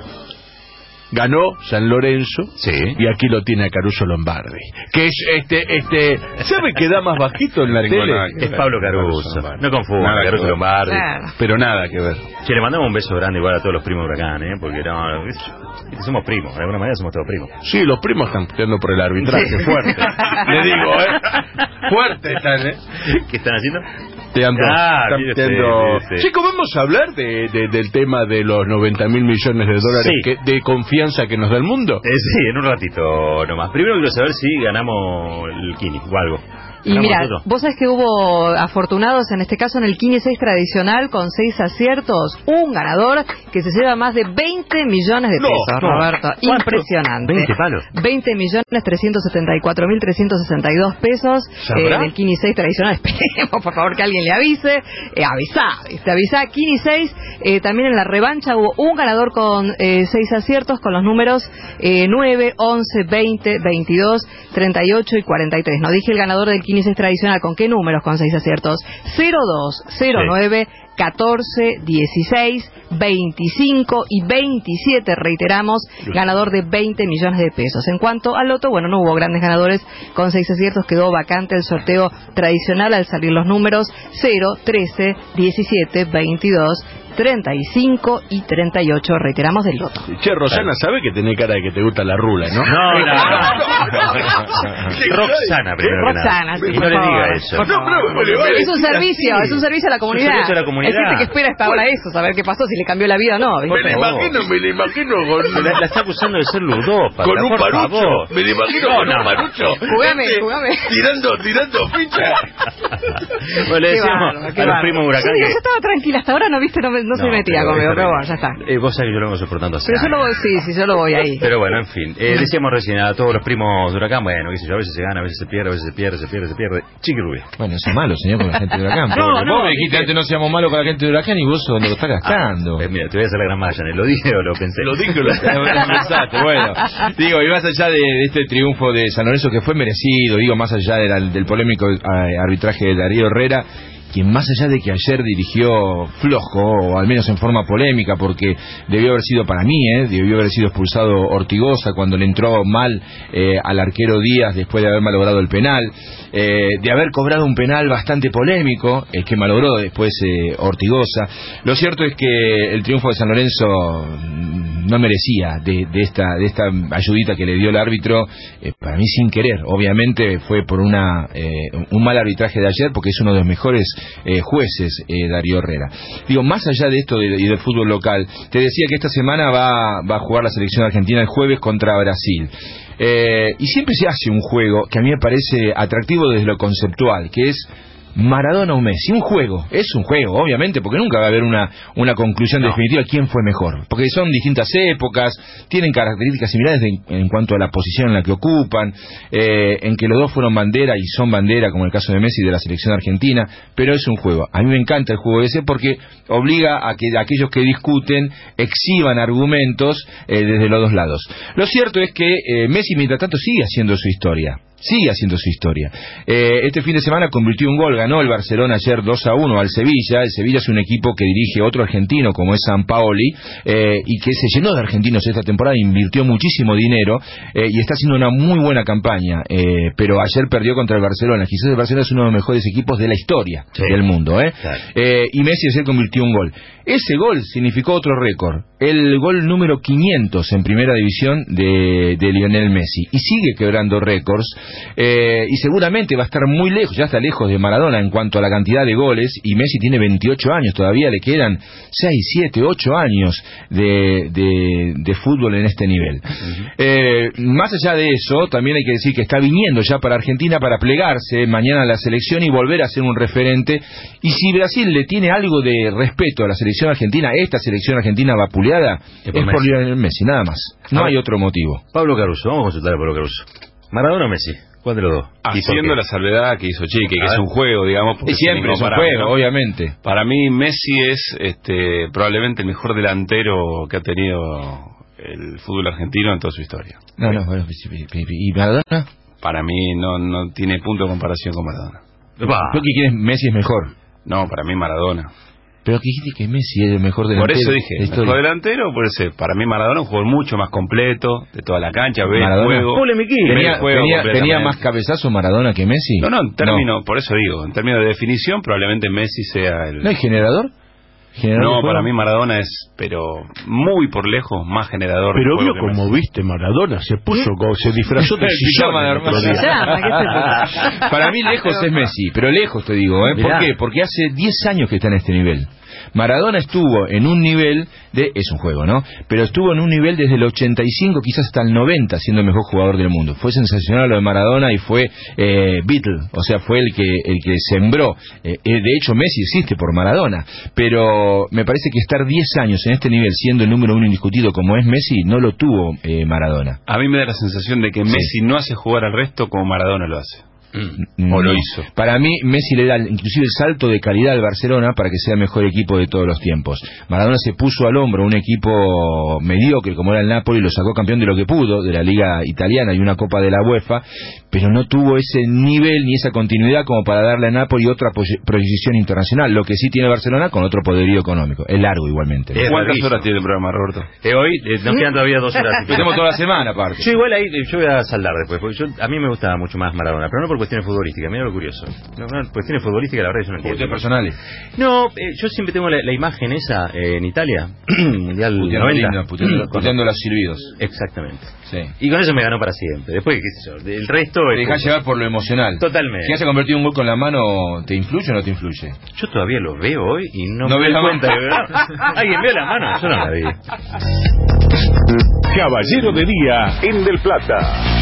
ganó San Lorenzo, Sí. y aquí lo tiene a Caruso Lombardi, que es este este ¿sabe que da más bajito en la Tengo tele? nada que Es Pablo Caruso. No confunda, Nada que Caruso ver. Lombardi. Claro. Pero nada que ver. Che, le mandamos un beso grande igual a todos los primos de Huracán, ¿eh? Porque no, es- somos primos, de alguna manera somos todos primos. Sí, los primos están peleando por el arbitraje, Sí. fuerte. Le digo, ¿eh? Fuerte están, ¿eh? ¿Qué están haciendo? Teando, Ah, están mire teando- usted, mire usted. Chicos, vamos a hablar de, de- del tema de los noventa mil millones de dólares Sí. que, de confianza que nos da el mundo. Eh, sí, en un ratito nomás. Primero quiero saber si ganamos el Kini o algo. Y mira, vos sabés que hubo afortunados en este caso en el quinientos seis tradicional con seis aciertos, un ganador que se lleva más de veinte millones de pesos, no, Roberto. No. Impresionante. veinte palos. veinte millones trescientos setenta y cuatro mil trescientos sesenta y dos pesos eh, en el quinientos seis tradicional. Esperemos, por favor, que alguien le avise. Eh, avisá, te avisa. quinientos seis, eh, también en la revancha hubo un ganador con eh, seis aciertos con los números eh, nueve, once, veinte, veintidós, treinta y ocho y cuarenta y tres. No dije el ganador del quinientos seis tradicional, ¿con qué números con seis aciertos? cero dos, cero nueve, catorce, dieciséis, veinticinco y veintisiete, reiteramos, ganador de veinte millones de pesos. En cuanto al loto, bueno, no hubo grandes ganadores con seis aciertos, quedó vacante el sorteo tradicional al salir los números cero, trece, diecisiete, veintidós, treinta y cinco y treinta y ocho, reiteramos del loto. Che, Rosana, sabe que tenés cara de que te gusta la rula, ¿no? No, no, Roxana, primero que nada. Roxana, sí, y no por le favor, diga eso. por favor. Es un servicio, es un servicio a la comunidad. Es un servicio a la comunidad. Hay gente que espera hasta ahora eso, saber qué pasó, si le cambió la vida o no. Me la imagino, me la imagino con... La, la está acusando de ser ludópata. Con un por parucho. Favor. Me la imagino No, con no. un parucho. Jugame, jugame. Tirando, tirando ficha. Bueno, le Qué decíamos bárbaro, a qué los bárbaro. primos Huracán Sí, que... yo estaba tranquila hasta ahora, no viste, no, me- no se No, metía pero conmigo, está pero bien. bueno, ya está. Eh, vos sabés que yo lo vengo soportando así. Pero yo lo voy, sí, sí, yo lo voy ahí. Pero bueno, en fin. Eh, decíamos recién a todos los primos de Huracán, bueno, qué sé yo, a veces se gana, a veces se pierde, a veces se pierde, se pierde, se pierde. Chiqui Rubio. Bueno, eso es malo, señor, con la gente de Huracán. No, Pobre. no, Vos me dijiste dije- antes no seamos malos con la gente de Huracán y vos donde lo estás gastando. Ah, eh, mira, te voy a hacer la gran malla, ¿lo dije o lo pensé? Lo dije o lo pensaste, bueno. Digo, y más allá de, de este triunfo de San Lorenzo que fue merecido, digo, más allá de la- del polémico eh, arbitraje de Darío Herrera, quien más allá de que ayer dirigió flojo, o al menos en forma polémica, porque debió haber sido para mí, ¿eh? debió haber sido expulsado Ortigosa cuando le entró mal eh, al arquero Díaz después de haber malogrado el penal, eh, de haber cobrado un penal bastante polémico, el que malogró después eh, Ortigosa. Lo cierto es que el triunfo de San Lorenzo no merecía de, de esta de esta ayudita que le dio el árbitro, eh, para mí sin querer. Obviamente fue por una eh, un mal arbitraje de ayer, porque es uno de los mejores eh, jueces, eh, Darío Herrera. Digo, más allá de esto de, y del fútbol local, te decía que esta semana va, va a jugar la selección argentina el jueves contra Brasil. Eh, y siempre se hace un juego que a mí me parece atractivo desde lo conceptual, que es Maradona o Messi. Un juego, es un juego, obviamente, porque nunca va a haber una, una conclusión No. definitiva quién fue mejor, porque son distintas épocas, tienen características similares de- en cuanto a la posición en la que ocupan, eh, en que los dos fueron bandera y son bandera, como el caso de Messi y de la selección argentina, pero es un juego. A mí me encanta el juego ese porque obliga a que aquellos que discuten exhiban argumentos eh, desde los dos lados. Lo cierto es que eh, Messi, mientras tanto, sigue haciendo su historia. Sigue haciendo su historia. Eh, este fin de semana convirtió un gol, ganó el Barcelona ayer dos a uno al Sevilla. El Sevilla es un equipo que dirige otro argentino como es Sampaoli, eh, y que se llenó de argentinos esta temporada, invirtió muchísimo dinero eh, y está haciendo una muy buena campaña, eh, pero ayer perdió contra el Barcelona. Quizás el Barcelona es uno de los mejores equipos de la historia Sí. del mundo, ¿eh? Claro. Eh, y Messi ayer convirtió un gol. Ese gol significó otro récord, el gol número quinientos en primera división de, de Lionel Messi, y sigue quebrando récords, eh, y seguramente va a estar muy lejos, ya está lejos de Maradona en cuanto a la cantidad de goles, y Messi tiene veintiocho años, todavía le quedan seis, siete, ocho años de, de, de fútbol en este nivel. Uh-huh. eh, más allá de eso, también hay que decir que está viniendo ya para Argentina para plegarse mañana a la selección y volver a ser un referente, y si Brasil le tiene algo de respeto a la selección argentina, esta selección argentina vapuleada, es por, por Lionel Messi, nada más. No hay otro motivo. Pablo Caruso, vamos a consultar a Pablo Caruso. ¿Maradona o Messi? ¿Cuál de los dos? Haciendo la salvedad que hizo Chiqui, que es un juego, digamos. Y siempre es un juego, ¿no? Obviamente. Para mí Messi es este, probablemente el mejor delantero que ha tenido el fútbol argentino en toda su historia. No, no, bueno, ¿y Maradona? Para mí no, no tiene punto de comparación con Maradona. ¿Tú qué quieres? Messi es mejor. No, para mí Maradona. Pero aquí dijiste que Messi es el mejor delantero. Por eso dije, mejor delantero, por eso, para mí Maradona es un jugador mucho más completo, de toda la cancha, ve el juego. ¿Tenía, tenía, ¿Tenía más cabezazo Maradona que Messi? No, no, en términos, no. Por eso digo, en términos de definición, probablemente Messi sea el... ¿No hay generador? No, para mí Maradona es, pero muy por lejos, más generador. Pero vio como viste Maradona, se puso, se disfrazó de pijama. Para mí lejos es Messi, pero lejos te digo, ¿eh? ¿Por qué? Porque hace diez años que está en este nivel. Maradona estuvo en un nivel de, es un juego, ¿no? Pero estuvo en un nivel desde el ochenta y cinco, quizás hasta el noventa, siendo el mejor jugador del mundo. Fue sensacional lo de Maradona y fue eh, Beatle, o sea, fue el que el que sembró. Eh, de hecho, Messi existe por Maradona, pero me parece que estar diez años en este nivel, siendo el número uno indiscutido como es Messi, no lo tuvo eh, Maradona. A mí me da la sensación de que Messi sí. no hace jugar al resto como Maradona lo hace. Mm. O lo No. hizo. Para mí, Messi le da inclusive el salto de calidad al Barcelona para que sea el mejor equipo de todos los tiempos. Maradona se puso al hombro un equipo mediocre como era el Napoli, lo sacó campeón de lo que pudo, de la Liga Italiana y una Copa de la UEFA, pero no tuvo ese nivel ni esa continuidad como para darle a Napoli otra proyección internacional. Lo que sí tiene Barcelona con otro poderío económico. Es largo igualmente. ¿no? ¿Cuántas horas tiene el programa, Roberto? Eh, hoy eh, nos quedan todavía dos horas. Tenemos toda la semana, aparte. Yo igual ahí, yo voy a saldar después, porque yo, a mí me gustaba mucho más Maradona, pero no por cuestiones futbolísticas, mira lo curioso. No, no, cuestiones futbolísticas, la verdad, yo no entiendo. ¿Cuestiones personales? No, eh, yo siempre tengo la, la imagen esa eh, en Italia, Mundial noventa. Puteando, puteando los silbidos. Exactamente. Sí. Y con eso me ganó para siempre. Después, qué sé yo, el resto... Te dejás llevar por lo emocional. Totalmente. Si has convertido un gol con la mano, ¿te influye o no te influye? Yo todavía lo veo hoy y no, no me doy la cuenta. mano. Que, ¿no? ¿Alguien vio la mano? Yo no la vi. Caballero de Día en Del Plata.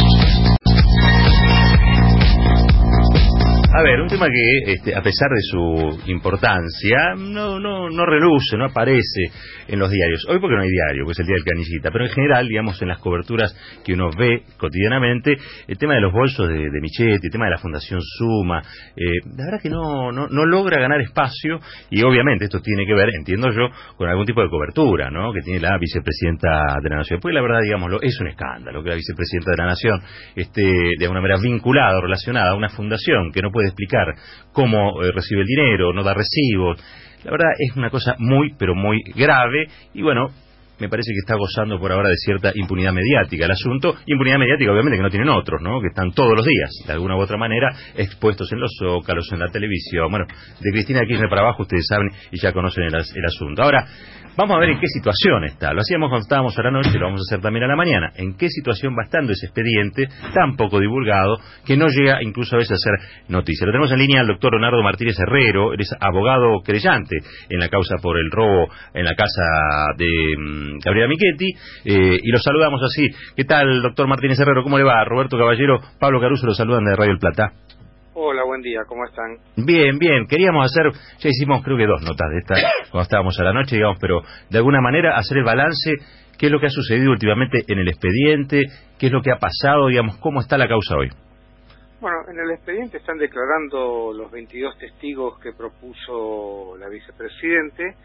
A ver, un tema que, este, a pesar de su importancia, no, no, no reluce, no aparece en los diarios. Hoy porque no hay diario, pues es el día del canillita, pero en general, digamos, en las coberturas que uno ve cotidianamente, el tema de los bolsos de, de Michetti, el tema de la Fundación Suma, eh, la verdad que no, no, no logra ganar espacio, y obviamente esto tiene que ver, entiendo yo, con algún tipo de cobertura, ¿no?, que tiene la vicepresidenta de la Nación. Pues la verdad, digámoslo, es un escándalo que la vicepresidenta de la Nación esté de alguna manera vinculada o relacionada a una fundación que no puede explicar cómo eh, recibe el dinero, no da recibos. La verdad es una cosa muy, pero muy grave, y bueno, me parece que está gozando por ahora de cierta impunidad mediática el asunto, impunidad mediática obviamente que no tienen otros, ¿no?, que están todos los días, de alguna u otra manera, expuestos en los zócalos, en la televisión. Bueno, de Cristina Kirchner para abajo ustedes saben y ya conocen el, el asunto. Ahora, vamos a ver en qué situación está. Lo hacíamos cuando estábamos a la noche, lo vamos a hacer también a la mañana. ¿En qué situación va estando ese expediente tan poco divulgado que no llega incluso a veces a ser noticia? Lo tenemos en línea al doctor Leonardo Martínez Herrero, él es abogado creyente en la causa por el robo en la casa de um, Gabriela Michetti, eh, y lo saludamos así. ¿Qué tal, doctor Martínez Herrero? ¿Cómo le va? Roberto Caballero, Pablo Caruso, lo saludan de Radio El Plata. Hola, buen día, ¿cómo están? Bien, bien, queríamos hacer, ya hicimos creo que dos notas de estas cuando estábamos a la noche, digamos, pero de alguna manera hacer el balance, qué es lo que ha sucedido últimamente en el expediente, qué es lo que ha pasado, digamos, cómo está la causa hoy. Bueno, en el expediente están declarando los veintidós testigos que propuso la vicepresidente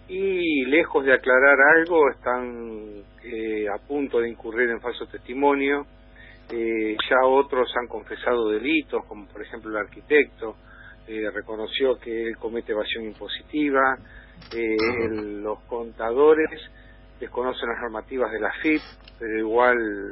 y lejos de aclarar algo están eh, a punto de incurrir en falso testimonio. Eh, ya otros han confesado delitos, como por ejemplo el arquitecto, eh, reconoció que él comete evasión impositiva, eh, el, los contadores desconocen las normativas de la F I P, pero igual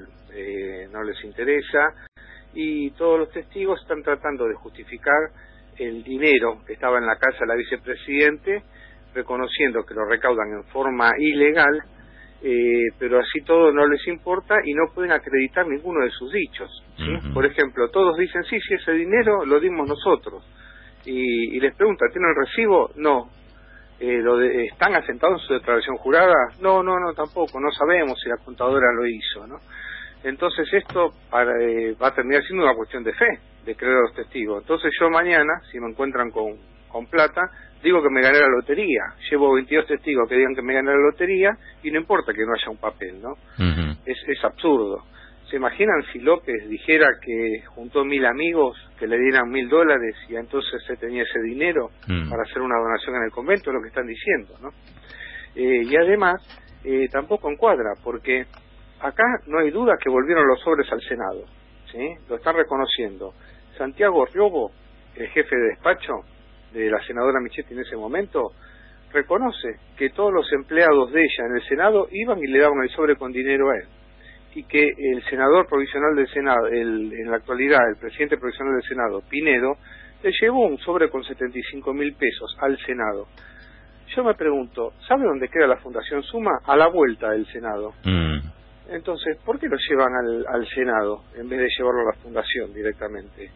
eh, no les interesa, y todos los testigos están tratando de justificar el dinero que estaba en la casa de la vicepresidente, reconociendo que lo recaudan en forma ilegal, Eh, pero así todo no les importa y no pueden acreditar ninguno de sus dichos, ¿sí? Uh-huh. Por ejemplo, todos dicen, sí, sí, ese dinero lo dimos nosotros, y, y les preguntan, ¿tienen el recibo? No. Eh, lo de, ¿Están asentados en su declaración jurada? No, no, no, tampoco, no sabemos si la contadora lo hizo, ¿no? Entonces esto para, eh, va a terminar siendo una cuestión de fe, de creer a los testigos. Entonces yo mañana, si me encuentran con, con plata, digo que me gané la lotería. Llevo veintidós testigos que digan que me gané la lotería y no importa que no haya un papel, ¿no? Uh-huh. Es, es absurdo. ¿Se imaginan si López dijera que juntó mil amigos que le dieran mil dólares y entonces se tenía ese dinero uh-huh. para hacer una donación en el convento? Es lo que están diciendo, ¿no? Eh, y además, eh, tampoco encuadra, porque acá no hay duda que volvieron los sobres al Senado, ¿sí? Lo están reconociendo. Santiago Riobo, el jefe de despacho de la senadora Michetti en ese momento, reconoce que todos los empleados de ella en el Senado iban y le daban el sobre con dinero a él, y que el senador provisional del Senado, el, en la actualidad el presidente provisional del Senado, Pinedo, le llevó un sobre con setenta y cinco mil pesos al Senado. Yo me pregunto, ¿sabe dónde queda la Fundación Suma? A la vuelta del Senado. Mm. Entonces, ¿por qué lo llevan al, al Senado en vez de llevarlo a la Fundación directamente?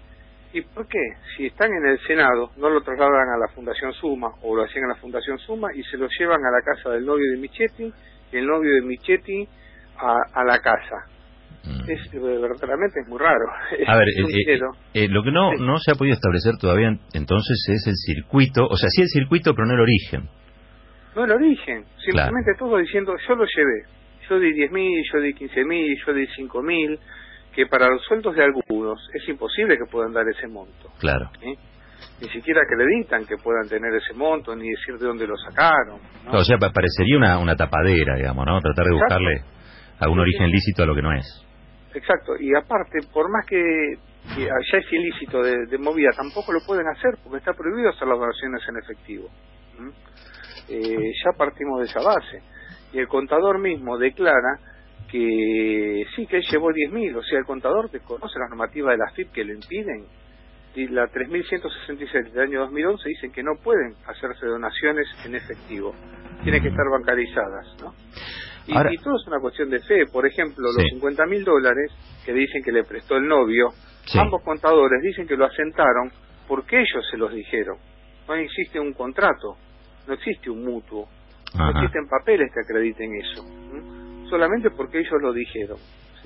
¿Y por qué? Si están en el Senado, no lo trasladan a la Fundación Suma, o lo hacían a la Fundación Suma, y se lo llevan a la casa del novio de Michetti, y el novio de Michetti a, a la casa. Mm. Es verdaderamente es muy raro. A ver, eh, eh, eh, lo que no, no se ha podido establecer todavía entonces es el circuito, o sea, sí el circuito, pero no el origen. No el origen, simplemente claro. Todo diciendo, yo lo llevé, yo di diez mil, yo di quince mil, yo di cinco mil, que para los sueldos de algunos es imposible que puedan dar ese monto. Claro. ¿Sí? Ni siquiera acreditan que puedan tener ese monto, ni decir de dónde lo sacaron, ¿no? No, o sea, parecería una, una tapadera, digamos, ¿no? Tratar de Exacto. buscarle algún sí, origen sí. lícito a lo que no es. Exacto, y aparte, por más que, que ya es ilícito de, de movida, tampoco lo pueden hacer, porque está prohibido hacer las donaciones en efectivo. ¿Mm? Eh, ya partimos de esa base. Y el contador mismo declara que sí, que él llevó diez mil, o sea, el contador desconoce las normativas de la F I P que lo impiden, y la tres mil ciento sesenta y seis del año dos mil once dicen que no pueden hacerse donaciones en efectivo, tienen que estar bancarizadas, ¿no? Y, Ahora, y todo es una cuestión de fe. Por ejemplo, sí. Los cincuenta mil dólares que dicen que le prestó el novio, sí. Ambos contadores dicen que lo asentaron porque ellos se los dijeron. No existe un contrato, no existe un mutuo, Ajá. no existen papeles que acrediten eso, ¿sí? Solamente porque ellos lo dijeron, ¿sí?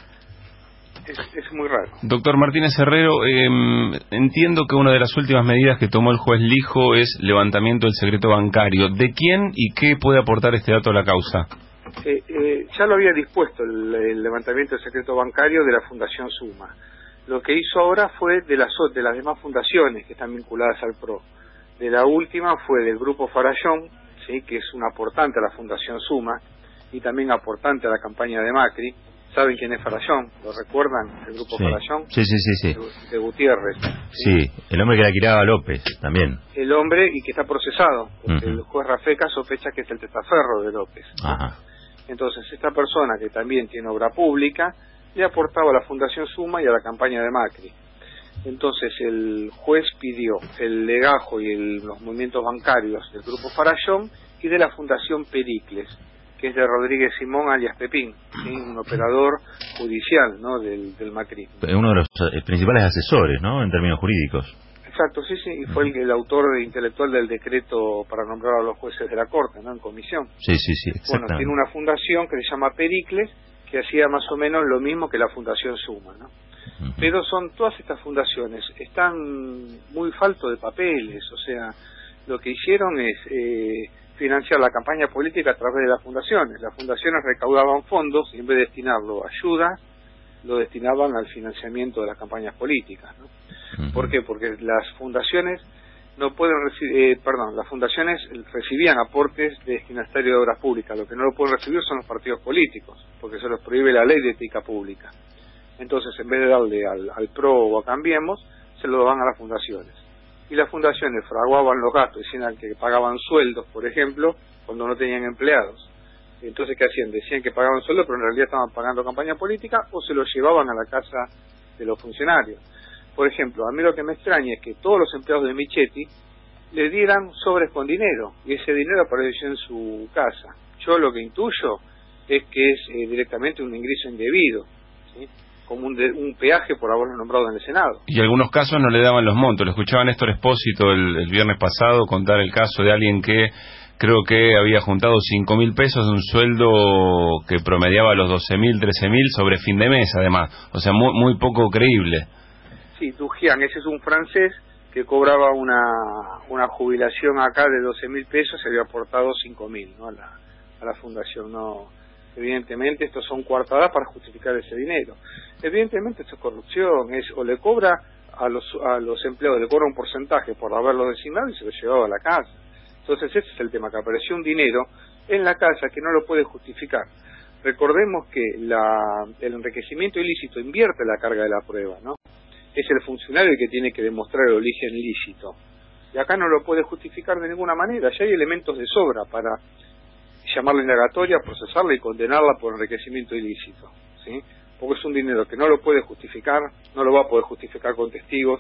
Es, es muy raro. Doctor Martínez Herrero, eh, entiendo que una de las últimas medidas que tomó el juez Lijo es levantamiento del secreto bancario. ¿De quién y qué puede aportar este dato a la causa? Eh, eh, ya lo había dispuesto el, el levantamiento del secreto bancario de la Fundación Suma. Lo que hizo ahora fue de las, de las demás fundaciones que están vinculadas al P R O. De la última fue del Grupo Farallón, ¿sí? Que es un aportante a la Fundación Suma y también aportante a la campaña de Macri. ¿Saben quién es Farallón? ¿Lo recuerdan? El Grupo sí. Farallón. Sí, sí, sí, sí. De, de Gutiérrez. ¿sí? sí, el hombre que la quitaba a López también. El hombre y que está procesado, porque uh-huh. el juez Rafeca sospecha que es el testaferro de López. Ajá. Entonces, esta persona que también tiene obra pública le aportaba a la Fundación Suma y a la campaña de Macri. Entonces, el juez pidió el legajo y el, los movimientos bancarios del Grupo Farallón y de la Fundación Pericles, que es de Rodríguez Simón alias Pepín, ¿sí? Un operador judicial, ¿no? del, del Macri. Uno de los principales asesores, ¿no? En términos jurídicos. Exacto, sí, sí, y fue el, el autor intelectual del decreto para nombrar a los jueces de la Corte, ¿no? En comisión. Sí, sí, sí, exactamente. Bueno, tiene una fundación que se llama Pericles, que hacía más o menos lo mismo que la Fundación Suma, ¿no? Uh-huh. Pero son todas estas fundaciones, están muy falto de papeles, o sea, lo que hicieron es eh, financiar la campaña política a través de las fundaciones. Las fundaciones recaudaban fondos y en vez de destinarlo a ayuda, lo destinaban al financiamiento de las campañas políticas, ¿no? Uh-huh. ¿Por qué? Porque las fundaciones no pueden recibir, eh, perdón, las fundaciones recibían aportes de destinatario de obras públicas. Lo que no lo pueden recibir son los partidos políticos, porque se los prohíbe la ley de ética pública. Entonces, en vez de darle al, al P R O o a Cambiemos, se lo dan a las fundaciones. Y las fundaciones fraguaban los gastos, decían que pagaban sueldos, por ejemplo, cuando no tenían empleados. Entonces, ¿qué hacían? Decían que pagaban sueldos, pero en realidad estaban pagando campaña política, o se lo llevaban a la casa de los funcionarios. Por ejemplo, a mí lo que me extraña es que todos los empleados de Michetti le dieran sobres con dinero, y ese dinero apareció en su casa. Yo lo que intuyo es que es eh, directamente un ingreso indebido, ¿sí? Como un, de, un peaje por haberlo nombrado en el Senado. Y en algunos casos no le daban los montos. Lo escuchaba Néstor Espósito el, el viernes pasado contar el caso de alguien que creo que había juntado cinco mil pesos de un sueldo que promediaba los doce mil, trece mil sobre fin de mes, además. O sea, muy, muy poco creíble. Sí, Dujian, ese es un francés que cobraba una, una jubilación acá de doce mil pesos y había aportado cinco mil, ¿no? a, la, a la fundación. No, evidentemente, estos son coartadas para justificar ese dinero. Evidentemente, esto es corrupción, es o le cobra a los, a los empleados, le cobra un porcentaje por haberlo designado y se lo llevaba a la casa. Entonces, ese es el tema, que apareció un dinero en la casa que no lo puede justificar. Recordemos que la, el enriquecimiento ilícito invierte la carga de la prueba, ¿no? Es el funcionario el que tiene que demostrar el origen lícito. Y acá no lo puede justificar de ninguna manera. Ya hay elementos de sobra para llamarla indagatoria, procesarla y condenarla por enriquecimiento ilícito, ¿sí? Porque es un dinero que no lo puede justificar, no lo va a poder justificar con testigos,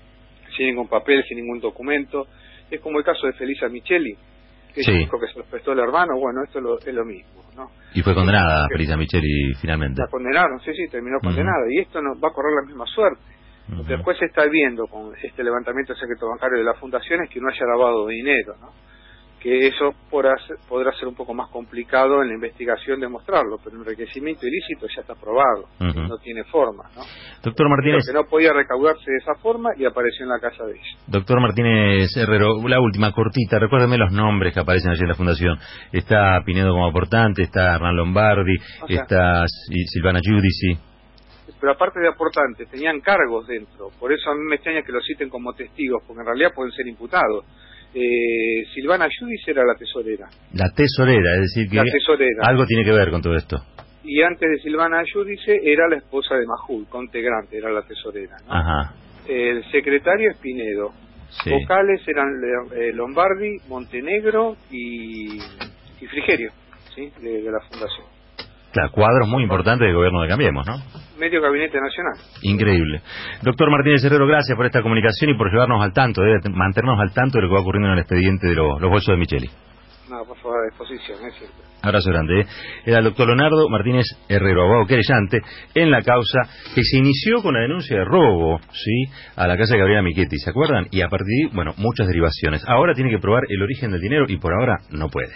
sin ningún papel, sin ningún documento. Es como el caso de Felisa Micheli, que sí. dijo que se los prestó el hermano. Bueno, esto es lo, es lo mismo, ¿no? Y fue condenada Felisa Micheli finalmente. La condenaron, sí, sí, terminó condenada. Uh-huh. Y esto no va a correr la misma suerte. Lo que después se está viendo con este levantamiento del secreto bancario de las fundaciones es que no haya lavado de dinero, ¿no? Que eso podrá ser, podrá ser un poco más complicado en la investigación demostrarlo, pero el enriquecimiento ilícito ya está probado, uh-huh. no tiene forma, ¿no? Doctor Martínez, pero que no podía recaudarse de esa forma y apareció en la casa de ella. Doctor Martínez Herrero, la última cortita, recuérdeme los nombres que aparecen allí en la fundación. Está Pinedo como aportante, está Hernán Lombardi, o sea, está Silvana Giudici. Pero aparte de aportantes, tenían cargos dentro, por eso a mí me extraña que los citen como testigos, porque en realidad pueden ser imputados. Eh, Silvana Giudici era la tesorera. La tesorera, es decir que la tesorera. Algo tiene que ver con todo esto. Y antes de Silvana Giudici era la esposa de Majul, Conte Grande, era la tesorera, ¿no? Ajá. El secretario es Pinedo. Sí. Vocales eran eh, Lombardi, Montenegro y, y Frigerio, ¿sí? De, de la fundación. Claro, cuadros muy importantes del gobierno de Cambiemos, ¿no? Medio gabinete nacional. Increíble. Doctor Martínez Herrero, gracias por esta comunicación y por llevarnos al tanto, debe mantenernos al tanto de lo que va ocurriendo en el expediente de los, los bolsos de Micheli. No, por favor, a disposición, es cierto. Abrazo grande. ¿eh? Era el doctor Leonardo Martínez Herrero, abogado querellante en la causa que se inició con la denuncia de robo, ¿sí?, a la casa de Gabriela Michetti, ¿se acuerdan? Y a partir de, bueno, muchas derivaciones. Ahora tiene que probar el origen del dinero y por ahora no puede.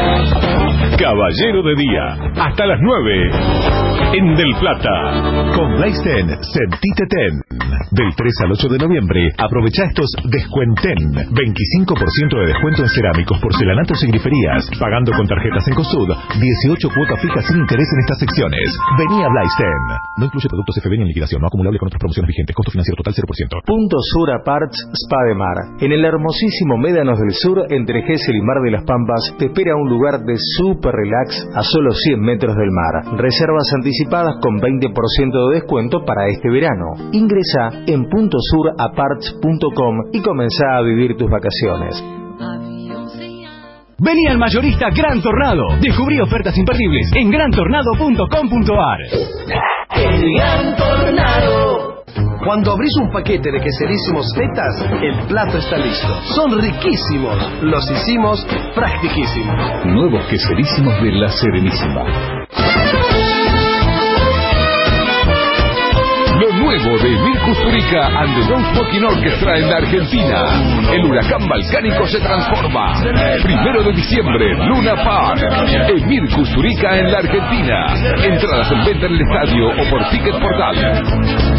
Caballero de Día, hasta las nueve, en Del Plata. Con Blaisten, sentite ten. Del tres al ocho de noviembre, aprovecha estos Descuenten. veinticinco por ciento de descuento en cerámicos, porcelanatos y griferías. Pagando con tarjetas en COSUD, dieciocho cuotas fijas sin interés en estas secciones. Vení a Blaisten. No incluye productos F B en liquidación, no acumulable con otras promociones vigentes. Costo financiero total cero por ciento. Punto Sur Aparts Spa de Mar. En el hermosísimo Médanos del Sur, entre Gesell y Mar de las Pampas, te espera un lugar de super relax a solo cien metros del mar. Reservas anticipadas con veinte por ciento de descuento para este verano. Ingresa en punto sur aparts punto com y comenzá a vivir tus vacaciones. Vení al mayorista Gran Tornado. Descubrí ofertas imperdibles en gran tornado punto com punto a r. El Gran Tornado. Cuando abrís un paquete de queserísimos fetas, el plato está listo. Son riquísimos. Los hicimos practiquísimos. Nuevos queserísimos de La Serenísima. Lo nuevo de Emir Kusturica and the Don't Smoking Orchestra en la Argentina. El huracán balcánico se transforma. Primero de diciembre, Luna Park. Emir Kusturica en la Argentina. Entradas en venta en el estadio o por Ticket Portal.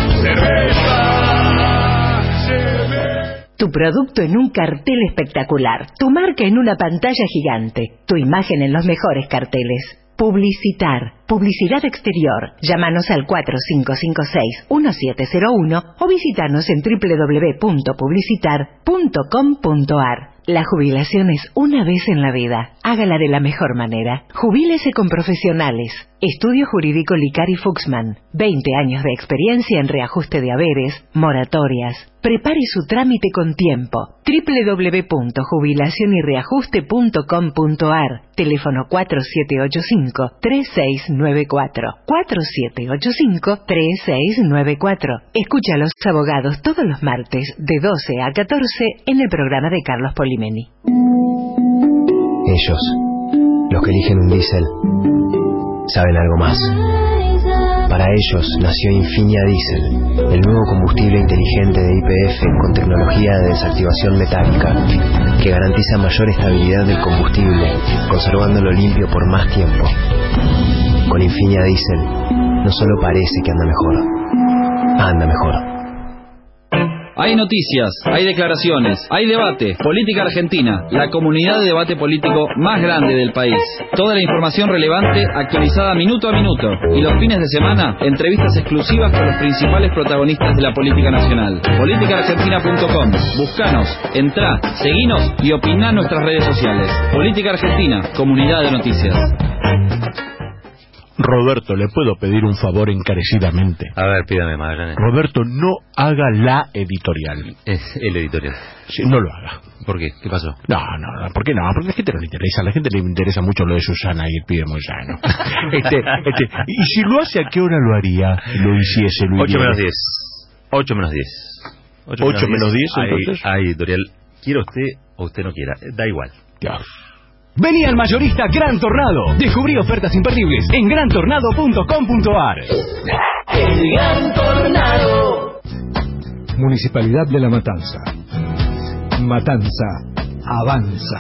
Tu producto en un cartel espectacular, tu marca en una pantalla gigante, tu imagen en los mejores carteles. Publicitar, publicidad exterior. Llámanos al cuatro cinco cinco seis uno siete cero uno o visítanos en doble u doble u doble u punto publicitar punto com punto a r. La jubilación es una vez en la vida. Hágala de la mejor manera. Jubílese con profesionales. Estudio Jurídico Licari Fuxman. veinte años de experiencia en reajuste de haberes, moratorias. Prepare su trámite con tiempo. doble u doble u doble u punto jubilación y reajuste punto com punto a r. Teléfono cuatro siete ocho cinco tres seis nueve cuatro. cuatro siete ocho cinco tres seis nueve cuatro. Escucha a los abogados todos los martes de doce a catorce en el programa de Carlos Polimeni. Ellos, los que eligen un diésel, saben algo más. Para ellos nació Infinia Diesel, el nuevo combustible inteligente de Y P F con tecnología de desactivación metálica que garantiza mayor estabilidad del combustible, conservándolo limpio por más tiempo. Con Infinia Diesel no solo parece que anda mejor, anda mejor. Hay noticias, hay declaraciones, hay debate. Política Argentina, la comunidad de debate político más grande del país. Toda la información relevante actualizada minuto a minuto. Y los fines de semana, entrevistas exclusivas con los principales protagonistas de la política nacional. política argentina punto com. Buscanos, entrá, seguinos y opiná en nuestras redes sociales. Política Argentina, comunidad de noticias. Roberto, ¿le puedo pedir un favor encarecidamente? A ver, pídame, Magallanes. Roberto, no haga la editorial. Es el editorial. Sí, no lo haga. ¿Por qué? ¿Qué pasó? No, no, no, ¿por qué no? Porque a la gente no le interesa. A la gente le interesa mucho lo de Susana y el pibe muy sano. este, este, y si lo hace, ¿a qué hora lo haría? Lo hiciese, lo Ocho menos diez. Ocho menos diez. Ocho menos diez, entonces. Hay editorial. ¿Quiere usted o usted no quiera? Da igual. Ya. Vení al mayorista Gran Tornado. Descubrí ofertas imperdibles en gran tornado punto com punto a r. El Gran Tornado. Municipalidad de La Matanza. Matanza avanza.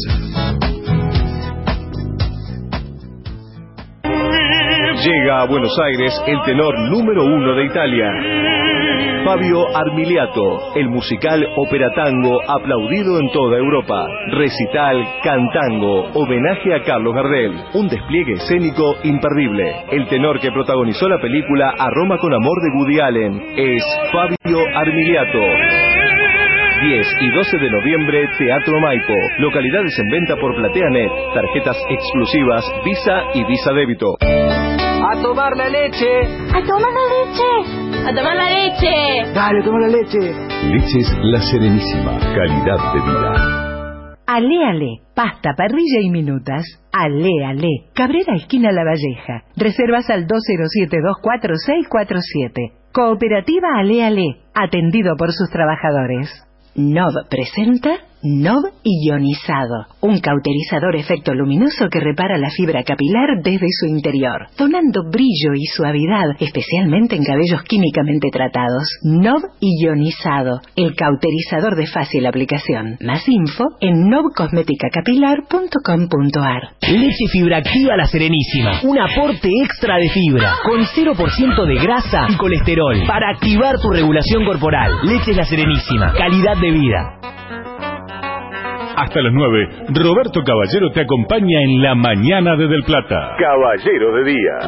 Llega a Buenos Aires el tenor número uno de Italia, Fabio Armiliato, el musical Ópera Tango aplaudido en toda Europa. Recital Cantango, homenaje a Carlos Gardel, un despliegue escénico imperdible. El tenor que protagonizó la película A Roma con Amor de Woody Allen es Fabio Armiliato. diez y doce de noviembre, Teatro Maipo. Localidades en venta por PlateaNet. Tarjetas exclusivas Visa y Visa Débito. ¡A tomar la leche! ¡A tomar la leche! ¡A tomar la leche! ¡Dale, a tomar la leche! Leches La Serenísima, calidad de vida. Ale Ale, pasta, parrilla y minutas. Ale Ale, Cabrera esquina La Valleja. Reservas al dos cero siete dos cuatro seis cuatro siete. Cooperativa Ale Ale, atendido por sus trabajadores. N O V presenta N O V ionizado, un cauterizador efecto luminoso que repara la fibra capilar desde su interior, donando brillo y suavidad, especialmente en cabellos químicamente tratados. N O V ionizado, el cauterizador de fácil aplicación. Más info en nov cosmética capilar punto com punto ar. Leche Fibra Activa La Serenísima, un aporte extra de fibra, con cero por ciento de grasa y colesterol, para activar tu regulación corporal. Leche La Serenísima, calidad de vida. Hasta las nueve, Roberto Caballero te acompaña en La Mañana de Del Plata. Caballero de Día.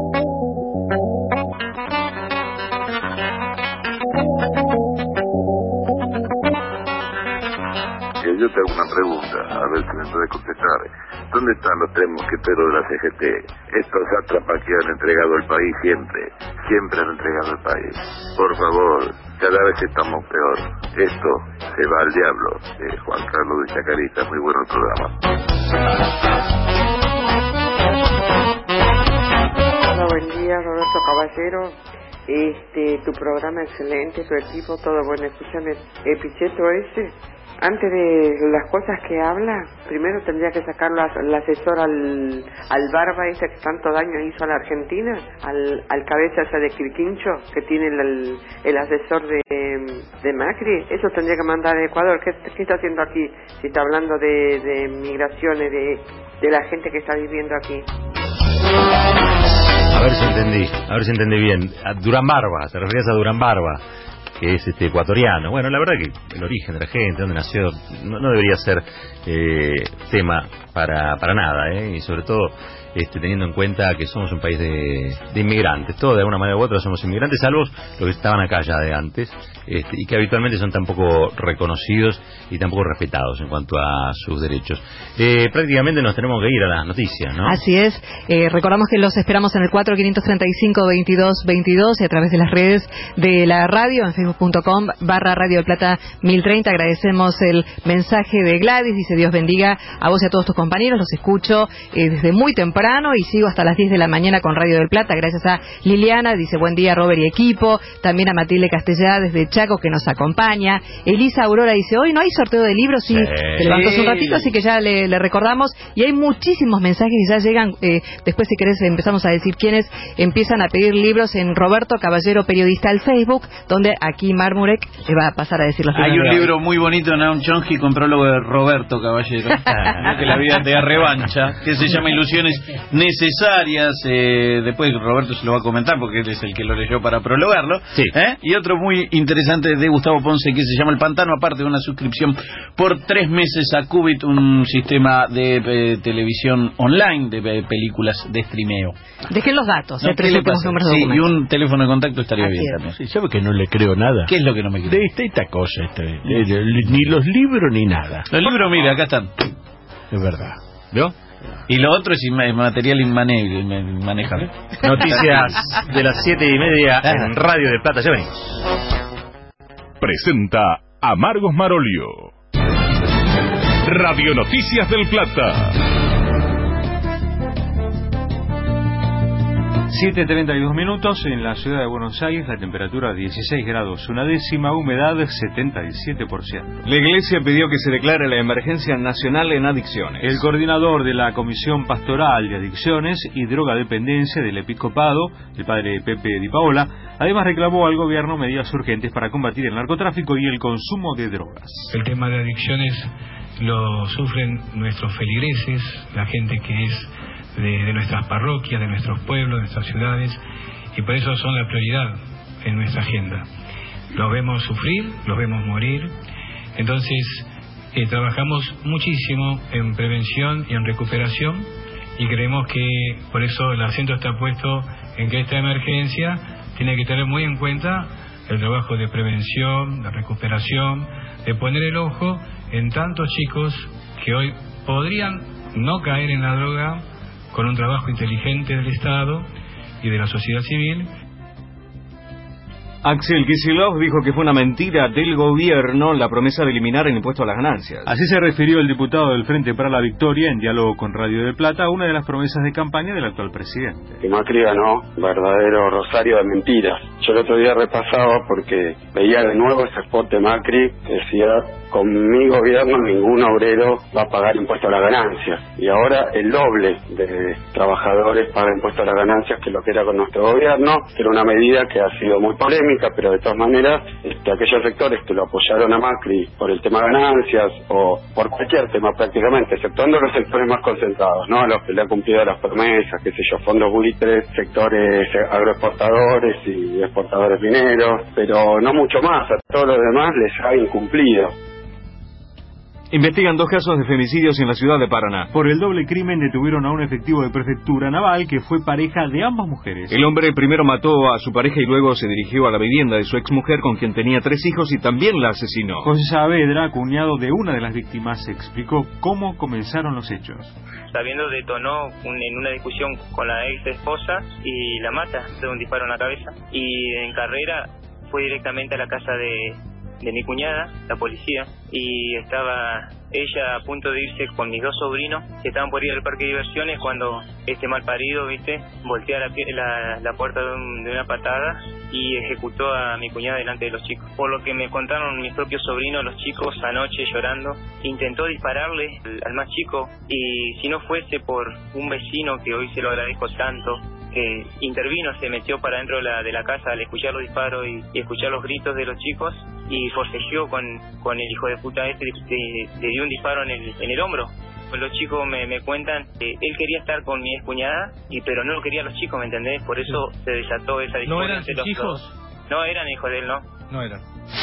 Yo te hago una pregunta, a ver si me puede contestar. ¿Dónde están los tres mosqueteros de la C G T? Estos sátrapas que han entregado el país siempre, siempre han entregado el país. Por favor, cada vez estamos peor. Esto se va al diablo. Eh, Juan Carlos de Chacarita, muy bueno el programa. Hola, buen día, Roberto Caballero. Este, tu programa excelente, tu equipo, todo bueno. Escúchame, el Pichetto ese, antes de las cosas que habla, primero tendría que sacarlo al asesor, al, al barba ese que tanto daño hizo a la Argentina, al, al cabeza ese de Quirquincho, que tiene el, el asesor de, de Macri. Eso tendría que mandar a Ecuador. ¿Qué, qué está haciendo aquí? Si está hablando de, de migraciones, de, de la gente que está viviendo aquí. A ver si entendí, a ver si entendí bien. A Durán Barba, te referías a Durán Barba, que es este ecuatoriano. Bueno, la verdad que el origen de la gente, dónde nació, no, no debería ser eh, tema para para nada, ¿eh? Y sobre todo este, teniendo en cuenta que somos un país de, de inmigrantes. Todos de alguna manera u otra somos inmigrantes, salvo los que estaban acá ya de antes, este, y que habitualmente son tan poco reconocidos y tan poco respetados en cuanto a sus derechos. Eh, prácticamente nos tenemos que ir a las noticias, ¿no? Así es. Eh, recordamos que los esperamos en el cuatro cinco tres cinco, veintidós veintidós y a través de las redes de la radio, en facebook punto com barra Radio del Plata mil treinta. Agradecemos el mensaje de Gladys. Dice: Dios bendiga a vos y a todos tus compañeros. Los escucho eh, desde muy temprano y sigo hasta las diez de la mañana con Radio del Plata. Gracias a Liliana. Dice: buen día, Robert y equipo. También a Matilde Castellá desde Chaco, que nos acompaña. Elisa Aurora dice: hoy no hay sorteo de libros. Sí, se levantó hace un ratito, así que ya le, le recordamos. Y hay muchísimos mensajes que ya llegan. Eh, después, si querés, empezamos a decir quiénes empiezan a pedir libros en Roberto Caballero Periodista al Facebook, donde aquí Marmurek le va a pasar a decir los Hay un de libro muy bonito de Naum Chomsky con prólogo de Roberto Caballero, que la vida te da revancha, que se llama Ilusiones Necesarias. Eh, después Roberto se lo va a comentar porque él es el que lo leyó para prologarlo. Sí. ¿Eh? Y otro muy interesante de Gustavo Ponce que se llama El Pantano, aparte de una suscripción por tres meses a Qubit, un sistema de eh, televisión online de eh, películas de streameo. Dejen los datos, No, eh, tres ¿qué le últimos pasa? números de Sí, y documento. un teléfono de contacto estaría Así bien es. también. Sí, ¿sabe que no le creo nada? ¿Qué es lo que no me cree? De esta, esta cosa, este, de- de- ni los libros ni nada. Los libros, mire, acá están. Es verdad. ¿Vio? Y lo otro es inma- material inmane- inmanejable. Noticias de las siete y media en Radio del Plata. Ya venimos. Presenta Amargos Marolio. Radio Noticias del Plata. siete treinta y dos minutos en la ciudad de Buenos Aires, la temperatura dieciséis grados, una décima, humedad setenta y siete por ciento. La Iglesia pidió que se declare la emergencia nacional en adicciones. El coordinador de la Comisión Pastoral de Adicciones y Drogadependencia del Episcopado, el padre Pepe Di Paola, además reclamó al gobierno medidas urgentes para combatir el narcotráfico y el consumo de drogas. El tema de adicciones lo sufren nuestros feligreses, la gente que es de, de nuestras parroquias, de nuestros pueblos, de nuestras ciudades, y por eso son la prioridad en nuestra agenda. Los vemos sufrir, los vemos morir, entonces eh, trabajamos muchísimo en prevención y en recuperación, y creemos que por eso el acento está puesto en que esta emergencia tiene que tener muy en cuenta el trabajo de prevención, de recuperación, de poner el ojo en tantos chicos que hoy podrían no caer en la droga con un trabajo inteligente del Estado y de la sociedad civil. Axel Kicillof dijo que fue una mentira del gobierno la promesa de eliminar el impuesto a las ganancias. Así se refirió el diputado del Frente para la Victoria en diálogo con Radio de Plata a una de las promesas de campaña del actual presidente. Que Macri ganó verdadero rosario de mentiras. Yo el otro día repasaba porque veía de nuevo ese spot de Macri que decía: con mi gobierno ningún obrero va a pagar impuesto a las ganancias. Y ahora el doble de trabajadores paga impuesto a las ganancias que lo que era con nuestro gobierno, que era una medida que ha sido muy polémica, pero de todas maneras este, aquellos sectores que lo apoyaron a Macri por el tema ganancias o por cualquier tema prácticamente, exceptuando los sectores más concentrados, ¿no? A los que le han cumplido las promesas, qué sé yo, fondos buitres, sectores agroexportadores y exportadores mineros, pero no mucho más, a todos los demás les ha incumplido. Investigan dos casos de femicidios en la ciudad de Paraná. Por el doble crimen detuvieron a un efectivo de prefectura naval que fue pareja de ambas mujeres. El hombre primero mató a su pareja y luego se dirigió a la vivienda de su exmujer con quien tenía tres hijos y también la asesinó. José Saavedra, cuñado de una de las víctimas, explicó cómo comenzaron los hechos. Sabiendo detonó un, en una discusión con la ex esposa y la mata de un disparo en la cabeza. Y en carrera fue directamente a la casa de... de mi cuñada, la policía, y estaba ella a punto de irse con mis dos sobrinos que estaban por ir al parque de diversiones cuando este malparido, viste, voltea la, la, la puerta de, un, de una patada y ejecutó a mi cuñada delante de los chicos. Por lo que me contaron mis propios sobrinos, los chicos anoche llorando, intentó dispararle al, al más chico, y si no fuese por un vecino que hoy se lo agradezco tanto, que intervino, se metió para dentro de la, de la casa al escuchar los disparos y, y escuchar los gritos de los chicos, y forcejeó con, con el hijo de puta este, le dio un disparo en el, en el hombro. Los chicos me, me cuentan que él quería estar con mi excuñada, y pero no lo querían los chicos, ¿me entendés? Por eso se desató esa discusión. ¿No eran sus hijos? No, eran hijos de él, no. No eran.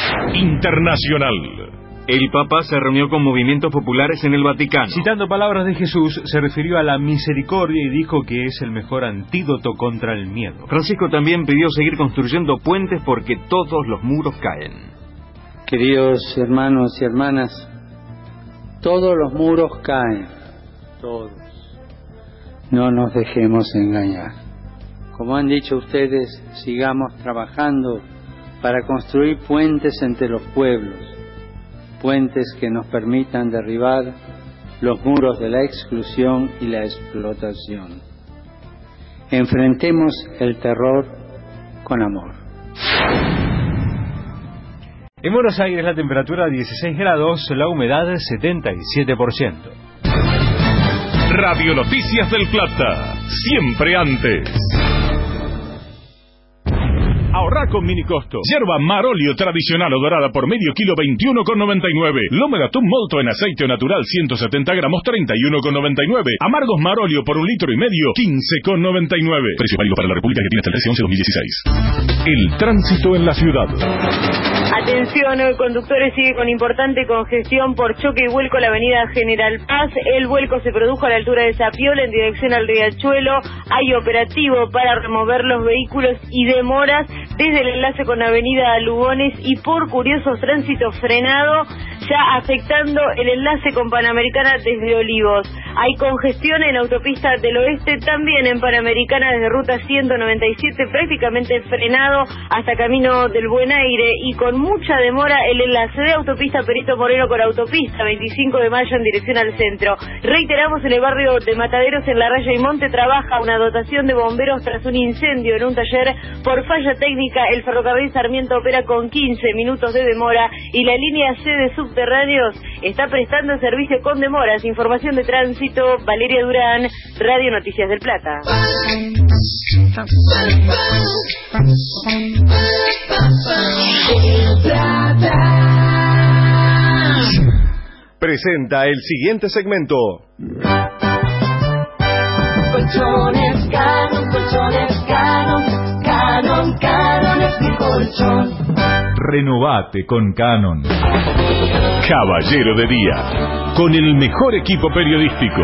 Internacional. El Papa se reunió con movimientos populares en el Vaticano. Citando palabras de Jesús, se refirió a la misericordia y dijo que es el mejor antídoto contra el miedo. Francisco también pidió seguir construyendo puentes porque todos los muros caen. Queridos hermanos y hermanas, todos los muros caen, todos. No nos dejemos engañar. Como han dicho ustedes, sigamos trabajando para construir puentes entre los pueblos, puentes que nos permitan derribar los muros de la exclusión y la explotación. Enfrentemos el terror con amor. En Buenos Aires la temperatura dieciséis grados, la humedad setenta y siete por ciento. Radio Noticias del Plata, siempre antes. Ahorrá con mini costo. Yerba Marolio tradicional o dorada por medio kilo veintiuno con noventa y nueve. Lomo de atún molto en aceite natural ciento setenta gramos treinta y uno con noventa y nueve. Amargos Marolio por un litro y medio quince con noventa y nueve. Precio válido para la República Argentina hasta el trece once dos mil dieciséis. El tránsito en la ciudad. Atención, el conductor sigue con importante congestión por choque y vuelco a la avenida General Paz. El vuelco se produjo a la altura de Zapiola en dirección al Riachuelo. Hay operativo para remover los vehículos y demoras desde el enlace con avenida Lugones y por curiosos tránsito frenado, ya afectando el enlace con Panamericana desde Olivos. Hay congestión en la autopista del oeste, también en Panamericana desde ruta ciento noventa y siete, prácticamente frenado hasta Camino del Buen Aire y con mucha demora el enlace de autopista Perito Moreno con autopista veinticinco de mayo en dirección al centro. Reiteramos, en el barrio de Mataderos, en La Raya y Monte, trabaja una dotación de bomberos tras un incendio en un taller por falla técnica. El ferrocarril Sarmiento opera con quince minutos de demora y la línea C de subterráneos está prestando servicio con demoras. Información de tránsito, Valeria Durán, Radio Noticias del Plata. Presenta el siguiente segmento. Colchones Canon, colchones Canon, Canon, Canon es mi colchón. Renovate con Canon. Caballero de Día, con el mejor equipo periodístico.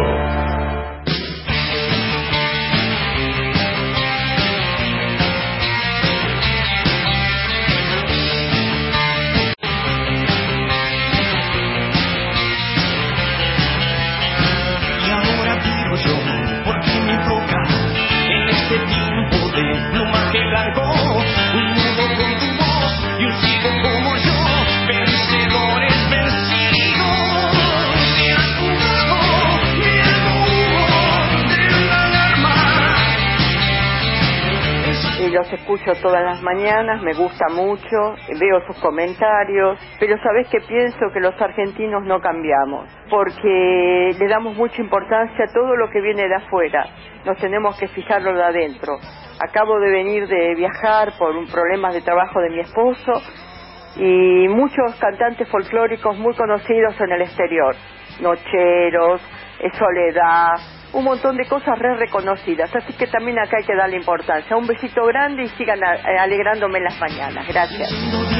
Los escucho todas las mañanas, me gusta mucho, veo sus comentarios, pero ¿sabés qué pienso? Que los argentinos no cambiamos, porque le damos mucha importancia a todo lo que viene de afuera, nos tenemos que fijarlo de adentro. Acabo de venir de viajar por un problema de trabajo de mi esposo y muchos cantantes folclóricos muy conocidos en el exterior, Nocheros, Soledad, un montón de cosas re reconocidas, así que también acá hay que darle importancia. Un besito grande y sigan a, a, alegrándome en las mañanas. Gracias.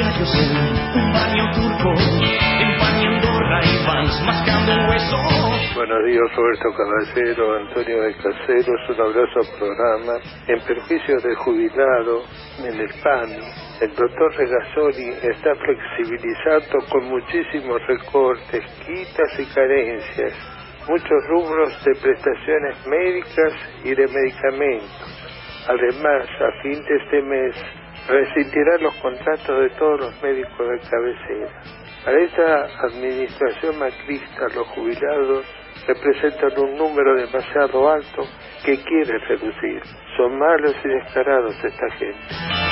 Buenos días, Roberto Caballero, Antonio de Caseros, un abrazo al programa. En perjuicio del jubilado, en el P A N, el doctor Regazzoni está flexibilizando con muchísimos recortes, quitas y carencias, muchos rubros de prestaciones médicas y de medicamentos. Además, a fin de este mes, rescindirá los contratos de todos los médicos de cabecera. Para esta administración macrista, los jubilados representan un número demasiado alto que quiere reducir. Son malos y descarados esta gente.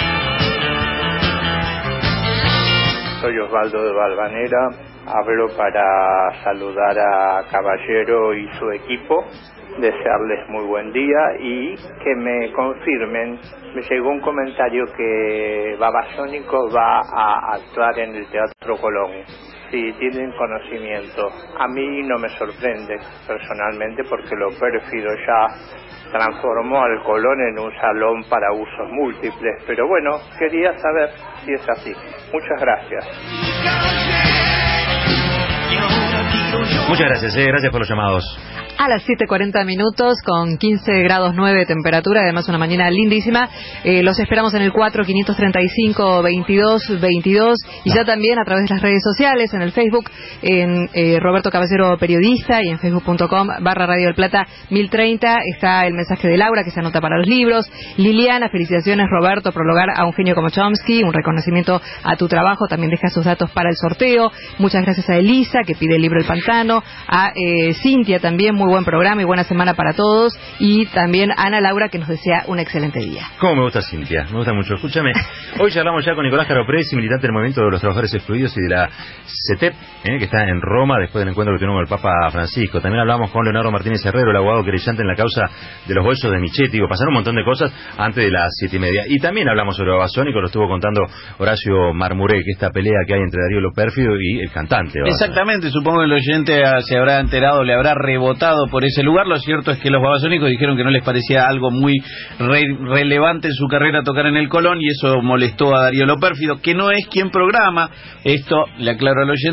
Soy Osvaldo de Valvanera, hablo para saludar a Caballero y su equipo, desearles muy buen día y que me confirmen. Me llegó un comentario que Babasónicos va a actuar en el Teatro Colón. Si tienen conocimiento, a mí no me sorprende personalmente porque lo pérfido ya transformó al Colón en un salón para usos múltiples, pero bueno, quería saber si es así. Muchas gracias. Muchas gracias, eh, gracias por los llamados. A las siete cuarenta minutos, con quince grados nueve de temperatura, además una mañana lindísima. Eh, los esperamos en el cuatro quinientos treinta y cinco veintidós veintidós y ya también a través de las redes sociales, en el Facebook, en eh, Roberto Caballero Periodista y en facebook punto com barra Radio del Plata mil treinta. Está el mensaje de Laura que se anota para los libros. Liliana, felicitaciones Roberto, prologar a un genio como Chomsky, un reconocimiento a tu trabajo, también deja sus datos para el sorteo. Muchas gracias a Elisa que pide el libro El Pantano, a eh, Cintia también, muy buen programa y buena semana para todos, y también Ana Laura que nos desea un excelente día. Cómo me gusta Cintia, me gusta mucho. Escúchame, hoy charlamos ya con Nicolás Caropresi, militante del Movimiento de los Trabajadores Excluidos y de la CETEP, eh, que está en Roma después del encuentro que tuvimos con el Papa Francisco. También hablamos con Leonardo Martínez Herrero, el abogado querellante en la causa de los bolsos de Michetti. Digo, pasaron un montón de cosas antes de las siete y media. Y también hablamos sobre Babasónicos, lo estuvo contando Horacio Marmuré, que esta pelea que hay entre Darío Lo Pérfido y el cantante. Exactamente, supongo que el oyente se habrá enterado, le habrá rebotado por ese lugar. Lo cierto es que los babasónicos dijeron que no les parecía algo muy re relevante en su carrera tocar en el Colón, y eso molestó a Darío Lo Pérfido, que no es quien programa, esto le aclaro al oyente, sino que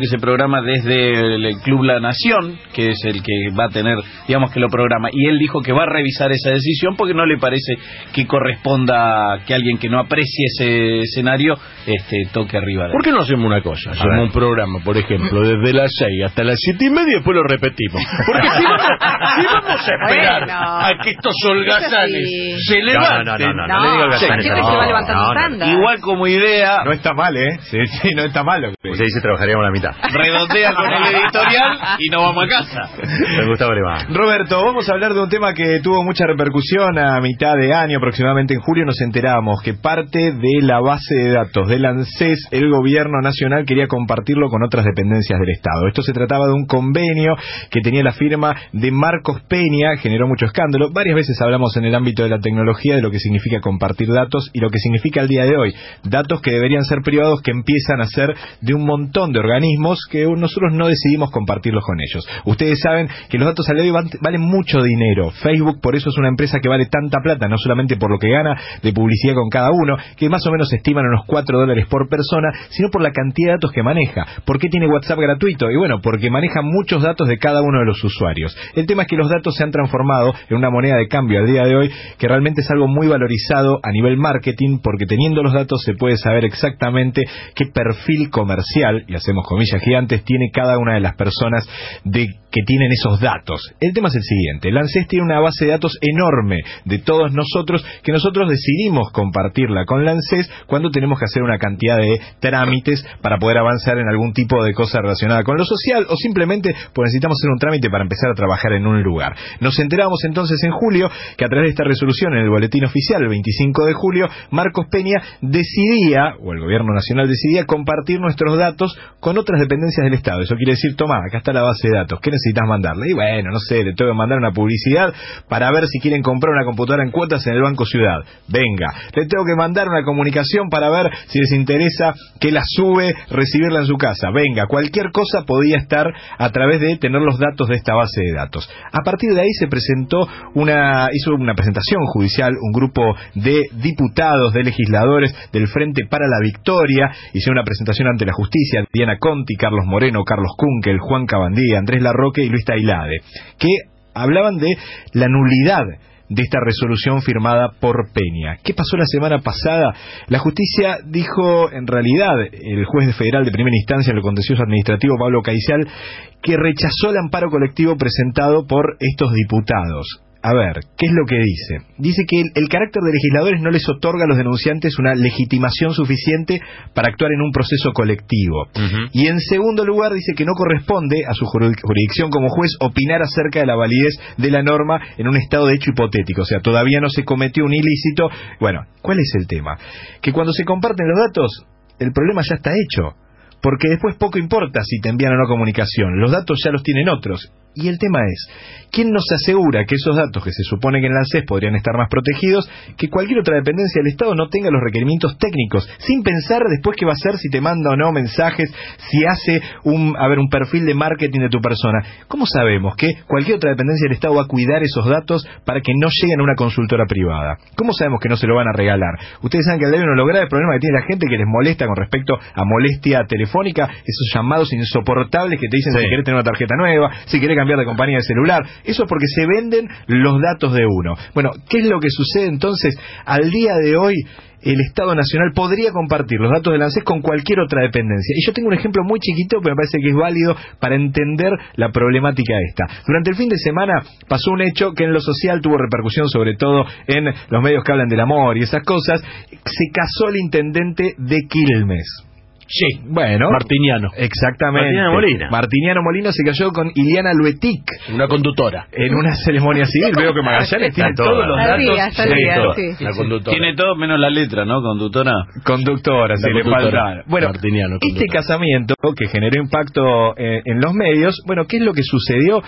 ese programa desde el Club La Nación, que es el que va a tener, digamos, que lo programa. Y él dijo que va a revisar esa decisión porque no le parece que corresponda que alguien que no aprecie ese escenario este, toque arriba de él. ¿Por qué no hacemos una cosa? Hacemos un programa, por ejemplo, desde las seis hasta las siete y media y después lo repetimos. Porque si vamos, si vamos a esperar bueno, a que estos holgazanes sí. se levanten... No, no, no, no, no, no le digo holgazanes. No, no, no, no, no. Igual como idea... No está mal, ¿eh? Sí, sí, no está mal. Usted dice trabajaríamos la mitad. Redondea con el editorial y nos vamos a casa. Me gusta más. Roberto, vamos a hablar de un tema que tuvo mucha repercusión a mitad de año, aproximadamente en julio nos enteramos que parte de la base de datos del ANSES, el gobierno nacional quería compartirlo con otras dependencias del Estado. Esto se trataba de un convenio que tenía la firma de Marcos Peña, generó mucho escándalo. Varias veces hablamos en el ámbito de la tecnología de lo que significa compartir datos y lo que significa al día de hoy. Datos que deberían ser privados que empiezan a ser de un montón de organismos que nosotros no decidimos compartirlos con ellos. Ustedes saben que los datos al día de hoy valen mucho dinero. Facebook por eso es una empresa que vale tanta plata, no solamente por lo que gana de publicidad con cada uno, que más o menos se estiman unos cuatro dólares por persona, sino por la cantidad de datos que maneja. ¿Por qué tiene WhatsApp gratuito? Y bueno, porque maneja muchos datos de cada uno de los usuarios. El tema es que los datos se han transformado en una moneda de cambio al día de hoy, que realmente es algo muy valorizado a nivel marketing, porque teniendo los datos se puede saber exactamente qué perfil comercial, y hacemos comillas gigantes, tiene cada una de las personas de que tienen esos datos. El tema es el siguiente: el ANSES tiene una base de datos enorme de todos nosotros, que nosotros decidimos compartirla con la ANSES cuando tenemos que hacer una cantidad de trámites para poder avanzar en algún tipo de cosa relacionada con lo social, o simplemente pues necesitamos hacer un trámite para empezar a trabajar en un lugar. Nos enteramos entonces en julio que a través de esta resolución en el boletín oficial, el veinticinco de julio, Marcos Peña decidía, o el gobierno nacional decidía, compartir nuestros datos con otras dependencias del Estado. Eso quiere decir, tomá, acá está la base de datos, ¿qué necesitas mandarle? Y bueno, no sé, le tengo que mandar una publicidad para ver si quieren comprar una computadora en cuotas en el Banco Ciudad. Venga, le tengo que mandar una comunicación para ver si les interesa que la sube, recibirla en su casa. Venga, cualquier cosa podía estar a través de tener los datos de esta base de datos. A partir de ahí se presentó una, hizo una presentación judicial, un grupo de diputados, de legisladores del Frente para la Victoria, hicieron una presentación ante la justicia, Diana Conti, Carlos Moreno, Carlos Kunkel, Juan Cabandía, Andrés Larroque y Luis Tailade, que hablaban de la nulidad de esta resolución firmada por Peña. ¿Qué pasó la semana pasada? La justicia dijo, en realidad, el juez federal de primera instancia en lo contencioso administrativo, Pablo Caicial, que rechazó el amparo colectivo presentado por estos diputados. A ver, ¿qué es lo que dice? Dice que el, el carácter de legisladores no les otorga a los denunciantes una legitimación suficiente para actuar en un proceso colectivo. Uh-huh. Y en segundo lugar dice que no corresponde a su jurisdicción como juez opinar acerca de la validez de la norma en un estado de hecho hipotético. O sea, todavía no se cometió un ilícito. Bueno, ¿cuál es el tema? Que cuando se comparten los datos, el problema ya está hecho. Porque después poco importa si te envían o no comunicación. Los datos ya los tienen otros. Y el tema es, ¿quién nos asegura que esos datos que se supone que en el ANSES podrían estar más protegidos, que cualquier otra dependencia del Estado no tenga los requerimientos técnicos, sin pensar después qué va a hacer, si te manda o no mensajes, si hace un, a ver, un perfil de marketing de tu persona? ¿Cómo sabemos que cualquier otra dependencia del Estado va a cuidar esos datos para que no lleguen a una consultora privada? ¿Cómo sabemos que no se lo van a regalar? Ustedes saben que al día de hoy uno lo grave problema que tiene la gente que les molesta con respecto a molestia telefónica, esos llamados insoportables que te dicen sí. si querés tener una tarjeta nueva, si querés cambiar de compañía de celular. Eso es porque se venden los datos de uno. Bueno, ¿qué es lo que sucede entonces? Al día de hoy el Estado Nacional podría compartir los datos del ANSES con cualquier otra dependencia. Y yo tengo un ejemplo muy chiquito, pero me parece que es válido para entender la problemática esta. Durante el fin de semana pasó un hecho que en lo social tuvo repercusión, sobre todo en los medios que hablan del amor y esas cosas. Se casó el intendente de Quilmes. Sí, bueno. Martiniano. Exactamente. Martiniano Molina. Martiniano Molina se casó con Iliana Luetic. Una conductora. En una ceremonia civil. Veo que Magallanes tiene todo, todos los datos. datos. Sí, todo. Sí. La conductora. Tiene todo menos la letra, ¿no? Conductora. Conductora, si le falta. Bueno, Martiniano, este casamiento que generó impacto eh, en los medios, bueno, ¿qué es lo que sucedió?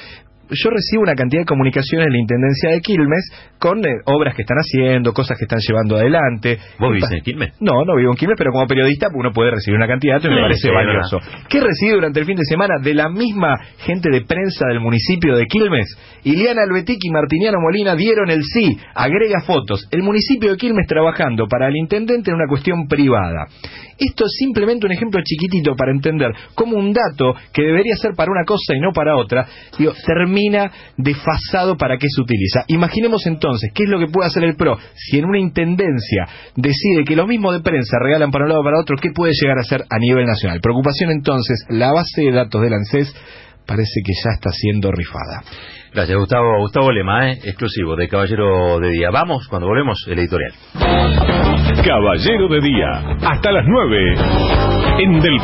yo recibo una cantidad de comunicaciones de la Intendencia de Quilmes con eh, obras que están haciendo, cosas que están llevando adelante. ¿Vos vivís en Quilmes? No, no vivo en Quilmes, pero como periodista uno puede recibir una cantidad de datos y me parece sí, valioso. ¿Qué recibí durante el fin de semana de la misma gente de prensa del municipio de Quilmes? Iliana Albetic y Martiniano Molina dieron el sí, agrega fotos. El municipio de Quilmes trabajando para el intendente en una cuestión privada. Esto es simplemente un ejemplo chiquitito para entender cómo un dato que debería ser para una cosa y no para otra, digo, termina desfasado para qué se utiliza. Imaginemos entonces qué es lo que puede hacer el P R O si en una intendencia decide que lo mismo de prensa regalan para un lado o para otro, ¿qué puede llegar a ser a nivel nacional? Preocupación entonces, la base de datos del ANSES parece que ya está siendo rifada. Gracias, Gustavo. Gustavo Lema, ¿eh? Exclusivo de Caballero de Día. Vamos, cuando volvemos, el editorial. Caballero de Día, hasta las nueve, en Del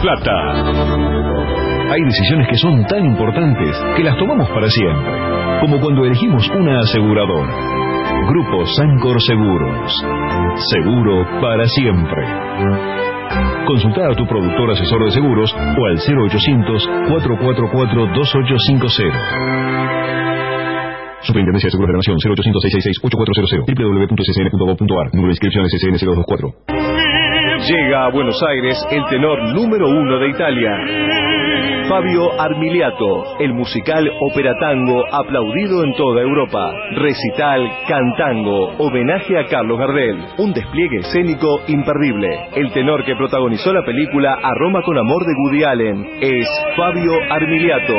Plata. Hay decisiones que son tan importantes que las tomamos para siempre, como cuando elegimos una aseguradora. Grupo Sancor Seguros. Seguro para siempre. Consulta a tu productor asesor de seguros o al cero ochocientos, cuatro cuatro cuatro, dos ocho cinco cero. Superintendencia de Seguros de la Nación, cero ochocientos, seiscientos sesenta y seis, ochenta y cuatro cero cero, doble u doble u doble u punto s s n punto gov punto a r, número de inscripción S S N cero dos cuatro. Llega a Buenos Aires el tenor número uno de Italia, Fabio Armiliato, el musical Ópera Tango aplaudido en toda Europa. Recital Cantango, homenaje a Carlos Gardel, un despliegue escénico imperdible. El tenor que protagonizó la película A Roma con Amor de Woody Allen es Fabio Armiliato.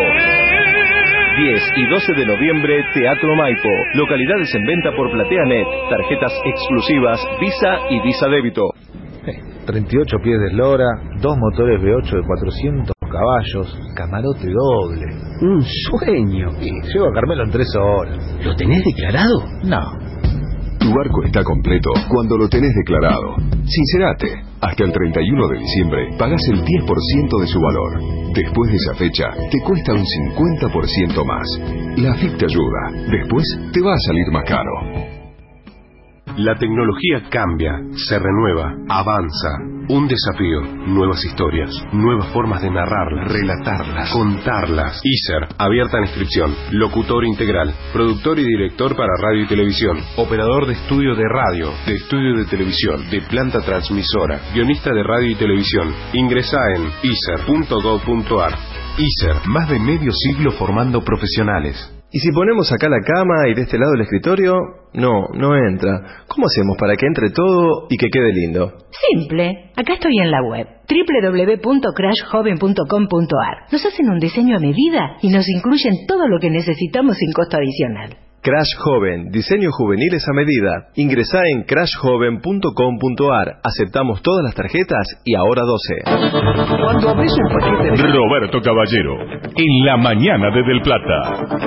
diez y doce de noviembre, Teatro Maipo. Localidades en venta por PlateaNet. Tarjetas exclusivas Visa y Visa Débito. treinta y ocho pies de eslora, dos motores V ocho de cuatrocientos caballos, camarote doble. Un sueño. Y llego a Carmelo en tres horas. ¿Lo tenés declarado? No. Tu barco está completo cuando lo tenés declarado. Sincerate, hasta el treinta y uno de diciembre pagás el diez por ciento de su valor. Después de esa fecha, te cuesta un cincuenta por ciento más. La A F I P te ayuda. Después, te va a salir más caro. La tecnología cambia, se renueva, avanza. Un desafío, nuevas historias, nuevas formas de narrarlas, relatarlas, contarlas. I S E R, abierta en inscripción. Locutor integral, productor y director para radio y televisión. Operador de estudio de radio, de estudio de televisión, de planta transmisora. Guionista de radio y televisión. Ingresá en i s e r punto gov punto a r. I S E R, más de medio siglo formando profesionales. Y si ponemos acá la cama y de este lado el escritorio, no, no entra. ¿Cómo hacemos para que entre todo y que quede lindo? Simple. Acá estoy en la web, doble u doble u doble u punto crash joven punto com punto a r. Nos hacen un diseño a medida y nos incluyen todo lo que necesitamos sin costo adicional. Crash Joven, diseños juveniles a medida. Ingresá en crash joven punto com punto a r. Aceptamos todas las tarjetas y ahora doce. Cuando abrís un paquete de... Roberto Caballero, en la mañana de Del Plata.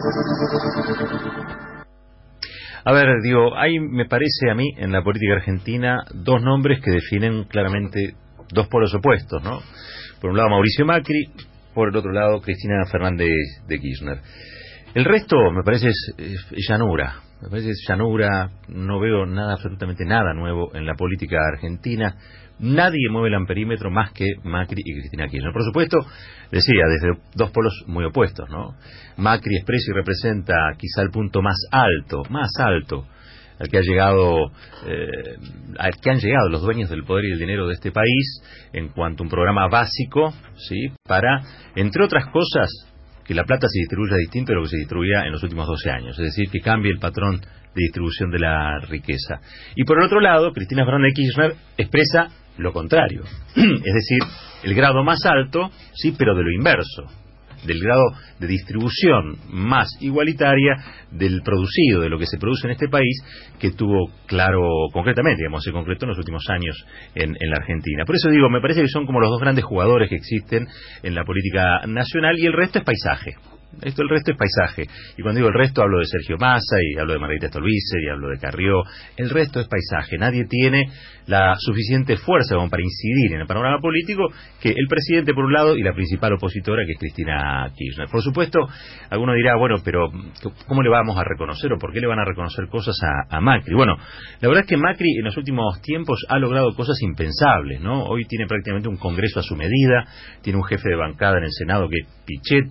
A ver, digo, hay, me parece a mí, en la política argentina, dos nombres que definen claramente dos polos opuestos, ¿no? Por un lado Mauricio Macri, por el otro lado Cristina Fernández de Kirchner. El resto me parece es, es llanura, me parece es llanura, no veo nada, absolutamente nada nuevo en la política argentina. Nadie mueve el amperímetro más que Macri y Cristina Kirchner. Por supuesto, decía, desde dos polos muy opuestos, ¿no? Macri expresa y representa quizá el punto más alto, más alto, al que ha llegado, eh, al que han llegado los dueños del poder y el dinero de este país, en cuanto a un programa básico, ¿sí? Para, entre otras cosas, que la plata se distribuya distinto de lo que se distribuía en los últimos doce años, es decir, que cambie el patrón de distribución de la riqueza. Y por el otro lado, Cristina Fernández de Kirchner expresa lo contrario, es decir, el grado más alto, sí, pero de lo inverso, del grado de distribución más igualitaria del producido, de lo que se produce en este país, que tuvo claro, concretamente, digamos, se concretó en los últimos años en, en la Argentina. Por eso digo, me parece que son como los dos grandes jugadores que existen en la política nacional, y el resto es paisaje. Esto, el resto es paisaje. Y cuando digo el resto, hablo de Sergio Massa, y hablo de Margarita Stolbizer, y hablo de Carrió. El resto es paisaje. Nadie tiene la suficiente fuerza como para incidir en el panorama político que el presidente, por un lado, y la principal opositora, que es Cristina Kirchner. Por supuesto, alguno dirá, bueno, pero ¿cómo le vamos a reconocer o por qué le van a reconocer cosas a, a Macri? Bueno, la verdad es que Macri en los últimos tiempos ha logrado cosas impensables, ¿no? Hoy tiene prácticamente un Congreso a su medida, tiene un jefe de bancada en el Senado que es Pichetto,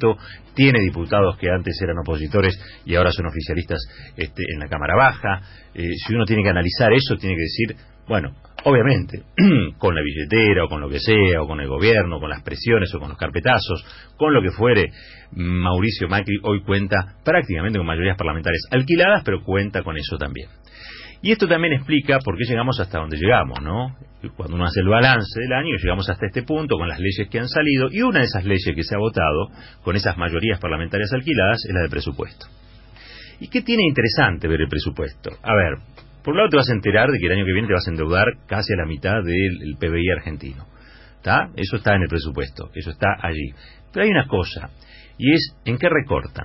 tiene diputados que antes eran opositores y ahora son oficialistas este, en la Cámara Baja. Eh, si uno tiene que analizar eso, tiene que decir, bueno, obviamente, con la billetera o con lo que sea, o con el gobierno, con las presiones o con los carpetazos, con lo que fuere, Mauricio Macri hoy cuenta prácticamente con mayorías parlamentarias alquiladas, pero cuenta con eso también. Y esto también explica por qué llegamos hasta donde llegamos, ¿no? Cuando uno hace el balance del año, llegamos hasta este punto con las leyes que han salido, y una de esas leyes que se ha votado con esas mayorías parlamentarias alquiladas es la del presupuesto. ¿Y qué tiene interesante ver el presupuesto? A ver, por un lado te vas a enterar de que el año que viene te vas a endeudar casi a la mitad del P B I argentino. ¿Está? Eso está en el presupuesto, eso está allí. Pero hay una cosa, y es en qué recortan.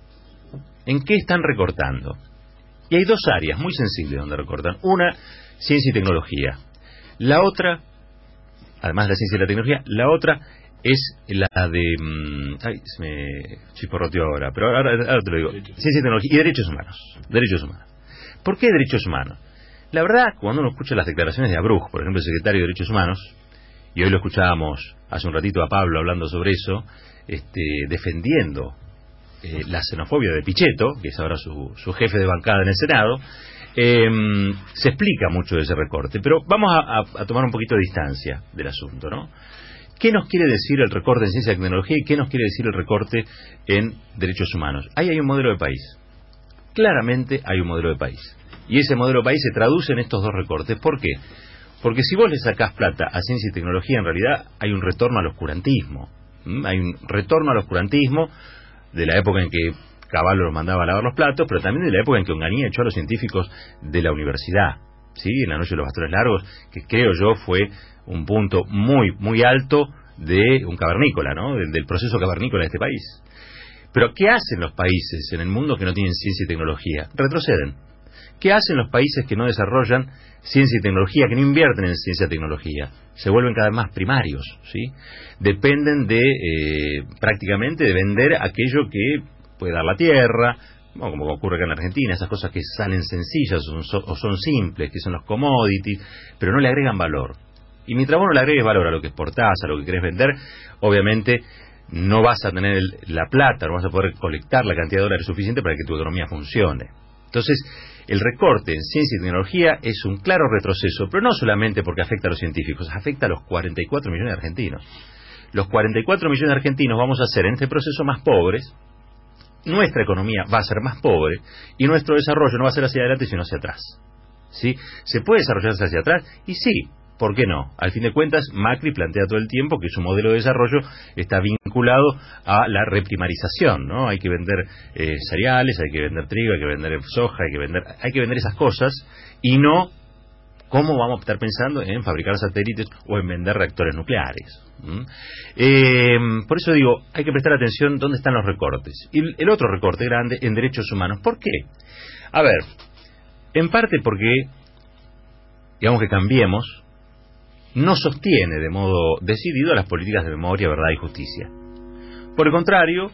¿En qué están recortando? Y hay dos áreas muy sensibles donde recortan. Una, ciencia y tecnología. La otra, además de la ciencia y la tecnología, la otra es la de... Mmm, ay, se me chisporroteó ahora, pero ahora, ahora te lo digo. Ciencia y tecnología y derechos humanos. Derechos humanos. ¿Por qué derechos humanos? La verdad, cuando uno escucha las declaraciones de Abruj, por ejemplo, el secretario de Derechos Humanos, y hoy lo escuchábamos hace un ratito a Pablo hablando sobre eso, este, defendiendo eh, la xenofobia de Pichetto, que es ahora su, su jefe de bancada en el Senado, eh, se explica mucho de ese recorte. Pero vamos a, a, a tomar un poquito de distancia del asunto, ¿no? ¿Qué nos quiere decir el recorte en ciencia y tecnología y qué nos quiere decir el recorte en derechos humanos? Ahí hay un modelo de país. Claramente hay un modelo de país. Y ese modelo de país se traduce en estos dos recortes. ¿Por qué? Porque si vos le sacás plata a ciencia y tecnología, en realidad hay un retorno al oscurantismo. ¿Mm? Hay un retorno al oscurantismo de la época en que Cavallo los mandaba a lavar los platos, pero también de la época en que Onganía echó a los científicos de la universidad. ¿Sí? En la noche de los bastones largos, que creo yo fue un punto muy, muy alto de un cavernícola, ¿no? Del, del proceso cavernícola de este país. Pero ¿qué hacen los países en el mundo que no tienen ciencia y tecnología? Retroceden. ¿Qué hacen los países que no desarrollan ciencia y tecnología, que no invierten en ciencia y tecnología? Se vuelven cada vez más primarios, ¿sí? Dependen de, eh, prácticamente, de vender aquello que puede dar la tierra, bueno, como ocurre acá en Argentina, esas cosas que salen sencillas o son, o son simples, que son los commodities, pero no le agregan valor. Y mientras vos no le agregues valor a lo que exportás, a lo que querés vender, obviamente no vas a tener el, la plata, no vas a poder colectar la cantidad de dólares suficiente para que tu economía funcione. Entonces, el recorte en ciencia y tecnología es un claro retroceso, pero no solamente porque afecta a los científicos, afecta a los cuarenta y cuatro millones de argentinos. Los cuarenta y cuatro millones de argentinos vamos a ser en este proceso más pobres, nuestra economía va a ser más pobre y nuestro desarrollo no va a ser hacia adelante sino hacia atrás. ¿Sí? ¿Se puede desarrollarse hacia atrás? Y sí. ¿Por qué no? Al fin de cuentas, Macri plantea todo el tiempo que su modelo de desarrollo está vinculado a la reprimarización, ¿no? Hay que vender eh, cereales, hay que vender trigo, hay que vender soja, hay que vender, hay que vender esas cosas y no cómo vamos a estar pensando en fabricar satélites o en vender reactores nucleares. ¿Mm? Eh, por eso digo, hay que prestar atención dónde están los recortes. Y el otro recorte grande en derechos humanos. ¿Por qué? A ver, en parte porque, digamos que Cambiemos, no sostiene de modo decidido las políticas de memoria, verdad y justicia. Por el contrario,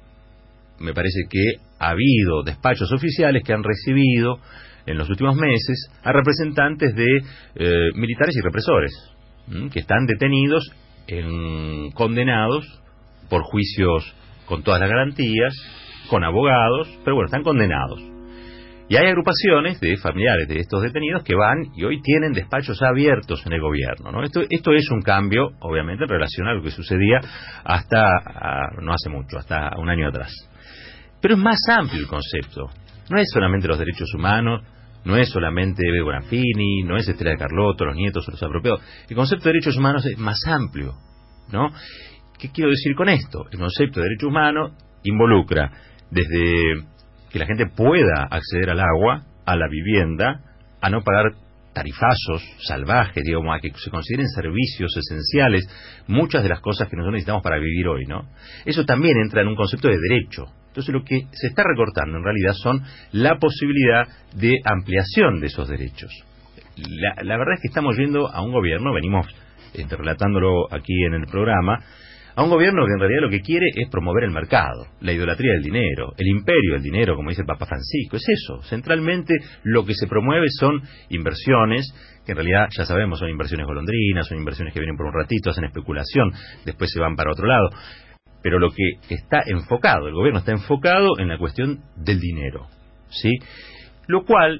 me parece que ha habido despachos oficiales que han recibido en los últimos meses a representantes de eh, militares y represores, ¿m? que están detenidos, en, condenados por juicios con todas las garantías, con abogados, pero bueno, están condenados. Y hay agrupaciones de familiares de estos detenidos que van y hoy tienen despachos abiertos en el gobierno, ¿no? Esto, esto es un cambio, obviamente, en relación a lo que sucedía hasta, a, no hace mucho, hasta un año atrás. Pero es más amplio el concepto. No es solamente los derechos humanos, no es solamente Eber Bonafini, no es Estela de Carlotto, los nietos o los apropiados. El concepto de derechos humanos es más amplio, ¿no? ¿Qué quiero decir con esto? El concepto de derechos humanos involucra desde que la gente pueda acceder al agua, a la vivienda, a no pagar tarifazos salvajes, digamos, a que se consideren servicios esenciales, muchas de las cosas que nosotros necesitamos para vivir hoy, ¿no? Eso también entra en un concepto de derecho. Entonces lo que se está recortando en realidad son la posibilidad de ampliación de esos derechos. La, la verdad es que estamos yendo a un gobierno, venimos este, relatándolo aquí en el programa, a un gobierno que en realidad lo que quiere es promover el mercado, la idolatría del dinero, el imperio del dinero, como dice el Papa Francisco. Es eso. Centralmente lo que se promueve son inversiones, que en realidad ya sabemos son inversiones golondrinas, son inversiones que vienen por un ratito, hacen especulación, después se van para otro lado. pero lo que está enfocado, el gobierno está enfocado en la cuestión del dinero, ¿sí? Lo cual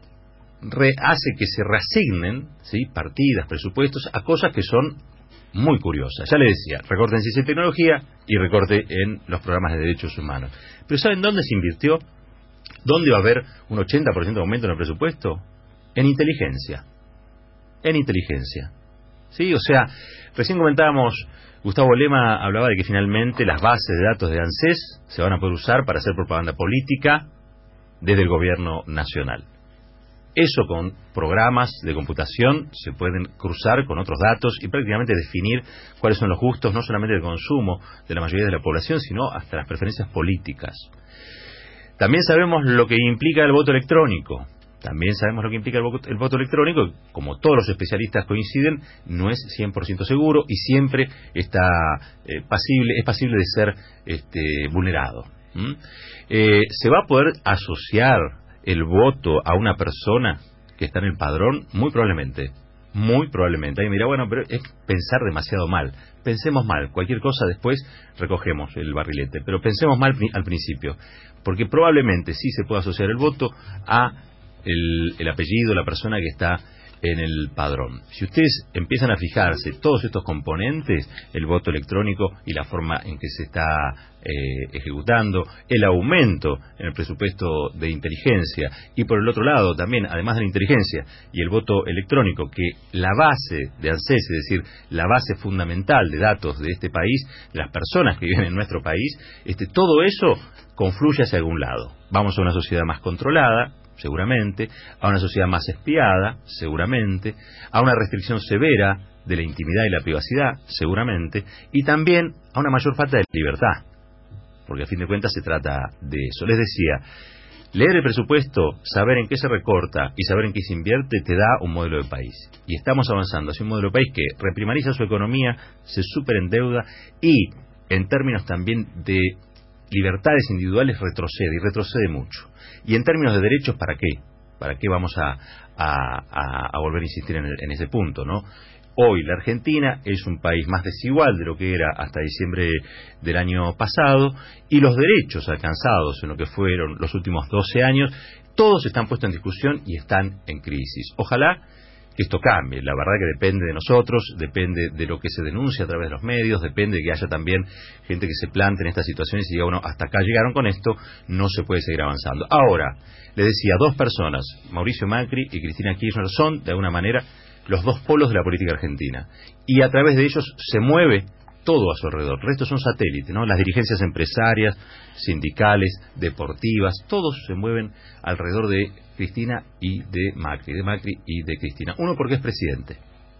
re hace que se reasignen, ¿sí?, partidas, presupuestos a cosas que son muy curiosas. Ya les decía, recorte en ciencia y tecnología y recorte en los programas de derechos humanos. Pero ¿saben dónde se invirtió? ¿Dónde va a haber un ochenta por ciento de aumento en el presupuesto? En inteligencia. En inteligencia. ¿Sí? O sea, recién comentábamos, Gustavo Lema hablaba de que finalmente las bases de datos de ANSES se van a poder usar para hacer propaganda política desde el gobierno nacional. Eso con programas de computación se pueden cruzar con otros datos y prácticamente definir cuáles son los gustos, no solamente del consumo de la mayoría de la población, sino hasta las preferencias políticas. También sabemos lo que implica el voto electrónico. También sabemos lo que implica el voto, el voto electrónico, como todos los especialistas coinciden, no es cien por ciento seguro y siempre está eh, pasible, es pasible de ser este, vulnerado. ¿Mm? Eh, ¿Se va a poder asociar el voto a una persona que está en el padrón? Muy probablemente, muy probablemente. Ahí mira, bueno, pero es pensar demasiado mal. Pensemos mal, cualquier cosa después recogemos el barrilete, pero pensemos mal al principio, porque probablemente sí se puede asociar el voto a el, el apellido, la persona que está en el padrón. Si ustedes empiezan a fijarse todos estos componentes, el voto electrónico y la forma en que se está eh, ejecutando, el aumento en el presupuesto de inteligencia y por el otro lado también, además de la inteligencia y el voto electrónico, que la base de ANSES, es decir, la base fundamental de datos de este país, las personas que viven en nuestro país, este, todo eso confluye hacia algún lado. Vamos a una sociedad más controlada, seguramente, a una sociedad más espiada, seguramente, a una restricción severa de la intimidad y la privacidad, seguramente, y también a una mayor falta de libertad, porque a fin de cuentas se trata de eso. Les decía, leer el presupuesto, saber en qué se recorta y saber en qué se invierte te da un modelo de país. Y estamos avanzando hacia un modelo de país que reprimariza su economía, se superendeuda y, en términos también de libertades individuales, retrocede, y retrocede mucho. Y en términos de derechos, ¿para qué? ¿Para qué vamos a, a, a volver a insistir en, el, en ese punto, no? Hoy la Argentina es un país más desigual de lo que era hasta diciembre del año pasado, y los derechos alcanzados en lo que fueron los últimos doce años, todos están puestos en discusión y están en crisis. Ojalá que esto cambie. La verdad que depende de nosotros, depende de lo que se denuncia a través de los medios, depende de que haya también gente que se plante en estas situaciones y diga, bueno, hasta acá llegaron con esto, no se puede seguir avanzando. Ahora, le decía, dos personas, Mauricio Macri y Cristina Kirchner, son, de alguna manera, los dos polos de la política argentina. Y a través de ellos se mueve todo a su alrededor. El resto son satélites, ¿no? Las dirigencias empresarias, sindicales, deportivas, todos se mueven alrededor de Cristina y de Macri, de Macri y de Cristina. Uno porque es presidente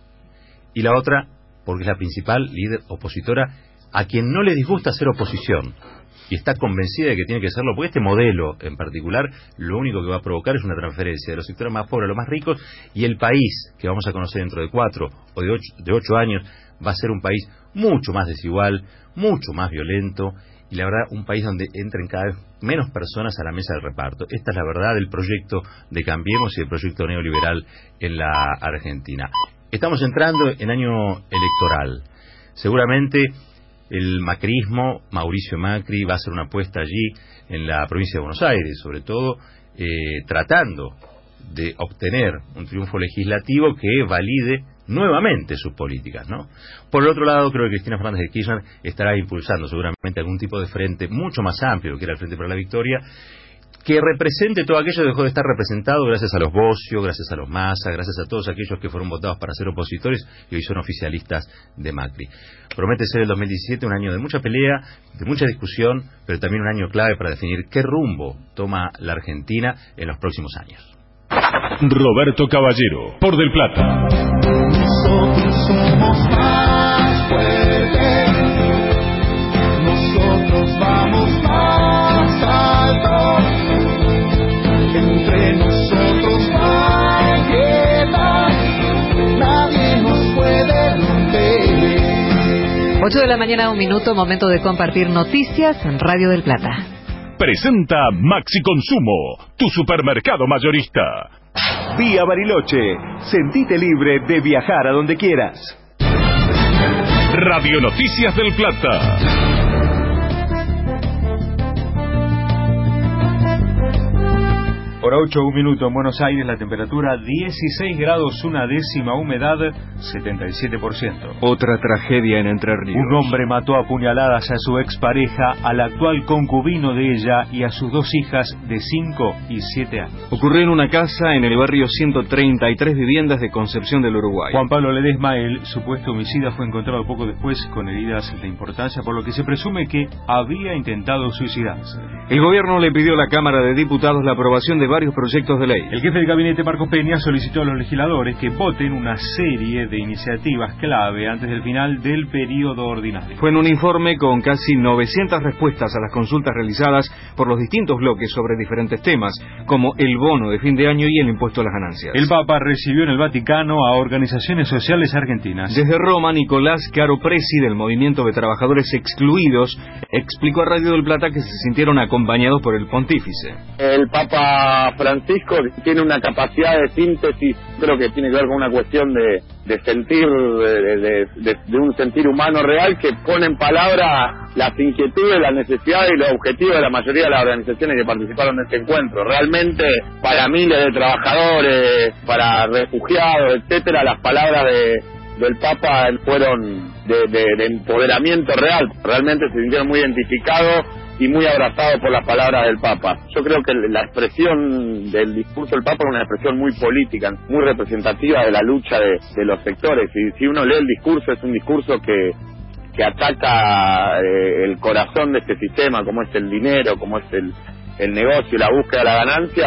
y la otra porque es la principal líder opositora a quien no le disgusta hacer oposición y está convencida de que tiene que hacerlo, porque este modelo en particular lo único que va a provocar es una transferencia de los sectores más pobres a los más ricos, y el país que vamos a conocer dentro de cuatro o de ocho, de ocho años va a ser un país mucho más desigual, mucho más violento, y la verdad un país donde entren cada vez menos personas a la mesa del reparto. Esta es la verdad del proyecto de Cambiemos y del proyecto neoliberal en la Argentina. Estamos entrando en año electoral. Seguramente el macrismo, Mauricio Macri, va a hacer una apuesta allí en la provincia de Buenos Aires, sobre todo eh, tratando de obtener un triunfo legislativo que valide nuevamente sus políticas, ¿no? Por el otro lado, creo que Cristina Fernández de Kirchner estará impulsando seguramente algún tipo de frente mucho más amplio que era el Frente para la Victoria, que represente todo aquello que dejó de estar representado gracias a los Bocio, gracias a los Massa, gracias a todos aquellos que fueron votados para ser opositores y hoy son oficialistas de Macri. Promete ser el dos mil diecisiete un año de mucha pelea, de mucha discusión, pero también un año clave para definir qué rumbo toma la Argentina en los próximos años. Roberto Caballero, por Del Plata. Nosotros somos más fuertes, nosotros vamos más alto, entre nosotros no hay piedad, nadie nos puede romper. ocho de la mañana, un minuto, momento de compartir noticias en Radio Del Plata. Presenta Maxi Consumo, tu supermercado mayorista. Vía Bariloche, sentite libre de viajar a donde quieras. Radio Noticias del Plata. Ahora ocho, un minuto en Buenos Aires, la temperatura dieciséis grados, una décima, humedad setenta y siete por ciento. Otra tragedia en Entre Ríos. Un hombre mató a puñaladas a su expareja, al actual concubino de ella y a sus dos hijas de cinco y siete años. Ocurrió en una casa en el barrio ciento treinta y tres Viviendas de Concepción del Uruguay. Juan Pablo Ledesma, el supuesto homicida, fue encontrado poco después con heridas de importancia, por lo que se presume que había intentado suicidarse. El gobierno le pidió a la Cámara de Diputados la aprobación de varios proyectos de ley. El jefe de gabinete, Marcos Peña, solicitó a los legisladores que voten una serie de iniciativas clave antes del final del periodo ordinario. Fue en un informe con casi novecientas respuestas a las consultas realizadas por los distintos bloques sobre diferentes temas, como el bono de fin de año y el impuesto a las ganancias. El Papa recibió en el Vaticano a organizaciones sociales argentinas. Desde Roma, Nicolás Caro Presi, del Movimiento de Trabajadores Excluidos, explicó a Radio del Plata que se sintieron acompañados por el pontífice. El Papa Francisco tiene una capacidad de síntesis, creo que tiene que ver con una cuestión de, de sentir, de, de, de, de un sentir humano real, que pone en palabra las inquietudes, las necesidades y los objetivos de la mayoría de las organizaciones que participaron en este encuentro. Realmente, para miles de trabajadores, para refugiados, etcétera, las palabras de del Papa fueron de, de, de empoderamiento real. Realmente se sintieron muy identificados y muy abrazados por las palabras del Papa. Yo creo que la expresión del discurso del Papa es una expresión muy política, muy representativa de la lucha de, de los sectores. Y si uno lee el discurso, es un discurso que que ataca eh, el corazón de este sistema, como es el dinero, como es el, el negocio, la búsqueda de la ganancia.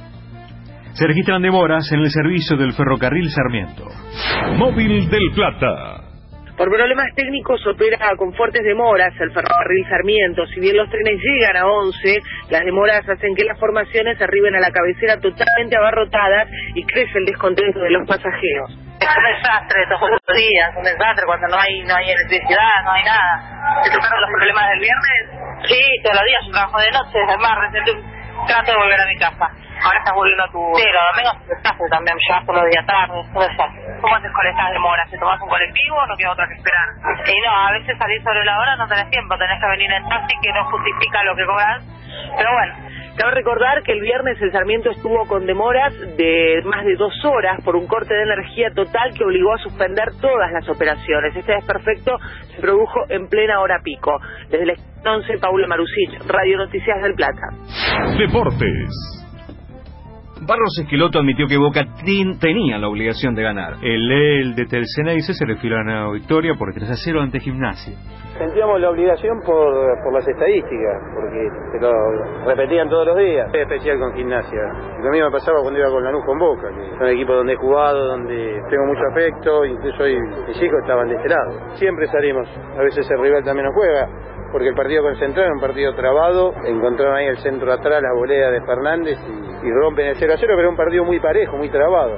Se registran demoras en el servicio del ferrocarril Sarmiento. Móvil del Plata. Por problemas técnicos opera con fuertes demoras el ferrocarril Sarmiento. Si bien los trenes llegan a once, las demoras hacen que las formaciones arriben a la cabecera totalmente abarrotadas y crece el descontento de los pasajeros. Es un desastre todos los días, un desastre cuando no hay no hay electricidad, no hay nada. ¿Te tocaron los problemas del viernes? Sí, todos los días, yo trabajo de noche, es más, recién trato de volver a mi casa. Ahora estás volviendo a tu... Sí, los domingos te desastre también, llegas todos los días tarde, todo desastre. ¿Cómo haces con estas demoras? ¿Te tomás un colectivo o no queda otra que esperar? Y no, a veces salís sobre la hora, no tenés tiempo, tenés que venir en taxi que no justifica lo que cobras. Pero bueno. Cabe recordar que el viernes el Sarmiento estuvo con demoras de más de dos horas por un corte de energía total que obligó a suspender todas las operaciones. Este desperfecto se produjo en plena hora pico. Desde el once, Paula Marusich, Radio Noticias del Plata. Deportes. Barros Esqueloto admitió que Boca tin, tenía la obligación de ganar. El, el de Telceneice se refirió a una victoria por tres a cero ante Gimnasia. Sentíamos la obligación por, por las estadísticas, porque se lo repetían todos los días. Es especial con Gimnasia. Lo mismo me pasaba cuando iba con Lanús con Boca, que son equipos donde he jugado, donde tengo mucho afecto, incluso hoy mis hijos estaban de este lado. Siempre salimos, a veces el rival también nos juega, porque el partido concentrado era un partido trabado, encontraron ahí el centro atrás, la volea de Fernández y, y rompen el cero a cero, pero era un partido muy parejo, muy trabado.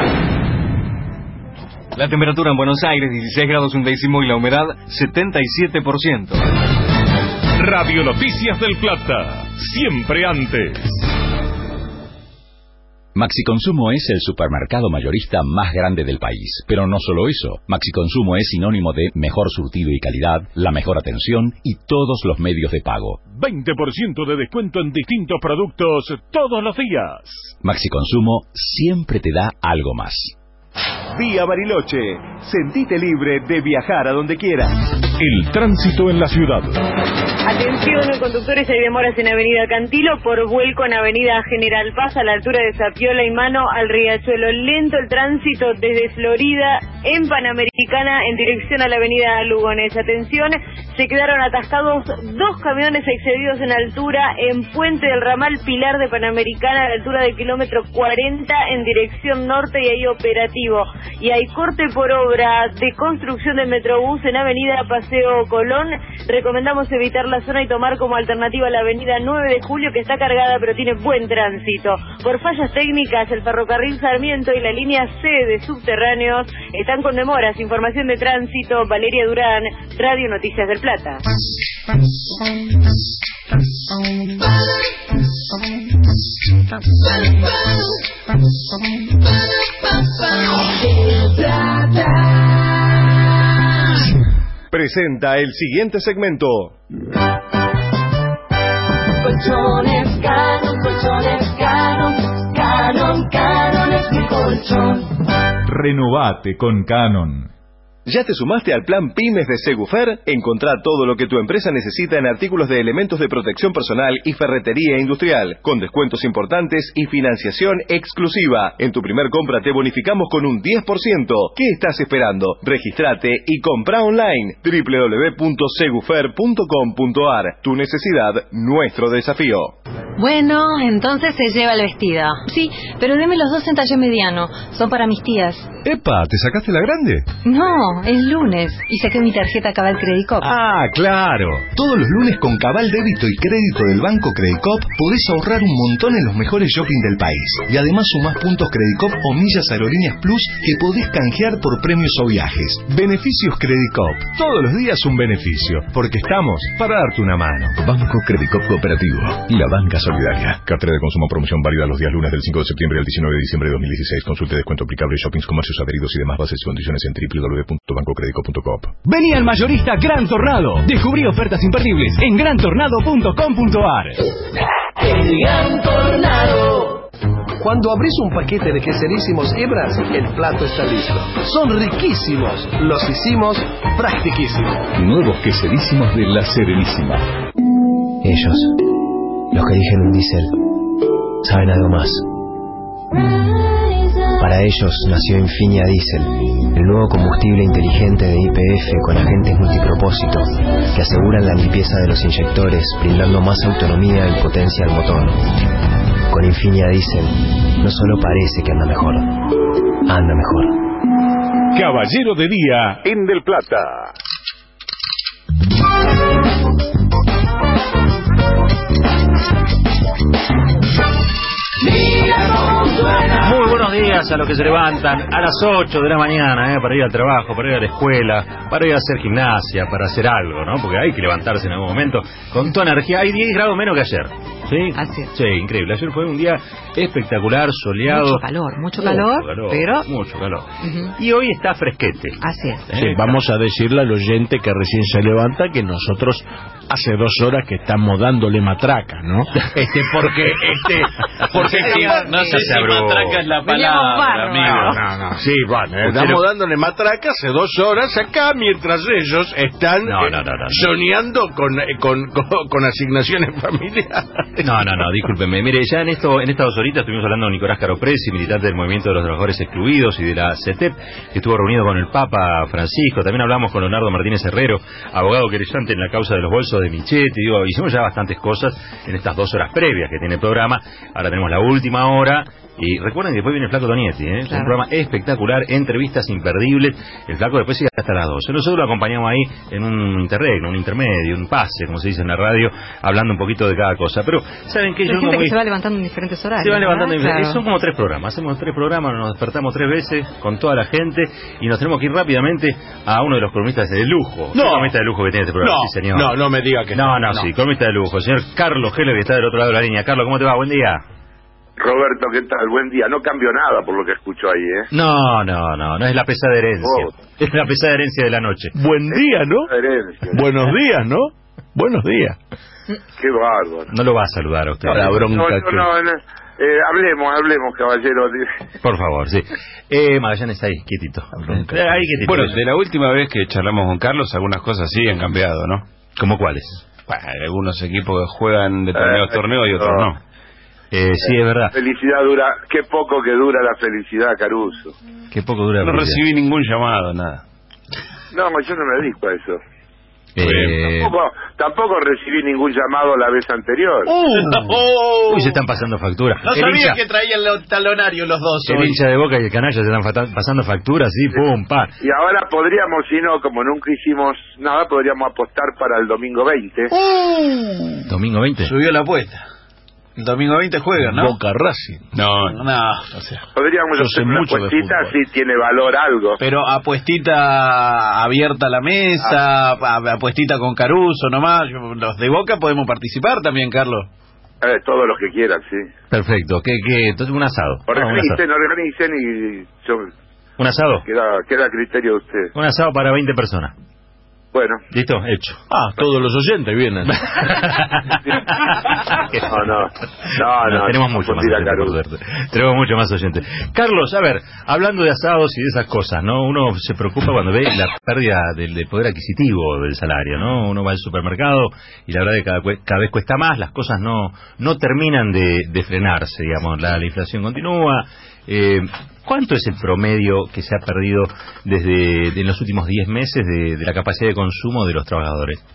La temperatura en Buenos Aires, dieciséis grados un décimo, y la humedad, setenta y siete por ciento. Radio Noticias del Plata, siempre antes. Maxi Consumo es el supermercado mayorista más grande del país. Pero no solo eso, Maxi Consumo es sinónimo de mejor surtido y calidad, la mejor atención y todos los medios de pago. veinte por ciento de descuento en distintos productos todos los días. Maxi Consumo siempre te da algo más. Vía Bariloche. Sentite libre de viajar a donde quieras. El tránsito en la ciudad. Atención, conductores, hay demoras en Avenida Cantilo por vuelco en Avenida General Paz a la altura de Zapiola y Mano al Riachuelo. Lento el tránsito desde Florida en Panamericana en dirección a la Avenida Lugones. Atención, se quedaron atascados dos camiones excedidos en altura en Puente del Ramal Pilar de Panamericana a la altura del kilómetro cuarenta en dirección norte y hay operativo. Y hay corte por obra de construcción del Metrobús en Avenida Paseo Colón. Recomendamos evitar la zona y tomar como alternativa la Avenida nueve de julio, que está cargada pero tiene buen tránsito. Por fallas técnicas, el ferrocarril Sarmiento y la línea C de subterráneos están con demoras. Información de tránsito, Valeria Durán, Radio Noticias del Plata. Presenta el siguiente segmento. Colchones Cano, colchones Cano, Renovate con Canon. ¿Ya te sumaste al plan Pymes de Segufer? Encontrá todo lo que tu empresa necesita en artículos de elementos de protección personal y ferretería industrial, con descuentos importantes y financiación exclusiva. En tu primer compra te bonificamos con un diez por ciento. ¿Qué estás esperando? Regístrate y compra online. doble u doble u doble u punto segufer punto com punto a r. Tu necesidad, nuestro desafío. Bueno, entonces se lleva el vestido. Sí, pero deme los dos en talle mediano. Son para mis tías. ¡Epa! ¿Te sacaste la grande? No, es lunes y saqué mi tarjeta Cabal Credit Cop. Ah, claro. Todos los lunes con Cabal Débito y Crédito del Banco Credit Cop podés ahorrar un montón en los mejores shopping del país. Y además sumás puntos Credit Cop o millas Aerolíneas Plus que podés canjear por premios o viajes. Beneficios Credit Cop. Todos los días un beneficio, porque estamos para darte una mano. Banco Credit Cop Cooperativo. La banca solidaria. Cartera de consumo promoción válida los días lunes del cinco de septiembre al diecinueve de diciembre de dos mil dieciséis. Consulte descuento aplicable, shoppings, comercios adheridos y demás bases y condiciones en doble u doble u doble u punto banco credit cop punto com. Vení al mayorista Gran Tornado. Descubrí ofertas imperdibles en gran tornado punto com punto a r. El Gran Tornado. Cuando abrís un paquete de queserísimos hebras, el plato está listo. Son riquísimos. Los hicimos practiquísimos. Nuevos queserísimos de La Serenísima. Ellos, los que eligen un diésel, saben algo más. Para ellos nació Infinia Diesel, el nuevo combustible inteligente de Y P F con agentes multipropósito que aseguran la limpieza de los inyectores, brindando más autonomía y potencia al motor. Con Infinia Diesel no solo parece que anda mejor, anda mejor. Caballero de Día en Del Plata. Muy buenos días a los que se levantan a las ocho de la mañana, ¿eh? Para ir al trabajo, para ir a la escuela, para ir a hacer gimnasia, para hacer algo, ¿no? Porque hay que levantarse en algún momento con toda energía. Hay diez grados menos que ayer. ¿Sí? Así es. Sí, increíble. Ayer fue un día espectacular, soleado. Mucho calor, mucho calor, mucho calor pero... Mucho calor. Uh-huh. Y hoy está fresquete. Así es. Sí, vamos a decirle al oyente que recién se levanta que nosotros hace dos horas que estamos dándole matraca, ¿no? Este, porque, este, porque si, no sé si matraca es la palabra, amigo. No, no, no. Sí, bueno, eh, estamos dándole matraca hace dos horas acá mientras ellos están no, no, no, no, no. soñando con, con, con, con asignaciones familiares. No, no, no, discúlpeme. Mire, ya en esto, en estas dos horitas estuvimos hablando con Nicolás Caropresi, militante del Movimiento de los Trabajadores Excluidos y de la C E T E P, que estuvo reunido con el Papa Francisco. También hablamos con Leonardo Martínez Herrero, abogado querellante en la causa de los bolsos de Michetti. Digo, hicimos ya bastantes cosas en estas dos horas previas que tiene el programa. Ahora tenemos la última hora. Y recuerden que después viene el Flaco Tonietti, ¿eh? Claro. Un programa espectacular, entrevistas imperdibles. El Flaco después sigue hasta las doce. Nosotros lo acompañamos ahí en un interregno, un intermedio, un pase, como se dice en la radio, hablando un poquito de cada cosa. Pero, ¿saben qué? Hay Yo gente como que se va levantando en diferentes horarios. Se van levantando en claro. diferentes. Son como tres programas. Hacemos tres programas, nos despertamos tres veces con toda la gente y nos tenemos que ir rápidamente a uno de los columnistas de lujo. No. Columnista de lujo que tiene este programa, No, sí, señor. no, no me diga que no. No, no, no. sí, columnista de lujo. El señor Carlos Heller, que está del otro lado de la línea. Carlos, ¿cómo te va? Buen día. Roberto, ¿qué tal? Buen día. No cambió nada por lo que escucho ahí, ¿eh? No, no, no, no es la pesada herencia. Oh. Es la pesada herencia de la noche. Buen día, ¿no? Herencia. Buenos días, ¿no? Buenos días. Qué bárbaro. No lo va a saludar a usted. La bronca no, no, que... no, no. Eh, hablemos, hablemos, caballero. Por favor, sí. Eh, Magallanes, ahí, quietito. Ahí, quietito. Bueno, de la última vez que charlamos con Carlos, algunas cosas sí han cambiado, ¿no? ¿Cómo cuáles? Bueno, algunos equipos que juegan determinados eh, torneos y otros no. no. Eh, sí, es verdad. Felicidad dura, qué poco que dura la felicidad, Caruso. Qué poco dura la No felicidad. recibí ningún llamado, nada. No, yo no me dedico a eso. Eh... Tampoco, tampoco recibí ningún llamado la vez anterior. Uh, oh. Uy, se están pasando facturas. No el sabía hincha, que traían el talonario los dos. El hoy. hincha de Boca y el canalla se están pasando facturas, sí, sí. Pum, pa. Y ahora podríamos, si no, como nunca hicimos nada, podríamos apostar para el domingo veinte. Uh. ¿Domingo veinte? Subió la apuesta. El domingo veinte juegan, ¿no? Boca Racing. No, no, o sea. Podríamos hacer una apuestita si tiene valor algo. Pero apuestita abierta a la mesa, ah. apuestita con Caruso nomás. Los de Boca podemos participar también, Carlos. Eh, todos los que quieran, sí. Perfecto. ¿Qué, qué? Entonces un asado. Organicen, no, organicen y yo... ¿Un asado? Queda, queda a criterio de usted. Un asado para veinte personas. Bueno. ¿Listo? Hecho. Ah, todos los oyentes vienen. no, no, no, no. Tenemos mucho más oyentes, por suerte. Tenemos mucho más oyentes. Carlos, a ver, hablando de asados y de esas cosas, ¿no? Uno se preocupa cuando ve la pérdida del, del poder adquisitivo del salario, ¿no? Uno va al supermercado y la verdad que cada, cada vez cuesta más, las cosas no no terminan de, de frenarse, digamos, la, la inflación continúa. Eh, ¿Cuánto es el promedio que se ha perdido desde de en los últimos diez meses de, de la capacidad de consumo de los trabajadores?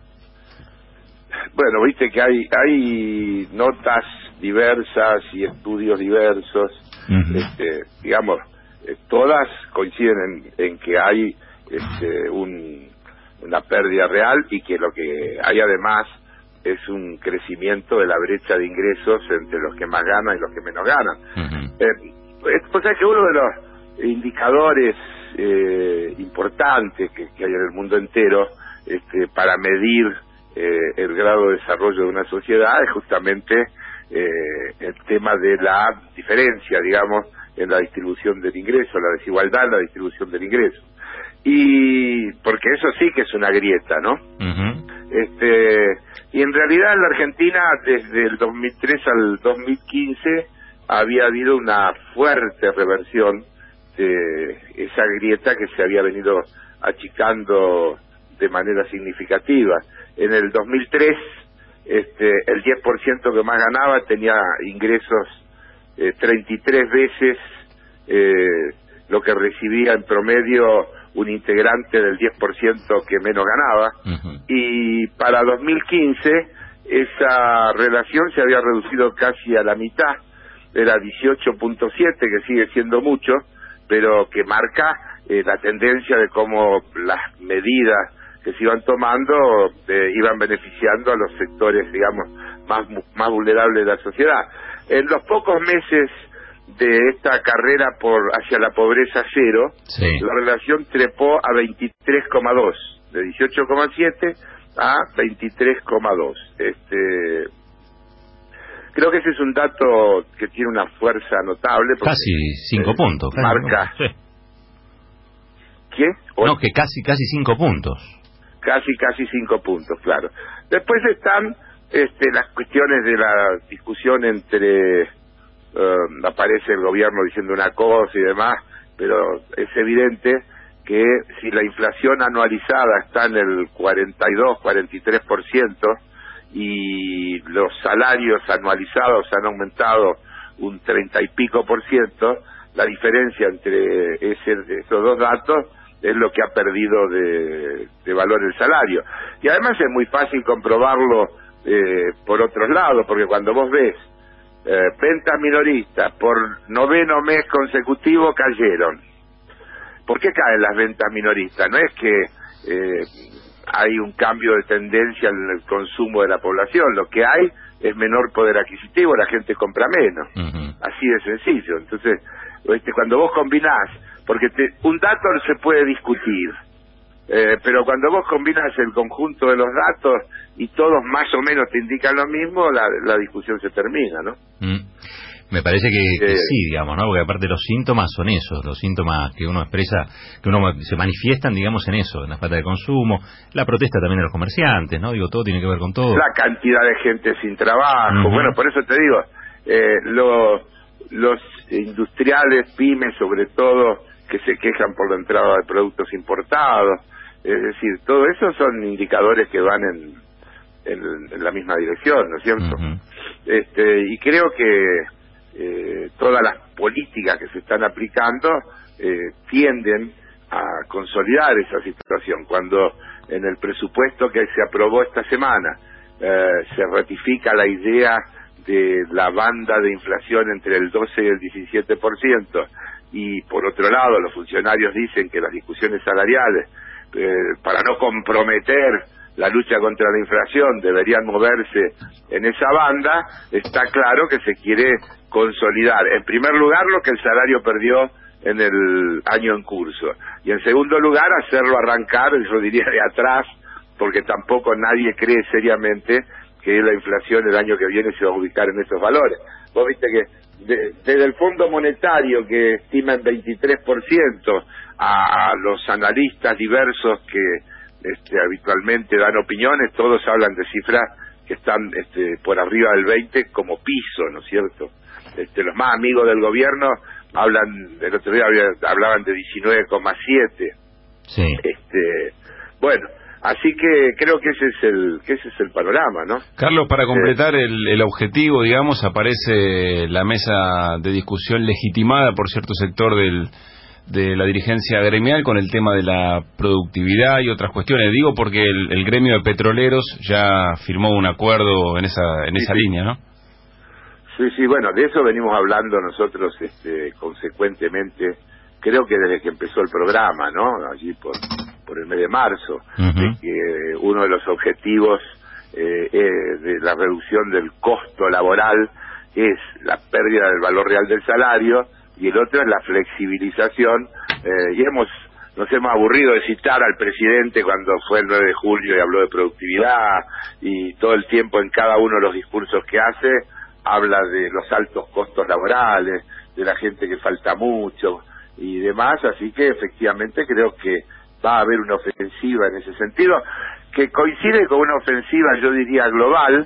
Bueno, viste que hay hay notas diversas y estudios diversos, uh-huh. este, digamos, eh, todas coinciden en, en que hay este, un, una pérdida real y que lo que hay además es un crecimiento de la brecha de ingresos entre los que más ganan y los que menos ganan. Uh-huh. Eh, pues es que uno de los indicadores eh, importantes que, que hay en el mundo entero este, para medir eh, el grado de desarrollo de una sociedad es justamente eh, el tema de la diferencia, digamos, en la distribución del ingreso, la desigualdad en la distribución del ingreso. Y porque eso sí que es una grieta, ¿no? Uh-huh. Este, y en realidad en la Argentina desde el dos mil tres al dos mil quince había habido una fuerte reversión de esa grieta que se había venido achicando de manera significativa. En el dos mil tres, este, el diez por ciento que más ganaba tenía ingresos eh, treinta y tres veces eh, lo que recibía en promedio un integrante del diez por ciento que menos ganaba. Uh-huh. Y para dos mil quince esa relación se había reducido casi a la mitad. Era dieciocho punto siete, que sigue siendo mucho, pero que marca eh, la tendencia de cómo las medidas que se iban tomando eh, iban beneficiando a los sectores, digamos, más más vulnerables de la sociedad. En los pocos meses de esta carrera por hacia la pobreza cero, sí. La relación trepó a veintitrés coma dos, de dieciocho coma siete a veintitrés coma dos. Este... Creo que ese es un dato que tiene una fuerza notable. Casi cinco eh, puntos. Marca. Sí. ¿Qué? ¿O no, que casi, casi cinco puntos. Casi, casi cinco puntos, claro. Después están este, las cuestiones de la discusión entre... Uh, aparece el gobierno diciendo una cosa y demás, pero es evidente que si la inflación anualizada está en el cuarenta y dos, cuarenta y tres por ciento, y los salarios anualizados han aumentado un treinta y pico por ciento, la diferencia entre ese, esos dos datos es lo que ha perdido de, de valor el salario. Y además es muy fácil comprobarlo eh, por otros lados, porque cuando vos ves eh, ventas minoristas por noveno mes consecutivo cayeron. ¿Por qué caen las ventas minoristas? No es que eh, hay un cambio de tendencia en el consumo de la población, lo que hay es menor poder adquisitivo, la gente compra menos, uh-huh. Así de sencillo. Entonces, este, cuando vos combinás, porque te, un dato se puede discutir, eh, pero cuando vos combinás el conjunto de los datos y todos más o menos te indican lo mismo, la, la discusión se termina, ¿no? Mm. Me parece que, que eh, sí, digamos, ¿no? Porque aparte los síntomas son esos, los síntomas que uno expresa, que uno se manifiestan, digamos, en eso, en la falta de consumo, la protesta también de los comerciantes, ¿no? Digo, todo tiene que ver con todo. La cantidad de gente sin trabajo, uh-huh. Bueno, por eso te digo, eh, lo, los industriales, pymes, sobre todo, que se quejan por la entrada de productos importados, es decir, todo eso son indicadores que van en, en, en la misma dirección, ¿no es cierto? Uh-huh. Este, y creo que Eh, todas las políticas que se están aplicando eh, tienden a consolidar esa situación. Cuando en el presupuesto que se aprobó esta semana eh, se ratifica la idea de la banda de inflación entre el doce y el diecisiete por ciento, y por otro lado los funcionarios dicen que las discusiones salariales, eh, para no comprometer la lucha contra la inflación, deberían moverse en esa banda, está claro que se quiere consolidar, en primer lugar, lo que el salario perdió en el año en curso, y en segundo lugar, hacerlo arrancar, yo diría, de atrás, porque tampoco nadie cree seriamente que la inflación el año que viene se va a ubicar en esos valores. Vos viste que de, desde el Fondo Monetario, que estima en veintitrés por ciento, a, a los analistas diversos que este, habitualmente dan opiniones, todos hablan de cifras que están este, por arriba del veinte como piso, ¿no es cierto? Este, los más amigos del gobierno hablan, el otro día había, hablaban de diecinueve coma siete. Sí. Este, bueno, así que creo que ese es el que ese es el panorama, ¿no? Carlos, para completar eh, el, el objetivo, digamos, aparece la mesa de discusión legitimada por cierto sector del de la dirigencia gremial con el tema de la productividad y otras cuestiones. Digo porque el, el gremio de petroleros ya firmó un acuerdo en esa en sí, esa sí. línea, ¿no? Sí, sí, bueno, de eso venimos hablando nosotros este, consecuentemente, creo que desde que empezó el programa, ¿no? Allí por, por el mes de marzo, uh-huh. de que uno de los objetivos eh, eh, de la reducción del costo laboral es la pérdida del valor real del salario, y el otro es la flexibilización, eh, y hemos nos hemos aburrido de citar al presidente cuando fue el nueve de julio y habló de productividad, y todo el tiempo en cada uno de los discursos que hace habla de los altos costos laborales, de la gente que falta mucho y demás, así que efectivamente creo que va a haber una ofensiva en ese sentido, que coincide con una ofensiva, yo diría, global,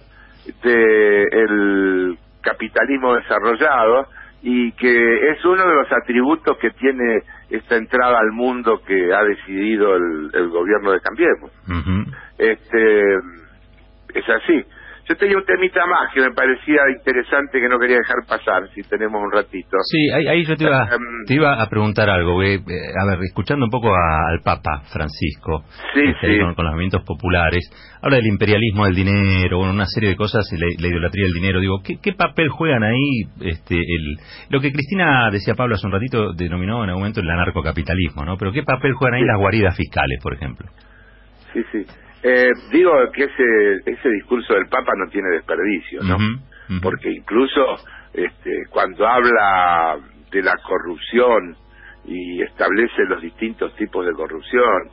del capitalismo desarrollado, y que es uno de los atributos que tiene esta entrada al mundo que ha decidido el, el gobierno de Cambiemos. Uh-huh. Este, es así. Yo tenía un temita más que me parecía interesante que no quería dejar pasar, si tenemos un ratito. Sí, ahí, ahí yo te iba, um, te iba a preguntar algo. Eh, a ver, escuchando un poco a, al Papa Francisco, sí, este, sí. Con, con los movimientos populares, habla del imperialismo del dinero, bueno, una serie de cosas, la, la idolatría del dinero. Digo, ¿qué, qué papel juegan ahí? Este, el, lo que Cristina, decía Pablo hace un ratito, denominó en algún momento el anarcocapitalismo, ¿no? Pero ¿qué papel juegan ahí sí. las guaridas fiscales, por ejemplo? Sí, sí. Eh, digo que ese ese discurso del Papa no tiene desperdicio, ¿no? Uh-huh, uh-huh. Porque incluso este, cuando habla de la corrupción y establece los distintos tipos de corrupción,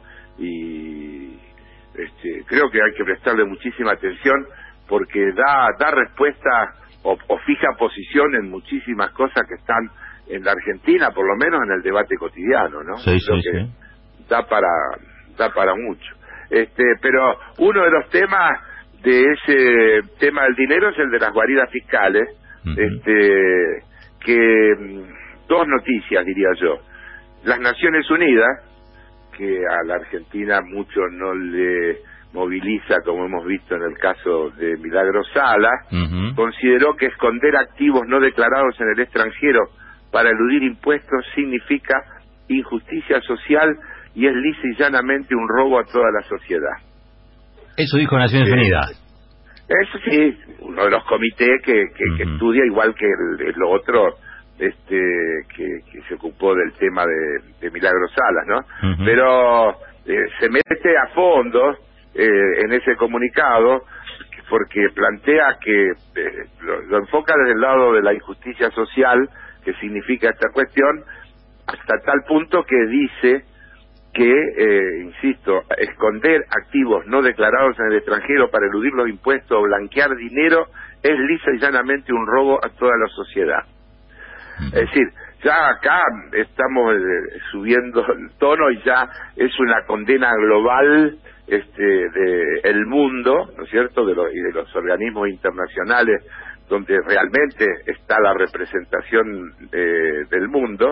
y este, creo que hay que prestarle muchísima atención porque da da respuesta o, o fija posición en muchísimas cosas que están en la Argentina, por lo menos en el debate cotidiano, ¿no? Sí, creo sí, que sí. da para da para mucho. Este, pero uno de los temas de ese tema del dinero es el de las guaridas fiscales, uh-huh. este, que dos noticias diría yo. Las Naciones Unidas, que a la Argentina mucho no le moviliza, como hemos visto en el caso de Milagro Sala, uh-huh. consideró que esconder activos no declarados en el extranjero para eludir impuestos significa injusticia social y es lisa y llanamente un robo a toda la sociedad. Eso dijo Naciones eh, Unidas. Eso sí, uno de los comités que, que, uh-huh. que estudia, igual que el, el otro este, que, que se ocupó del tema de, de Milagro Salas, ¿no? Uh-huh. Pero eh, se mete a fondo eh, en ese comunicado porque plantea que eh, lo, lo enfoca desde el lado de la injusticia social que significa esta cuestión, hasta tal punto que dice que, eh, insisto, esconder activos no declarados en el extranjero para eludir los impuestos o blanquear dinero es lisa y llanamente un robo a toda la sociedad. Es decir, ya acá estamos eh, subiendo el tono y ya es una condena global este, de el mundo, ¿no es cierto?, de los, y de los organismos internacionales donde realmente está la representación eh, del mundo.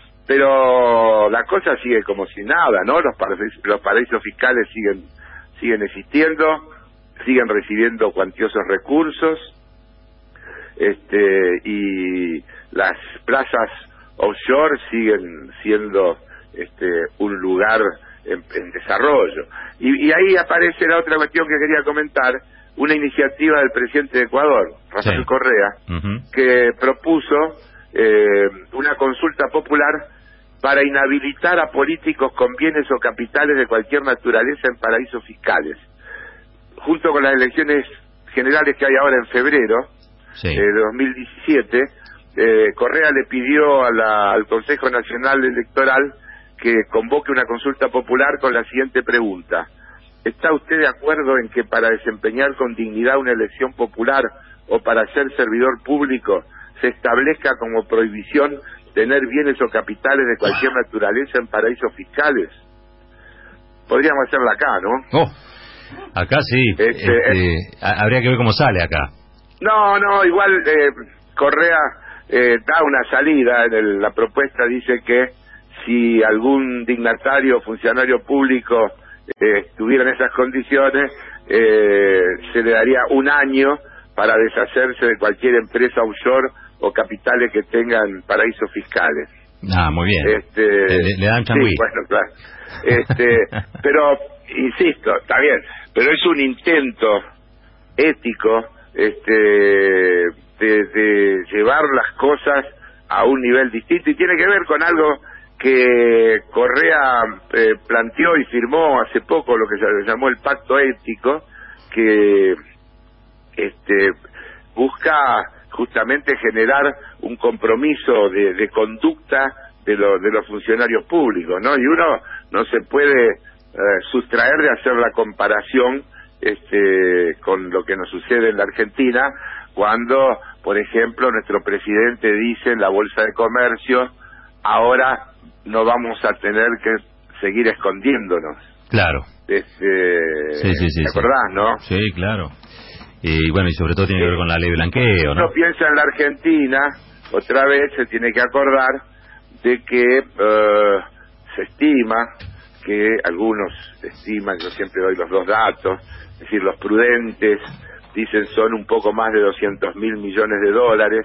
Pero la cosa sigue como si nada, ¿no? Los paraísos, los paraísos fiscales siguen siguen existiendo, siguen recibiendo cuantiosos recursos, este y las plazas offshore siguen siendo este un lugar en, en desarrollo. Y, y ahí aparece la otra cuestión que quería comentar, una iniciativa del presidente de Ecuador, Rafael sí. Correa, uh-huh. que propuso eh, una consulta popular para inhabilitar a políticos con bienes o capitales de cualquier naturaleza en paraísos fiscales. Junto con las elecciones generales que hay ahora en febrero sí. eh, de dos mil diecisiete, eh, Correa le pidió a la, al Consejo Nacional Electoral que convoque una consulta popular con la siguiente pregunta: ¿está usted de acuerdo en que para desempeñar con dignidad una elección popular o para ser servidor público se establezca como prohibición tener bienes o capitales de cualquier naturaleza en paraísos fiscales? podríamos hacerla acá, ¿no? Oh, acá sí. Este, este, eh, habría que ver cómo sale acá. No, no, igual eh, Correa eh, da una salida. En el, la propuesta dice que si algún dignatario o funcionario público eh, estuviera en esas condiciones, eh, se le daría un año para deshacerse de cualquier empresa offshore o capitales que tengan paraísos fiscales. Ah, muy bien. Este, le, le dan changüí. Sí, bueno, claro. Este, pero, insisto, está bien, pero es un intento ético este, de, de llevar las cosas a un nivel distinto, y tiene que ver con algo que Correa eh, planteó y firmó hace poco, lo que se llamó el pacto ético, que este, busca justamente generar un compromiso de, de conducta de, lo, de los funcionarios públicos, ¿no? Y uno no se puede eh, sustraer de hacer la comparación este, con lo que nos sucede en la Argentina, cuando, por ejemplo, nuestro presidente dice en la Bolsa de Comercio, ahora no vamos a tener que seguir escondiéndonos. Claro. Este, sí, sí, sí, ¿te acordás, sí. no? Sí, claro. Y bueno, y sobre todo tiene que ver con la ley de blanqueo, ¿no? Uno piensa en la Argentina, otra vez se tiene que acordar de que uh, se estima, que algunos estiman, yo siempre doy los dos datos, es decir, los prudentes dicen son un poco más de doscientos mil millones de dólares,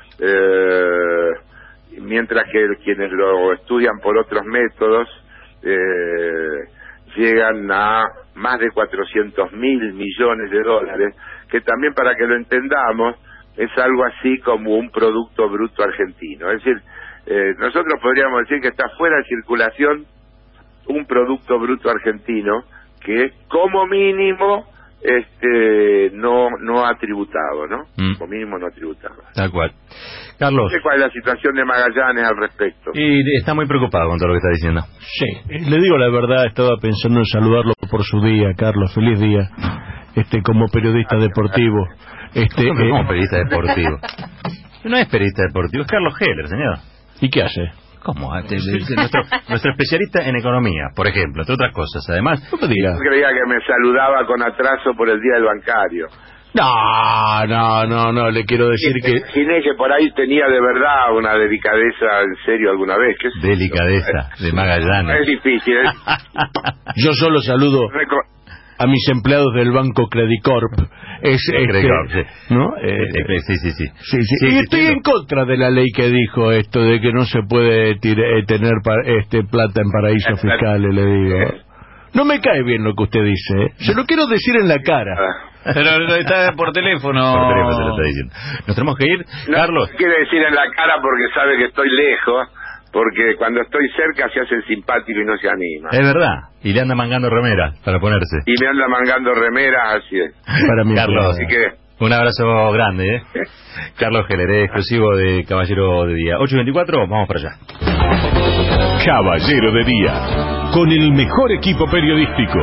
eh, mientras que quienes lo estudian por otros métodos eh, llegan a más de cuatrocientos mil millones de dólares, que también, para que lo entendamos, es algo así como un producto bruto argentino. Es decir, eh, nosotros podríamos decir que está fuera de circulación un producto bruto argentino que como mínimo este no no ha tributado, ¿no? Mm. Como mínimo no ha tributado. Tal cual. Carlos. No sé cuál es la situación de Magallanes al respecto. Y está muy preocupado con todo lo que está diciendo. Sí, le digo la verdad, estaba pensando en saludarlo por su día, Carlos, feliz día, este como periodista deportivo. Este, ¿Cómo, eh, como periodista deportivo? No es periodista deportivo, es Carlos Heller, señor. ¿Y qué hace? ¿Cómo? nuestro, nuestro especialista en economía, por ejemplo, entre otras cosas. Además, no me digas. Yo creía que me saludaba con atraso por el día del bancario. No, no, no, no, le quiero decir que... Imaginé que por ahí tenía de verdad una delicadeza en serio alguna vez. ¿Qué es delicadeza eso? De Magallanes. Es difícil, ¿eh? Yo solo saludo a mis empleados del Banco Credicorp. Es, este, Credicorp, sí. ¿no? Eh, eh, sí, sí, sí. sí, sí. sí y sí, estoy sí, en no. contra de la ley que dijo esto de que no se puede tire, tener pa, este plata en paraísos fiscales, le digo. No me cae bien lo que usted dice, ¿eh? Se lo quiero decir en la cara. Pero está por teléfono. Por teléfono se lo está diciendo. Nos tenemos que ir, no, Carlos. Quiere decir en la cara porque sabe que estoy lejos, porque cuando estoy cerca se hace el simpático y no se anima. Es verdad. Y le anda mangando remera para ponerse. Y me anda mangando remeras, así es. Para mí, Carlos. Así que... Un abrazo grande, ¿eh? Carlos Heller, exclusivo de Caballero de Día. ocho y veinticuatro, vamos para allá. Caballero de Día, con el mejor equipo periodístico.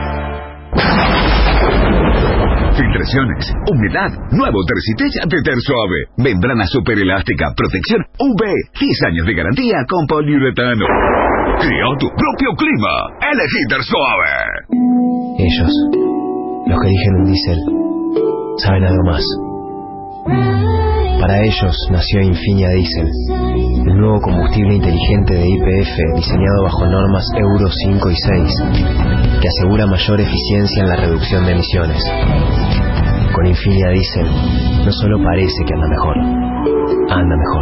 Filtraciones, humedad, nuevo Tercitech de Tersuave. Membrana super elástica, protección U V, diez años de garantía con poliuretano. Crea tu propio clima, elegí Tersuave. Ellos, los que eligen un diésel, saben algo más. Para ellos nació Infinia Diesel, el nuevo combustible inteligente de Y P F diseñado bajo normas Euro cinco y seis, que asegura mayor eficiencia en la reducción de emisiones. Con Infinia Diesel no solo parece que anda mejor, anda mejor.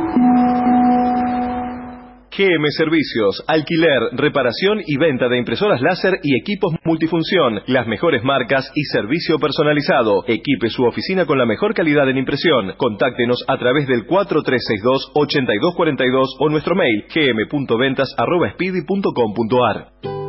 G M Servicios, alquiler, reparación y venta de impresoras láser y equipos multifunción, las mejores marcas y servicio personalizado. Equipe su oficina con la mejor calidad en impresión. Contáctenos a través del cuatro tres seis dos, ocho dos cuatro dos o nuestro mail gm.ventas arroba speedy punto com punto ar.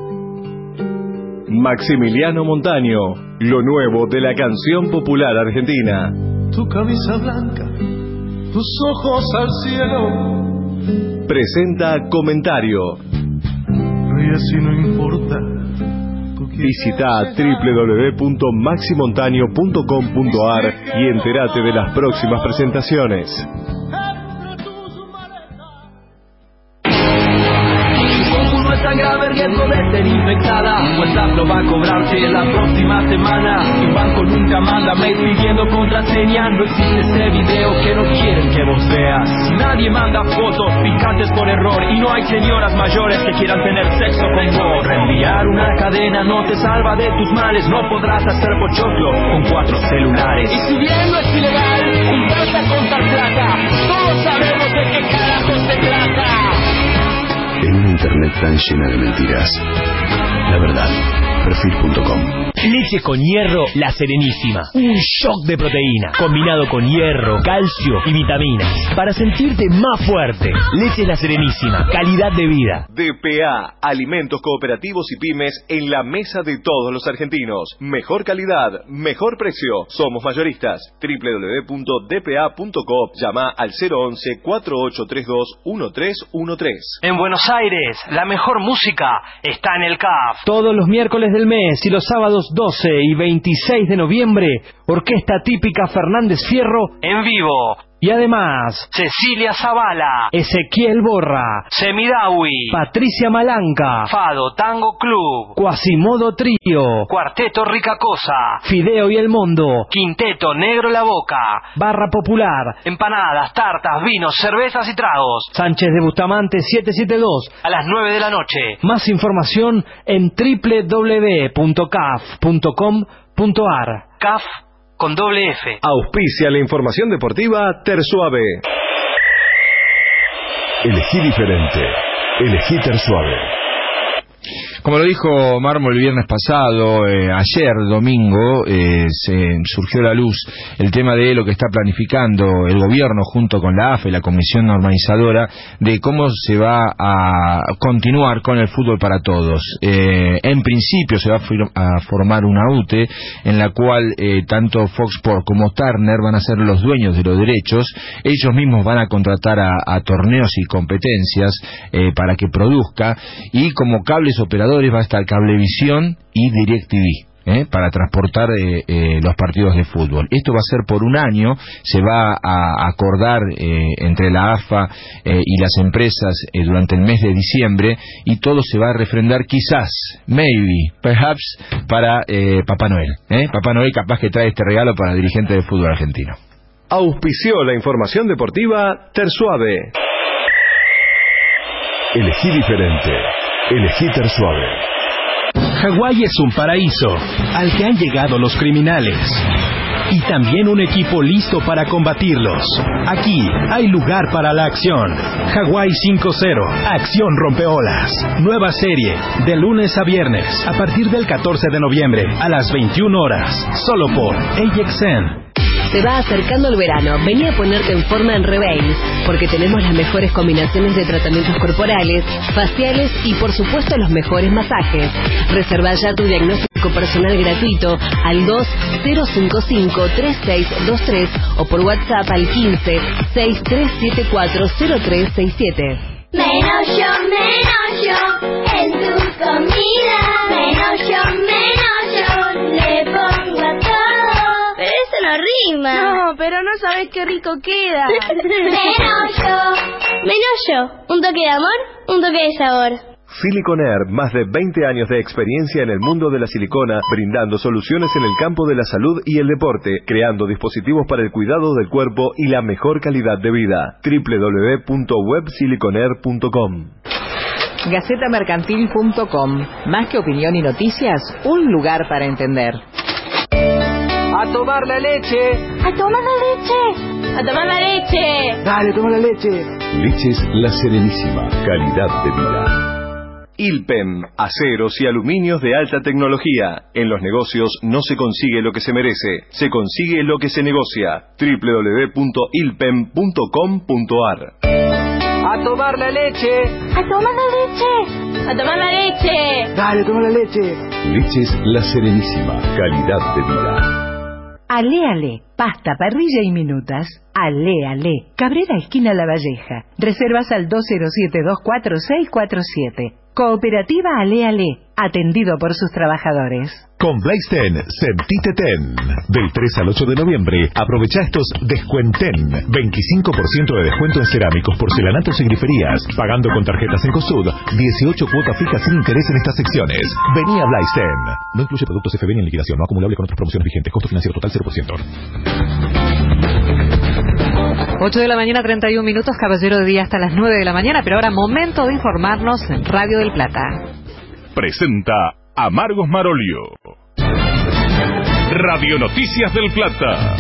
Maximiliano Montaño, lo nuevo de la canción popular argentina. Tu camisa blanca, tus ojos al cielo. Presenta Comentario. Ríe si no importa. Visita doble u doble u doble u punto maximontaño punto com punto ar y entérate de las próximas presentaciones. Su no es tan grave el riesgo de ser infectada. suerte la próxima semana. Tu banco nunca manda mail pidiendo contraseña. No existe ese video que no quieren que vos veas. Nadie manda fotos picantes por error. Y no hay señoras mayores que quieran tener sexo con vos. Reenviar una cadena no te salva de tus males. No podrás hacer pochoclo con cuatro celulares. Y si bien no es ilegal juntarse a contar plata, todos sabemos de qué carajo se trata. En una internet tan llena de mentiras, la verdad, perfil punto com. Leche con hierro La Serenísima. Un shock de proteína, combinado con hierro, calcio y vitaminas, para sentirte más fuerte. Leche La Serenísima, calidad de vida. D P A, alimentos cooperativos y pymes en la mesa de todos los argentinos. Mejor calidad, mejor precio. Somos mayoristas. doble u doble u doble u punto d p a punto com. Llama al cero once, cuatro ocho tres dos, uno tres uno tres. En Buenos Aires, la mejor música está en el C A F. Todos los miércoles del mes y los sábados doce y veintiséis de noviembre, Orquesta Típica Fernández Fierro en vivo. Y además, Cecilia Zavala, Ezequiel Borra, Semidawi, Patricia Malanca, Fado Tango Club, Quasimodo Trío, Cuarteto Rica Cosa, Fideo y El Mondo, Quinteto Negro La Boca, Barra Popular, empanadas, tartas, vinos, cervezas y tragos. Sánchez de Bustamante setecientos setenta y dos, a las nueve de la noche. Más información en doble u doble u doble u punto c a f punto com punto a r. C A F con doble F. Auspicia la información deportiva Tersuave. Elegí diferente. Elegí Tersuave. Como lo dijo Mármol el viernes pasado, eh, ayer domingo eh, se surgió a la luz el tema de lo que está planificando el gobierno junto con la A F E, la Comisión Normalizadora, de cómo se va a continuar con el fútbol para todos. Eh, en principio se va a formar una U T E en la cual eh, tanto Fox Sports como Turner van a ser los dueños de los derechos. Ellos mismos van a contratar a, a torneos y competencias eh, para que produzca, y como cables operadores va a estar Cablevisión y DirecTV. ¿Eh? Para transportar eh, eh, los partidos de fútbol. Esto va a ser por un año, se va a acordar eh, entre la A F A eh, y las empresas eh, durante el mes de diciembre, y todo se va a refrendar quizás, maybe, perhaps, para eh, Papá Noel. ¿eh? Papá Noel capaz que trae este regalo para el dirigente de fútbol argentino. Auspició la información deportiva Tersuave. Elegí diferente. Elegí Tersuave. Hawái es un paraíso al que han llegado los criminales y también un equipo listo para combatirlos. Aquí hay lugar para la acción. Hawái cinco cero, Acción Rompeolas. Nueva serie, de lunes a viernes, a partir del catorce de noviembre, a las veintiuna horas, solo por A X N. Se va acercando el verano. Vení a ponerte en forma en Reveils, porque tenemos las mejores combinaciones de tratamientos corporales, faciales y por supuesto los mejores masajes. Reserva ya tu diagnóstico personal gratuito al dos cero cinco cinco, tres seis dos tres o por WhatsApp al quince, sesenta y tres setenta y cuatro, cero tres sesenta y siete. Menos yo, menos yo, en tu comida. Menos yo, menos yo, le pongo a todo. Pero eso no rima. No, pero no sabes qué rico queda. Menos yo, menos yo, un toque de amor, un toque de sabor. Silicon Air, más de veinte años de experiencia en el mundo de la silicona, brindando soluciones en el campo de la salud y el deporte, creando dispositivos para el cuidado del cuerpo y la mejor calidad de vida. doble u doble u doble u punto web silicon air punto com. Gaceta Mercantil punto com. Más que opinión y noticias, un lugar para entender. ¡A tomar la leche! ¡A tomar la leche! ¡A tomar la leche! Dale, toma la leche. Leches La Serenísima, calidad de vida. ILPEM, aceros y aluminios de alta tecnología. En los negocios no se consigue lo que se merece, se consigue lo que se negocia. doble u doble u doble u punto ilpem punto com punto a r. ¡A tomar la leche! ¡A tomar la leche! ¡A tomar la leche! Dale, toma la leche. Leches La Serenísima, calidad de vida. Ale Ale, pasta, parrilla y minutas. Ale Ale, Cabrera esquina La Valleja. Reservas al dos cero siete dos cuatro seis cuatro siete. Cooperativa Ale Ale, atendido por sus trabajadores. Con Blaisten, sentite ten. Del tres al ocho de noviembre, aprovecha estos Descuenten. veinticinco por ciento de descuento en cerámicos, porcelanatos y griferías. Pagando con tarjetas en COSUD. dieciocho cuotas fijas sin interés en estas secciones. Vení a Blaisten. No incluye productos F B ni en liquidación, no acumulable con otras promociones vigentes. Costo financiero total cero por ciento. ocho de la mañana, treinta y un minutos, caballero de día hasta las nueve de la mañana, pero ahora momento de informarnos en Radio del Plata. Presenta Amargos Marolio. Radio Noticias del Plata.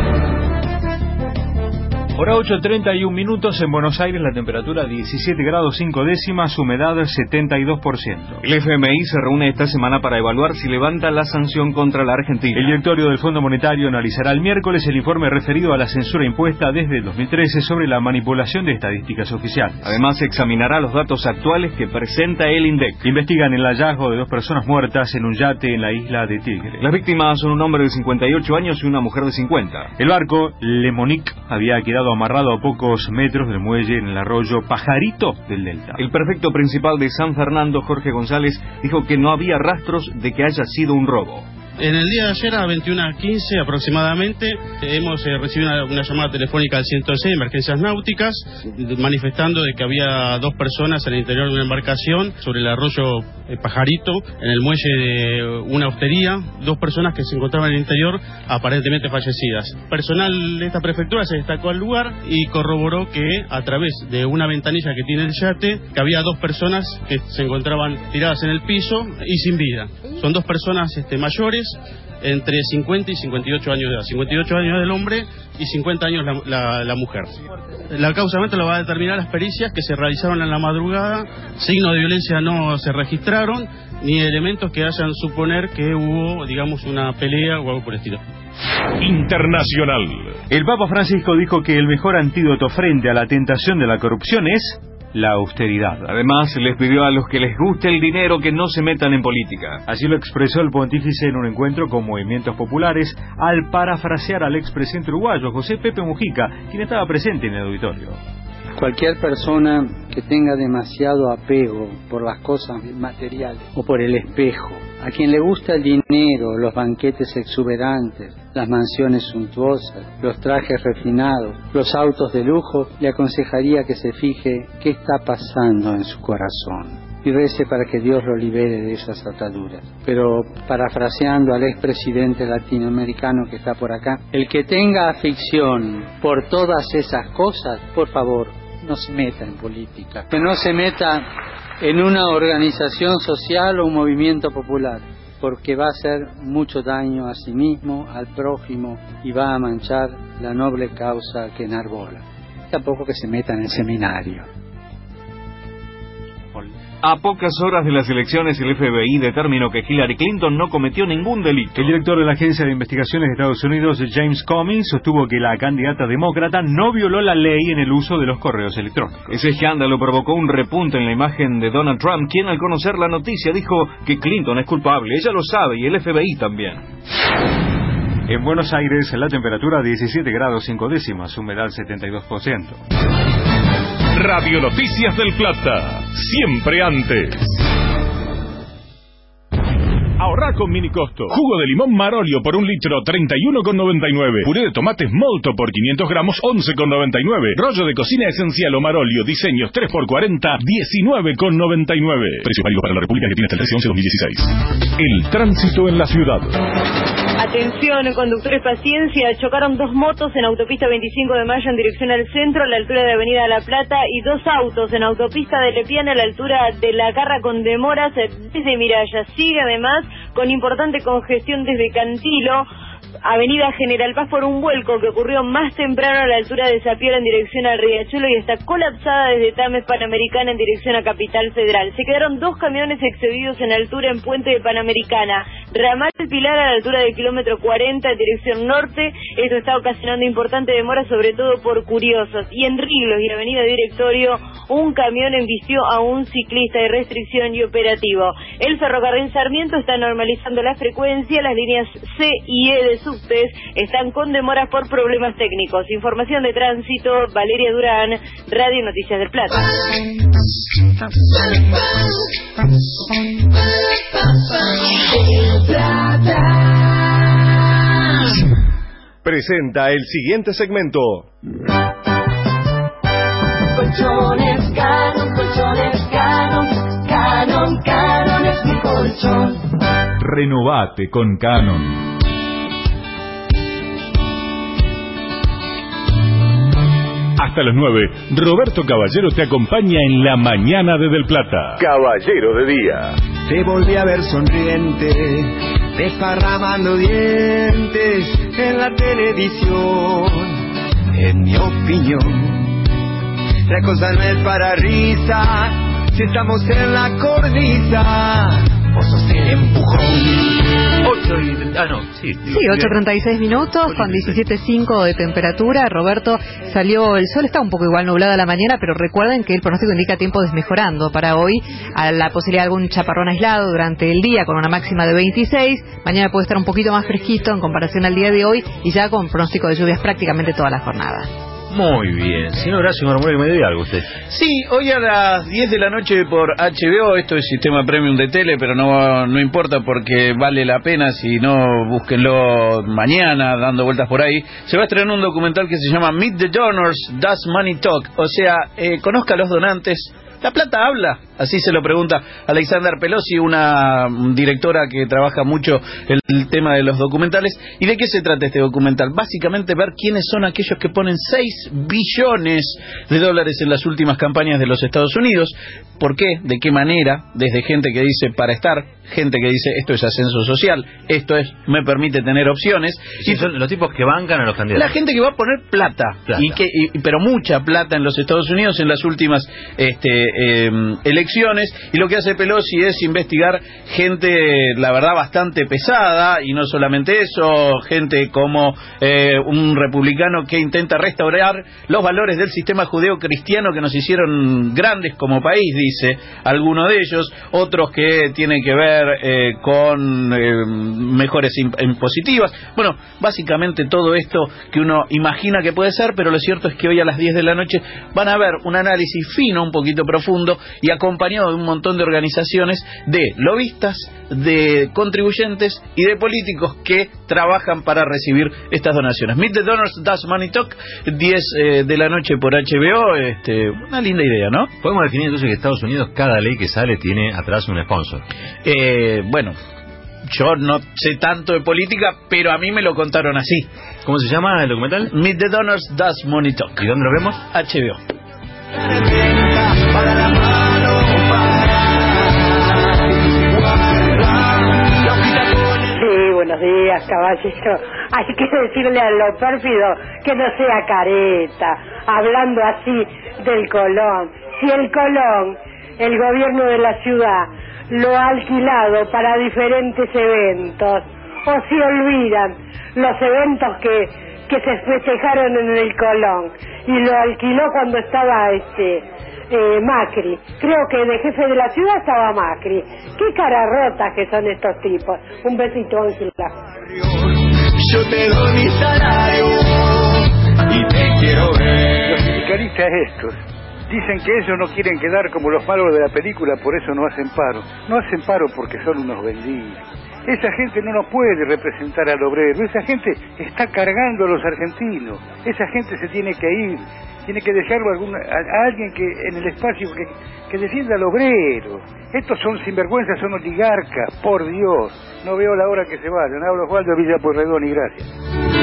Hora ocho, treinta y un minutos en Buenos Aires, la temperatura diecisiete grados cinco décimas, humedad setenta y dos por ciento. El F M I se reúne esta semana para evaluar si levanta la sanción contra la Argentina. El directorio del Fondo Monetario analizará el miércoles el informe referido a la censura impuesta desde el dos mil trece sobre la manipulación de estadísticas oficiales. Además, examinará los datos actuales que presenta el INDEC. Investigan el hallazgo de dos personas muertas en un yate en la isla de Tigre. Las víctimas son un hombre de cincuenta y ocho años y una mujer de cincuenta. El barco Le Monique había quedado amarrado a pocos metros del muelle en el arroyo Pajarito del Delta. El prefecto principal de San Fernando, Jorge González, dijo que no había rastros de que haya sido un robo. En el día de ayer, a veintiuna quince aproximadamente, hemos eh, recibido una, una llamada telefónica al ciento seis, emergencias náuticas, manifestando de que había dos personas en el interior de una embarcación sobre el arroyo eh, Pajarito, en el muelle de una hostería, dos personas que se encontraban en el interior aparentemente fallecidas. Personal de esta prefectura se destacó al lugar y corroboró que a través de una ventanilla que tiene el yate, que había dos personas que se encontraban tiradas en el piso y sin vida. Son dos personas este, mayores, entre cincuenta y cincuenta y ocho años de edad. cincuenta y ocho años del hombre y cincuenta años la, la, la mujer. La causa muerta lo va a determinar las pericias que se realizaron en la madrugada. Signos de violencia no se registraron, ni elementos que hayan suponer que hubo, digamos, una pelea o algo por el estilo. Internacional. El Papa Francisco dijo que el mejor antídoto frente a la tentación de la corrupción es la austeridad. Además, les pidió a los que les guste el dinero que no se metan en política. Así lo expresó el pontífice en un encuentro con movimientos populares al parafrasear al expresidente uruguayo José Pepe Mujica, quien estaba presente en el auditorio. Cualquier persona que tenga demasiado apego por las cosas materiales o por el espejo, a quien le gusta el dinero, los banquetes exuberantes, las mansiones suntuosas, los trajes refinados, los autos de lujo, le aconsejaría que se fije qué está pasando en su corazón y rece para que Dios lo libere de esas ataduras. Pero, parafraseando al expresidente latinoamericano que está por acá, el que tenga afición por todas esas cosas, por favor, no se meta en política, que no se meta en una organización social o un movimiento popular, porque va a hacer mucho daño a sí mismo, al prójimo, y va a manchar la noble causa que enarbola. Tampoco que se meta en el seminario. A pocas horas de las elecciones, el F B I determinó que Hillary Clinton no cometió ningún delito. El director de la Agencia de Investigaciones de Estados Unidos, James Comey, sostuvo que la candidata demócrata no violó la ley en el uso de los correos electrónicos. Ese escándalo provocó un repunte en la imagen de Donald Trump, quien al conocer la noticia dijo que Clinton es culpable. Ella lo sabe y el F B I también. En Buenos Aires, la temperatura diecisiete grados cinco décimas, humedad setenta y dos por ciento. Radio Noticias del Plata, siempre antes. Ahorrá con mini costo. Jugo de limón Marolio por un litro, treinta y uno con noventa y nueve. Puré de tomates Molto por quinientos gramos, once con noventa y nueve. Rollo de cocina esencial o Marolio, diseños tres por cuarenta, diecinueve con noventa y nueve. Precio válido para la República que tiene hasta el trece once dos mil dieciséis. El tránsito en la ciudad. Atención, conductores, paciencia. Chocaron dos motos en autopista veinticinco de mayo en dirección al centro, a la altura de Avenida La Plata, y dos autos en autopista de Lepiana, a la altura de La Garra, con demoras desde Miraya. Sigue además con importante congestión desde Cantilo, Avenida General Paz, por un vuelco que ocurrió más temprano a la altura de Zapiola en dirección al Riachuelo, y está colapsada desde Tames Panamericana en dirección a Capital Federal. Se quedaron dos camiones excedidos en altura en Puente de Panamericana. Ramal Pilar a la altura del kilómetro cuarenta en dirección norte. Esto está ocasionando importante demora, sobre todo por curiosos. Y en Riglos y Avenida Directorio, un camión embistió a un ciclista de restricción y operativo. El ferrocarril Sarmiento está normalizando la frecuencia. Las líneas C y E de subtes están con demoras por problemas técnicos. Información de tránsito, Valeria Durán, Radio Noticias del Plata. Presenta el siguiente segmento. Colchones Canon, colchones Canon, Canon, Canon es mi colchón. Renovate con Canon. Hasta las nueve, Roberto Caballero te acompaña en la mañana de Del Plata. Caballero de Día. Te volví a ver sonriente, desparramando dientes en la televisión. En mi opinión, la cosa no es para risa, si estamos en la cornisa, vos sos el empujón. ocho y... Ah, no, sí. Sí, ocho treinta y seis minutos, con diecisiete punto cinco de temperatura. Roberto, salió el sol, está un poco igual nublado a la mañana, pero recuerden que el pronóstico indica tiempo desmejorando para hoy, a la posibilidad de algún chaparrón aislado durante el día con una máxima de veintiséis. Mañana puede estar un poquito más fresquito en comparación al día de hoy y ya con pronóstico de lluvias prácticamente toda la jornada. Muy bien. Señor Horacio Marmol, me dio algo usted. Sí, hoy a las diez de la noche por H B O, esto es sistema premium de tele, pero no no importa porque vale la pena, si no, búsquenlo mañana, dando vueltas por ahí. Se va a estrenar un documental que se llama Meet the Donors, Does Money Talk? O sea, eh, conozca a los donantes. ¿La plata habla? Así se lo pregunta Alexandra Pelosi, una directora que trabaja mucho el tema de los documentales. ¿Y de qué se trata este documental? Básicamente ver quiénes son aquellos que ponen seis billones de dólares en las últimas campañas de los Estados Unidos. ¿Por qué? ¿De qué manera? Desde gente que dice para estar, gente que dice esto es ascenso social, esto es me permite tener opciones. Sí, y son los tipos que bancan a los candidatos. La gente que va a poner plata, plata. Y que y, pero mucha plata en los Estados Unidos en las últimas este, eh, elecciones. Y lo que hace Pelosi es investigar gente, la verdad, bastante pesada, y no solamente eso, gente como eh, un republicano que intenta restaurar los valores del sistema judeo-cristiano que nos hicieron grandes como país, dice alguno de ellos, otros que tienen que ver eh, con eh, mejores impositivas. Bueno, básicamente todo esto que uno imagina que puede ser, pero lo cierto es que hoy a las diez de la noche van a ver un análisis fino, un poquito profundo, y acompañado de un montón de organizaciones, de lobistas, de contribuyentes y de políticos que trabajan para recibir estas donaciones. Meet the Donors, Does Money Talk, diez eh, de la noche por H B O. Este, una linda idea, ¿no? Podemos definir entonces que Estados Unidos, cada ley que sale tiene atrás un sponsor. Eh, bueno, yo no sé tanto de política, pero a mí me lo contaron así. ¿Cómo se llama el documental? Meet the Donors, Does Money Talk. ¿Y dónde lo vemos? H B O. Sí, buenos días, caballero. Hay que decirle a lo pérfido que no sea careta, hablando así del Colón. Si el Colón, el gobierno de la ciudad, lo ha alquilado para diferentes eventos, o se olvidan los eventos que, que se festejaron en el Colón, y lo alquiló cuando estaba este eh, Macri. Creo que de jefe de la ciudad estaba Macri. Qué cara rota que son estos tipos. Un besito, Ángela. Yo te doy mi salario y te quiero ver. Los sindicalistas estos dicen que ellos no quieren quedar como los malos de la película, por eso no hacen paro. No hacen paro porque son unos vendidos. Esa gente no nos puede representar al obrero. Esa gente está cargando a los argentinos. Esa gente se tiene que ir. Tiene que dejarlo a, alguna, a, a alguien que en el espacio que, que defienda al obrero. Estos son sinvergüenzas, son oligarcas, por Dios. No veo la hora que se vayan. Hablo Osvaldo Villa Pueyrredón y gracias.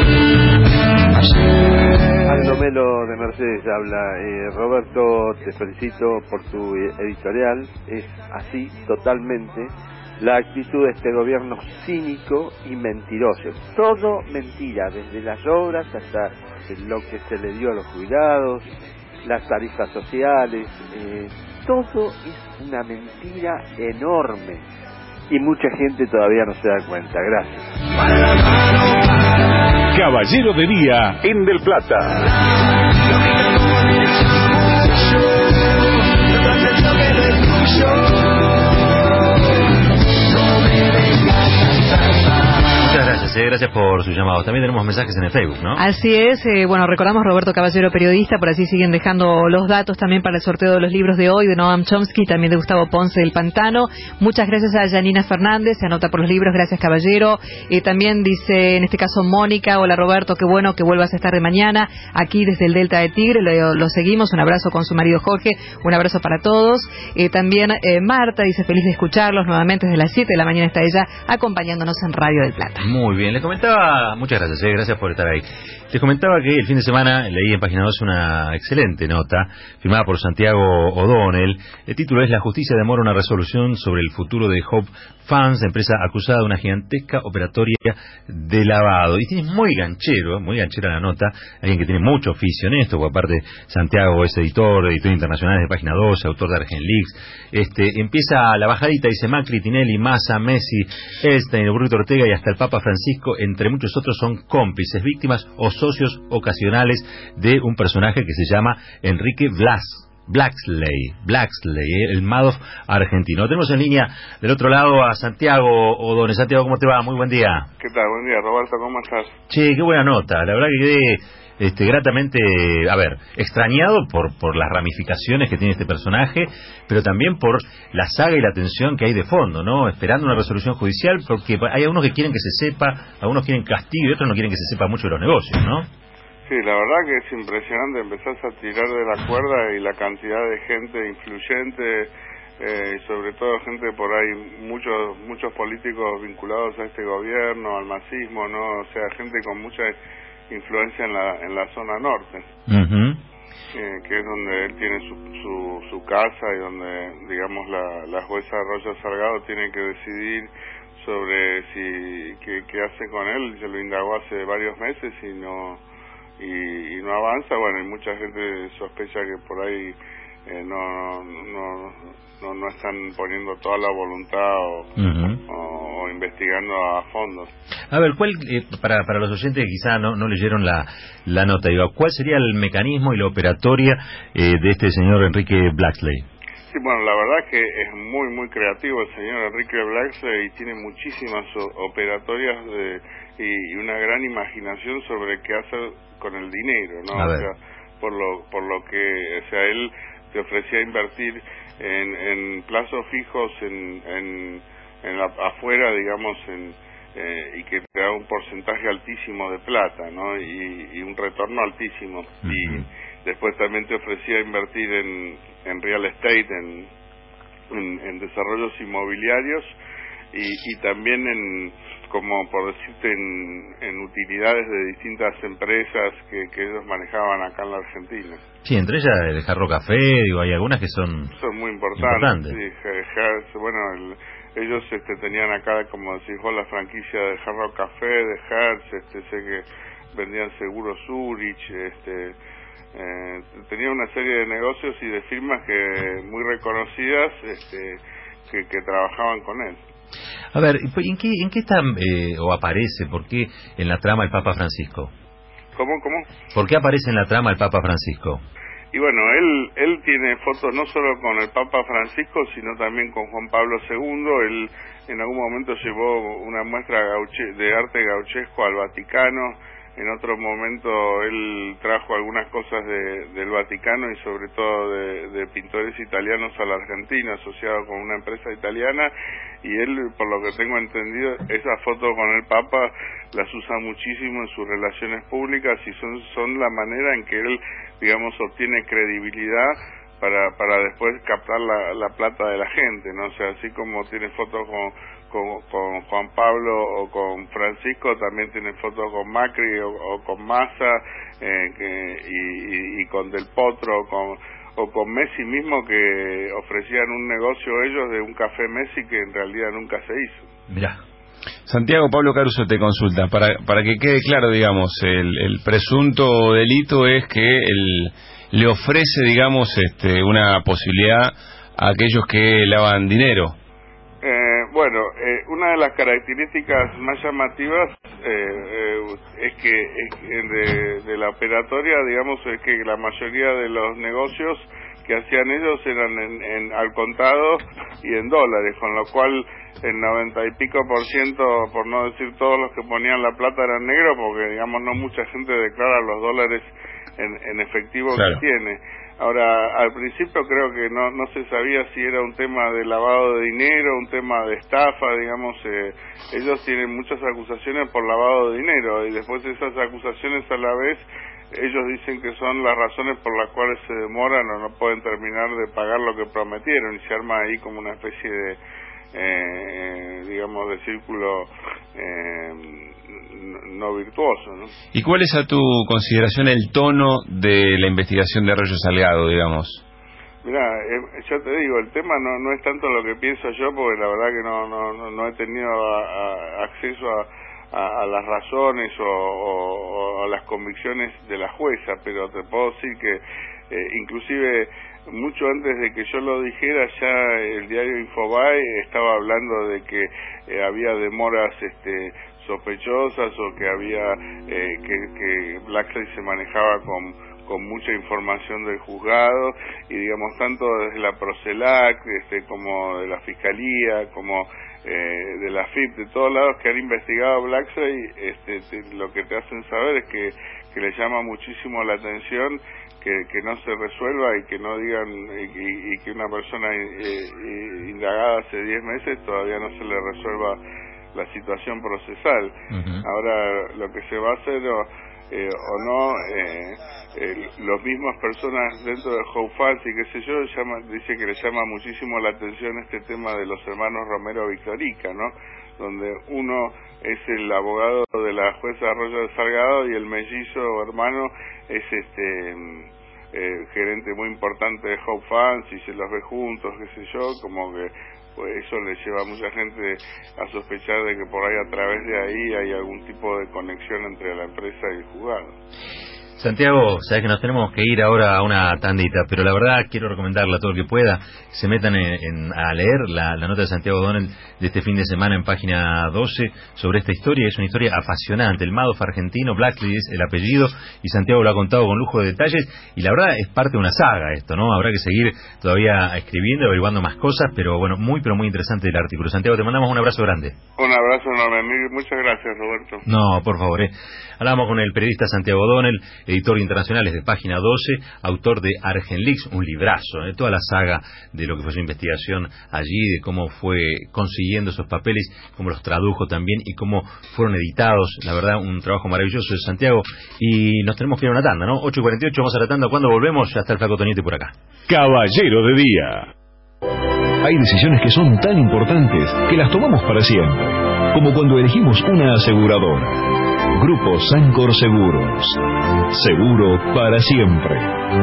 Aldo Melo de Mercedes habla. eh, Roberto, te felicito por tu editorial. Es así totalmente la actitud de este gobierno cínico y mentiroso. Todo mentira, desde las obras hasta lo que se le dio a los jubilados, las tarifas sociales, eh, todo es una mentira enorme y mucha gente todavía no se da cuenta. Gracias. Caballero de Día en Del Plata. Muchas gracias, gracias, eh, gracias por sus llamados. También tenemos mensajes en el Facebook, ¿no? Así es, eh, bueno, recordamos Roberto Caballero, periodista, por así siguen dejando los datos también para el sorteo de los libros de hoy, de Noam Chomsky, también de Gustavo Ponce del Pantano. Muchas gracias a Janina Fernández, se anota por los libros, gracias Caballero. Eh, también dice, en este caso Mónica, hola Roberto, qué bueno que vuelvas a estar de mañana, aquí desde el Delta de Tigre, lo, lo seguimos, un abrazo con su marido Jorge, un abrazo para todos. Eh, también eh, Marta dice, feliz de escucharlos nuevamente desde las siete de la mañana está ella acompañándonos en Radio del Plata. Muy bien, les comentaba, muchas gracias, eh, gracias por estar ahí. Les comentaba que el fin de semana leí en Página dos una excelente nota firmada por Santiago O'Donnell. El título es La justicia demora una resolución sobre el futuro de Hope Funds, empresa acusada de una gigantesca operatoria de lavado. Y tiene muy ganchero, muy ganchera la nota, alguien que tiene mucho oficio en esto, porque aparte Santiago es editor, editor internacional de Página dos, autor de Argenleaks. Este, empieza la bajadita, dice Macri, Tinelli, Massa, Messi, Elstein, el Burrito Ortega y hasta el Papa Francisco, entre muchos otros, son cómplices, víctimas o socios ocasionales de un personaje que se llama Enrique Blas. Blacksley, Blacksley, el Madoff argentino. Tenemos en línea del otro lado a Santiago O'Donnell. Santiago, ¿cómo te va? Muy buen día. ¿Qué tal? Buen día, Roberto, ¿cómo estás? Che, qué buena nota. La verdad que quedé este, gratamente, a ver, extrañado por, por las ramificaciones que tiene este personaje, pero también por la saga y la tensión que hay de fondo, ¿no? Esperando una resolución judicial, porque hay algunos que quieren que se sepa, algunos quieren castigo y otros no quieren que se sepa mucho de los negocios, ¿no? Sí, la verdad que es impresionante, empezás a tirar de la cuerda y la cantidad de gente influyente, eh, y sobre todo gente por ahí, muchos muchos políticos vinculados a este gobierno, al masismo, ¿no? O sea, gente con mucha influencia en la en la zona norte, uh-huh. eh, que es donde él tiene su, su, su casa y donde, digamos, la, la jueza Rosa Salgado tiene que decidir sobre si qué, qué hace con él. Se lo indagó hace varios meses y no... Y, y no avanza. Bueno, y mucha gente sospecha que por ahí eh, no, no no no están poniendo toda la voluntad o, uh-huh. o, o investigando a fondo. A ver, ¿cuál eh, para para los oyentes que quizá no no leyeron la la nota, digo, ¿cuál sería el mecanismo y la operatoria eh, de este señor Enrique Blacksley? Sí, bueno, la verdad es que es muy muy creativo el señor Enrique Blacksley y tiene muchísimas operatorias de, y, y una gran imaginación sobre qué hacer con el dinero, ¿no? O sea, por lo por lo que, o sea, él te ofrecía invertir en, en plazos fijos en en, en la, afuera, digamos, en eh, y que te da un porcentaje altísimo de plata, ¿no? Y, y un retorno altísimo. Uh-huh. Y después también te ofrecía invertir en, en real estate, en, en, en desarrollos inmobiliarios y, y también en, como por decirte, en, en utilidades de distintas empresas que, que ellos manejaban acá en la Argentina. Sí, entre ellas el Jarro Café, digo, hay algunas que son, son muy importantes. importantes. Sí, Hertz, bueno, el, ellos este, tenían acá, como decís vos, la franquicia de Jarro Café, de Hertz, este, sé que vendían seguros Zurich, este... Eh, tenía una serie de negocios y de firmas que muy reconocidas este, que, que trabajaban con él. A ver, ¿en qué, en qué está eh, o aparece, por qué en la trama el Papa Francisco? ¿Cómo, cómo? ¿Por qué aparece en la trama el Papa Francisco? Y bueno, él él tiene fotos no solo con el Papa Francisco, sino también con Juan Pablo segundo. Él en algún momento llevó una muestra gauche, de arte gauchesco al Vaticano. En otro momento él trajo algunas cosas de, del Vaticano y sobre todo de, de pintores italianos a la Argentina, asociado con una empresa italiana, y él, por lo que tengo entendido, esas fotos con el Papa las usa muchísimo en sus relaciones públicas y son, son la manera en que él, digamos, obtiene credibilidad para para después captar la, la plata de la gente, ¿no? O sea, así como tiene fotos con Con, con Juan Pablo o con Francisco, también tiene fotos con Macri o, o con Massa eh, que, y, y, y con Del Potro o con, o con Messi mismo, que ofrecían un negocio ellos de un café Messi que en realidad nunca se hizo. Mirá. Santiago, Pablo Caruso te consulta, para para que quede claro, digamos, el, el presunto delito es que él le ofrece, digamos, este, una posibilidad a aquellos que lavan dinero. Eh, bueno, eh, una de las características más llamativas eh, eh, es que es, de, de la operatoria, digamos, es que la mayoría de los negocios que hacían ellos eran en, en al contado y en dólares, con lo cual el noventa y pico por ciento, por no decir todos los que ponían la plata eran negros, porque digamos no mucha gente declara los dólares en, en efectivo claro. que tiene. Ahora, al principio creo que no no se sabía si era un tema de lavado de dinero, un tema de estafa, digamos, eh, ellos tienen muchas acusaciones por lavado de dinero, y después esas acusaciones a la vez, ellos dicen que son las razones por las cuales se demoran o no pueden terminar de pagar lo que prometieron, y se arma ahí como una especie de, eh, digamos, de círculo eh, no virtuoso, ¿no? ¿Y cuál es a tu consideración el tono de la investigación de Arroyo Salgado, digamos? Mira, eh, yo te digo, el tema no no es tanto lo que pienso yo, porque la verdad que no no no, no he tenido a, a, acceso a, a, a las razones o, o, o a las convicciones de la jueza, pero te puedo decir que eh, inclusive mucho antes de que yo lo dijera, ya el diario Infobae estaba hablando de que eh, había demoras este sospechosas o que había eh, que, que Blacksley se manejaba con, con mucha información del juzgado, y digamos tanto desde la Procelac este, como de la Fiscalía, como eh, de la F I P, de todos lados que han investigado a Blacksley, este, te, lo que te hacen saber es que, que le llama muchísimo la atención que, que no se resuelva y que no digan y, y que una persona eh, indagada hace diez meses todavía no se le resuelva la situación procesal. Uh-huh. Ahora, lo que se va a hacer o, eh, o no, eh, eh, los mismas personas dentro de Hope Fans y qué sé yo, llama, dice que le llama muchísimo la atención este tema de los hermanos Romero Victorica, ¿no? Donde uno es el abogado de la jueza Arroyo de Salgado y el mellizo hermano es este eh, gerente muy importante de Hope Fans, y se los ve juntos, qué sé yo, como que pues eso le lleva a mucha gente a sospechar de que por ahí, a través de ahí, hay algún tipo de conexión entre la empresa y el juzgado. Santiago, sabes que nos tenemos que ir ahora a una tandita, pero la verdad quiero recomendarle a todo el que pueda se metan en, en, a leer la, la nota de Santiago O'Donnell de este fin de semana en página doce sobre esta historia. Es una historia apasionante. El Madoff argentino, Blacksley es el apellido, y Santiago lo ha contado con lujo de detalles, y la verdad es parte de una saga esto, ¿no? Habrá que seguir todavía escribiendo, averiguando más cosas, pero bueno, muy pero muy interesante el artículo. Santiago, te mandamos un abrazo grande. Un abrazo enorme, amigo. Muchas gracias, Roberto. No, por favor, eh. Hablamos con el periodista Santiago O'Donnell, editor internacional de página doce, autor de Argenleaks, un librazo, ¿eh? Toda la saga de lo que fue su investigación allí, de cómo fue consiguiendo esos papeles, cómo los tradujo también y cómo fueron editados. La verdad, un trabajo maravilloso de Santiago. Y nos tenemos que ir a una tanda, ¿no? ocho y cuarenta y ocho, vamos a la tanda. Cuando volvemos, ya está el Flaco Toñete por acá. Caballero de Día. Hay decisiones que son tan importantes que las tomamos para siempre, como cuando elegimos una aseguradora. Grupo Sancor Seguros. Seguro para siempre.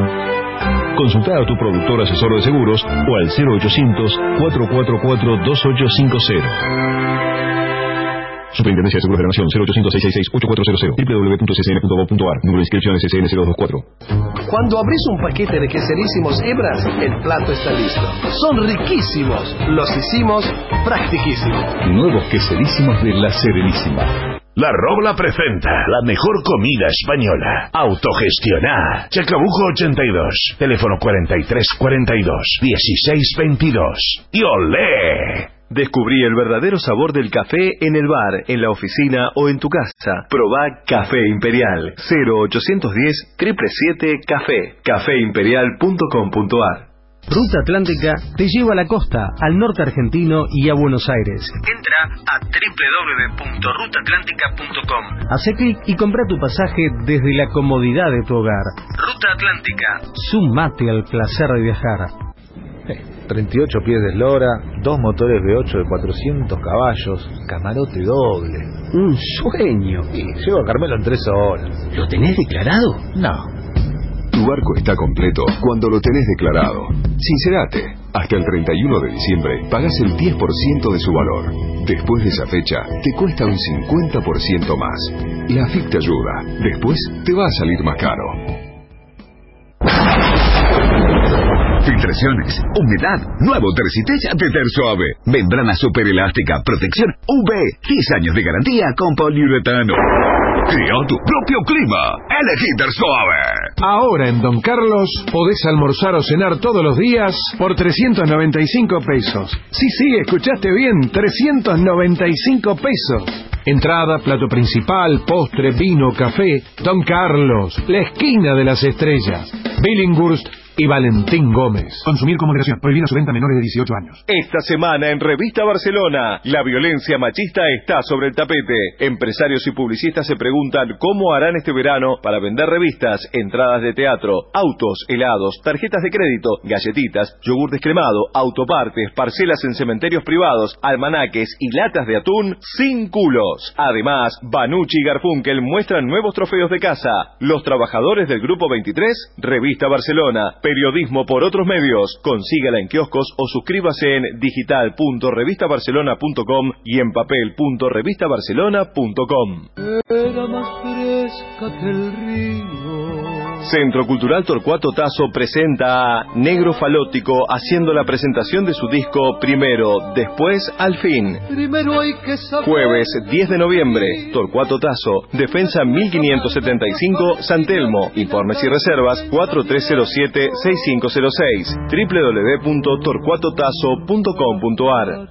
Consulta a tu productor asesor de seguros o al cero ochocientos, cuatro cuatro cuatro, dos ocho cinco cero. Superintendencia de Seguros de la Nación, cero ochocientos, seiscientos sesenta y seis, ochenta y cuatro cero cero, doble u doble u doble u punto c c n punto gov punto a r, número de inscripciones S N cero dos cuatro. Cuando abrís un paquete de queserísimos hebras, el plato está listo. Son riquísimos, los hicimos practiquísimos. Nuevos queserísimos de La Serenísima. La Robla presenta la mejor comida española. Autogestioná. Chacabuco ochenta y dos. Teléfono cuarenta y tres cuarenta y dos, dieciséis veintidós. ¡Y olé! Descubrí el verdadero sabor del café en el bar, en la oficina o en tu casa. Probá Café Imperial. cero ochocientos diez, siete siete siete, café. café imperial punto com punto a r. Ruta Atlántica te lleva a la costa, al norte argentino y a Buenos Aires. Entra a doble u doble u doble u punto ruta atlántica punto com. Hace clic y compra tu pasaje desde la comodidad de tu hogar. Ruta Atlántica. Sumate al placer de viajar. Eh, treinta y ocho pies de eslora, dos motores V ocho de cuatrocientos caballos, camarote doble. Un sueño. Sí, llego a Carmelo en tres horas. ¿Lo tenés declarado? No. Tu barco está completo cuando lo tenés declarado. Sincerate. Hasta el treinta y uno de diciembre pagás el diez por ciento de su valor. Después de esa fecha, te cuesta un cincuenta por ciento más. La A F I P te ayuda. Después te va a salir más caro. Filtraciones, humedad, nuevo Tercitech Teter Suave. Membrana super elástica, protección U V, diez años de garantía con poliuretano. Crea tu propio clima. Elegí Tersuave. Ahora en Don Carlos podés almorzar o cenar todos los días por trescientos noventa y cinco pesos. Sí, sí, escuchaste bien, trescientos noventa y cinco pesos. Entrada, plato principal, postre, vino, café. Don Carlos, la esquina de las estrellas. Billinghurst y Valentín Gómez. Consumir con moderación. Prohibida su venta a menores de dieciocho años. Esta semana en Revista Barcelona, la violencia machista está sobre el tapete. Empresarios y publicistas se preguntan cómo harán este verano para vender revistas, entradas de teatro, autos, helados, tarjetas de crédito, galletitas, yogur descremado, autopartes, parcelas en cementerios privados, almanaques y latas de atún sin culos. Además, Banucci y Garfunkel muestran nuevos trofeos de casa. Los trabajadores del Grupo veintitrés, Revista Barcelona. Periodismo por otros medios. Consígala en kioscos o suscríbase en digital punto revista barcelona punto com y en papel punto revista barcelona punto com. Era más fresca que el río. Centro Cultural Torcuato Tasso presenta a Negro Falótico haciendo la presentación de su disco Primero, Después, Al Fin. Primero hay que saber. Jueves diez de noviembre, Torcuato Tasso, Defensa mil quinientos setenta y cinco, San Telmo. Informes y reservas cuatro tres cero siete, seis cinco cero seis, doble u doble u doble u punto torcuato tasso punto com punto a r.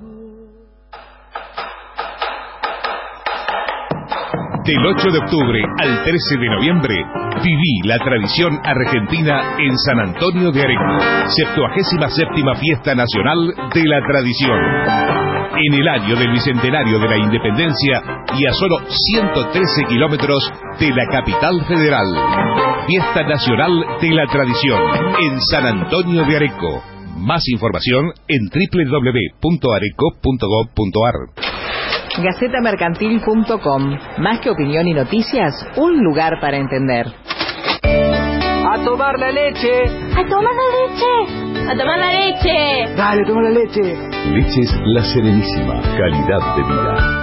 Del ocho de octubre al trece de noviembre, viví la tradición argentina en San Antonio de Areco, septuagésima séptima Fiesta Nacional de la Tradición. En el año del Bicentenario de la Independencia y a solo ciento trece kilómetros de la capital federal. Fiesta Nacional de la Tradición en San Antonio de Areco. Más información en doble u doble u doble u punto areco punto gob punto a r. Gaceta Mercantil punto com. Más que opinión y noticias, un lugar para entender. ¡A tomar la leche! ¡A tomar la leche! ¡A tomar la leche! ¡Dale, toma la leche! Leches La Serenísima. Calidad de vida.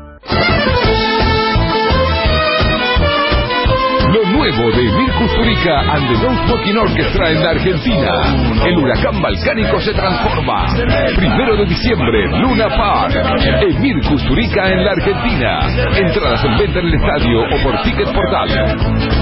Lo nuevo de Emir Kusturica and the Ghost Smoking Orchestra en la Argentina. El huracán balcánico se transforma. Primero de diciembre, Luna Park. Emir Kusturica en la Argentina. Entradas en venta en el estadio o por Ticket Portal.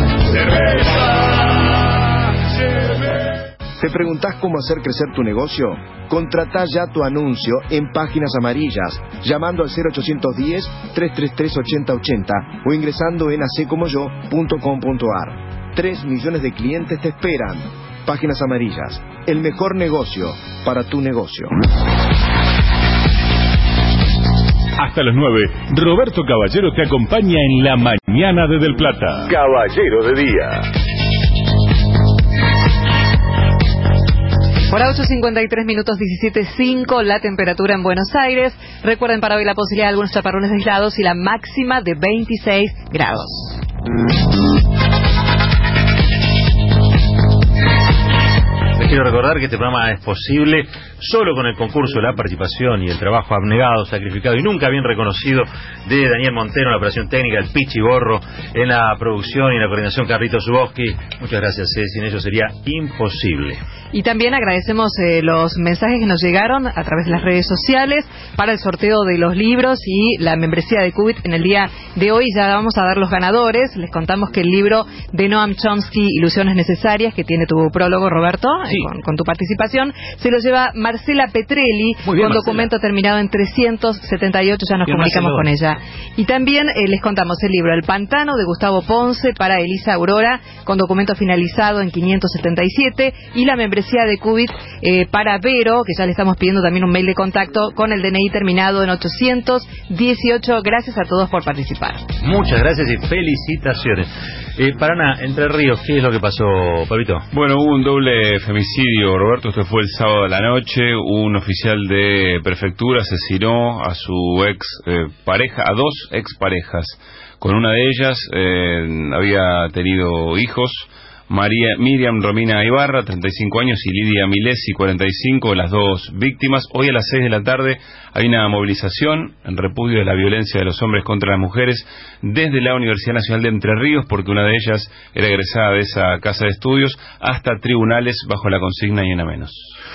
¿Te preguntás cómo hacer crecer tu negocio? Contratá ya tu anuncio en Páginas Amarillas, llamando al cero ochocientos diez, trescientos treinta y tres, ochenta ochenta o ingresando en acecomoyo punto com punto a r. Tres millones de clientes te esperan. Páginas Amarillas, el mejor negocio para tu negocio. Hasta las nueve, Roberto Caballero te acompaña en la mañana de Del Plata. Caballero de Día. Hora ocho cincuenta y tres minutos, diecisiete cinco, la temperatura en Buenos Aires. Recuerden para hoy la posibilidad de algunos chaparrones aislados y la máxima de veintiséis grados. Les quiero recordar que este programa es posible solo con el concurso, la participación y el trabajo abnegado, sacrificado y nunca bien reconocido de Daniel Montero en la operación técnica, el Pichi Borro en la producción y en la coordinación, Carlitos Zuboski. Muchas gracias, eh, sin ellos sería imposible. Y también agradecemos eh, los mensajes que nos llegaron a través de las redes sociales para el sorteo de los libros y la membresía de Cubit en el día de hoy. Ya vamos a dar los ganadores. Les contamos que el libro de Noam Chomsky, Ilusiones Necesarias, que tiene tu prólogo, Roberto, sí. con, con tu participación, se lo lleva Marcela Petrelli, bien, con Marcela. Documento terminado en trescientos setenta y ocho. Ya nos bien, comunicamos Marcelo. Con ella. Y también eh, les contamos el libro El Pantano, de Gustavo Ponce, para Elisa Aurora, con documento finalizado en quinientos setenta y siete, y la membresía de Cubit eh, para Vero, que ya le estamos pidiendo también un mail de contacto con el D N I terminado en ochocientos dieciocho. Gracias a todos por participar. Muchas gracias y felicitaciones. Eh, Paraná, Entre Ríos, ¿qué es lo que pasó, Pablito? Bueno, hubo un doble femicidio, Roberto. Esto fue el sábado de la noche. Un oficial de prefectura asesinó a su ex eh, pareja, a dos ex parejas. Con una de ellas eh, había tenido hijos. María, Miriam Romina Ibarra, treinta y cinco años, y Lidia Milesi, cuarenta y cinco, las dos víctimas. Hoy a las seis de la tarde hay una movilización en repudio de la violencia de los hombres contra las mujeres desde la Universidad Nacional de Entre Ríos, porque una de ellas era egresada de esa casa de estudios, hasta tribunales bajo la consigna y una menos.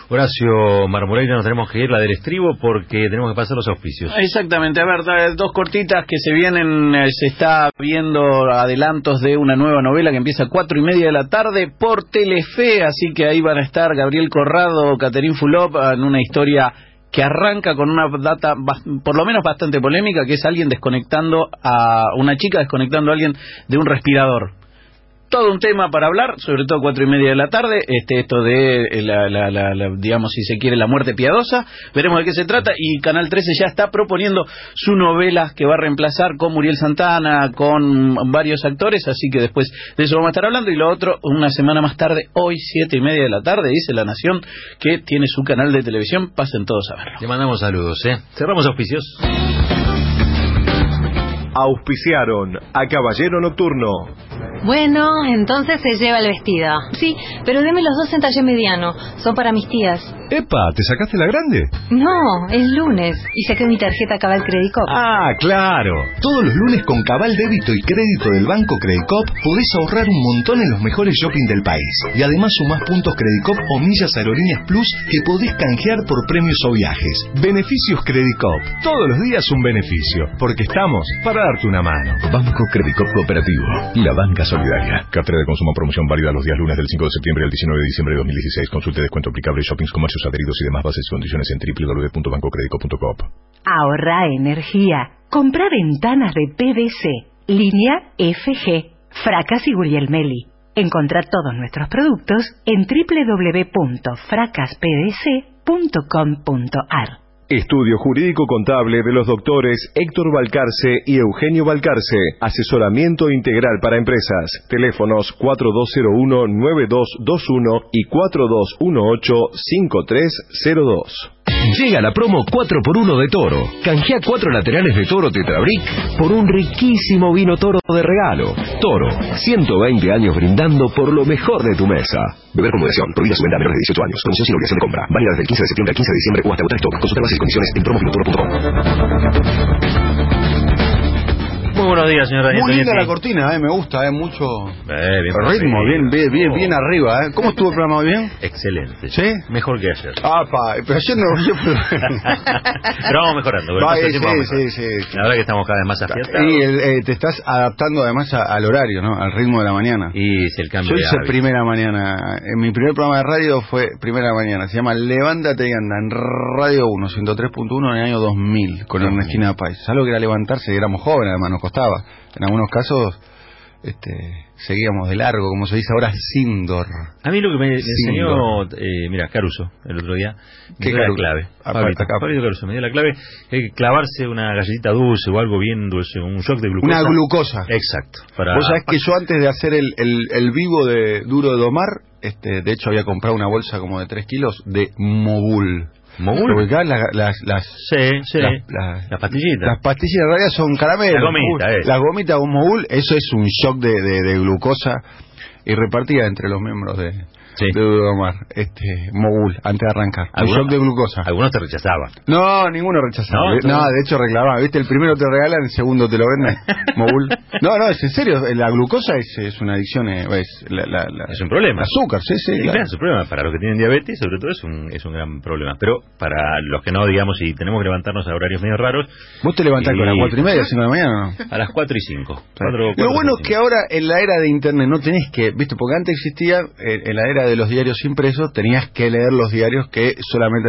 Horacio Marmoreira, nos tenemos que ir, la del estribo, porque tenemos que pasar los auspicios. Exactamente, a ver, dos cortitas que se vienen, eh, se está viendo adelantos de una nueva novela que empieza a cuatro y media de la tarde por Telefe, así que ahí van a estar Gabriel Corrado, Catherine Fulop, en una historia que arranca con una data por lo menos bastante polémica, que es alguien desconectando a una chica desconectando a alguien de un respirador. Todo un tema para hablar, sobre todo cuatro y media de la tarde, este esto de la, la, la, la, digamos, si se quiere, la muerte piadosa. Veremos de qué se trata, y Canal trece ya está proponiendo su novela que va a reemplazar con Muriel Santana, con varios actores, así que después de eso vamos a estar hablando. Y lo otro, una semana más tarde, hoy siete y media de la tarde, dice La Nación, que tiene su canal de televisión, pasen todos a verlo. Le mandamos saludos, ¿eh? Cerramos auspicios. Auspiciaron a Caballero Nocturno. Bueno, entonces se lleva el vestido. Sí, pero deme los dos en talle mediano. Son para mis tías. Epa, ¿te sacaste la grande? No, es lunes. Y saqué mi tarjeta Cabal Credit Cop. Ah, claro. Todos los lunes con Cabal Débito y Crédito del Banco Credit Cop podés ahorrar un montón en los mejores shopping del país. Y además sumás puntos Credit Cop o millas Aerolíneas Plus que podés canjear por premios o viajes. Beneficios Credit Cop. Todos los días un beneficio. Porque estamos para darte una mano. Banco Credit Cop Cooperativo. La banca solidaria. Cartera de consumo, promoción válida los días lunes del cinco de septiembre al diecinueve de diciembre de dos mil dieciséis. Consulte descuento aplicable, shoppings, comercios adheridos y demás bases y condiciones en doble u doble u doble u punto banco creditco punto com. Ahorra energía. Compra ventanas de P V C. Línea F G. Fracas y Guglielmelli. Encontrá todos nuestros productos en doble u doble u doble u punto fracas p v c punto com punto a r. Estudio Jurídico Contable de los doctores Héctor Valcarce y Eugenio Valcarce. Asesoramiento integral para empresas. Teléfonos cuatro dos cero uno nueve dos dos uno y cuatro dos uno ocho cinco tres cero dos. Llega la promo cuatro por uno de Toro. Canjea cuatro laterales de Toro Tetrabric por un riquísimo vino Toro de regalo. Toro, ciento veinte años brindando por lo mejor de tu mesa. Beber con moderación. Prohibida su venta a menores de dieciocho años. Promoción sin obligación de compra. Válida desde el quince de septiembre al quince de diciembre o hasta agotar stock. Consulta bases y condiciones en promo vino toro punto com. Muy buenos días, señora. Muy linda la cortina, eh, me gusta, eh, mucho eh, bien el ritmo, bien, bien, bien, bien oh. arriba, eh. ¿Cómo estuvo el programa? ¿Bien? Excelente. ¿Sí? Mejor que ayer. Ah, pa, pero ayer no. Yo... pero vamos mejorando. Va, eh, sí, vamos sí, sí, sí. La verdad que estamos cada vez más afiatados. Y el, eh, te estás adaptando además a, al horario, ¿no? Al ritmo de la mañana. Y es el cambio Yo de hice hábito. primera mañana. En mi primer programa de radio fue primera mañana. Se llama Levántate y anda en Radio uno, ciento tres punto uno en el año dos mil con Ernestina Pais. ¿Sabes lo que era levantarse? Éramos jóvenes, además nos costaba. En algunos casos este, seguíamos de largo, como se dice ahora, Sindor. A mí lo que me, me enseñó, eh, mira, Caruso, el otro día, me dio la clave. Pablito, Pablito Caruso me dio la clave, que hay que clavarse una galletita dulce o algo bien dulce, un shock de glucosa. Una glucosa. Exacto. Para... Vos sabés que yo antes de hacer el, el, el vivo de Duro de Domar, este, de hecho había comprado una bolsa como de tres kilos de Mogul. ¿Mogul? Porque acá las, las, las, sí, sí. las, las, las pastillitas. Las pastillas en realidad son caramelos. La gomita, es. Las gomitas con Mogul, eso es un shock de, de, de glucosa y repartida entre los miembros de, sí. de Dudomar, este, Mogul, antes de arrancar. Un shock de glucosa. Algunos te rechazaban. No, ninguno rechazaba. No, no, de hecho reclamaba. ¿Viste? El primero te regalan, el segundo te lo venden. Mogul. No, no, es en serio. La glucosa es, es una adicción. Es, la, la, la, es un problema. El azúcar, sí, sí. sí claro. Es un problema. Para los que tienen diabetes, sobre todo, es un, es un gran problema. Pero para los que no, digamos, si tenemos que levantarnos a horarios medio raros. ¿Vos te levantás y... con las cuatro y media, cinco de la mañana o no? A las cuatro y cinco. Lo bueno es que ahora en la era de internet no tenés que, viste, porque antes existía, eh, en la era de los diarios impresos, tenías que leer los diarios que solamente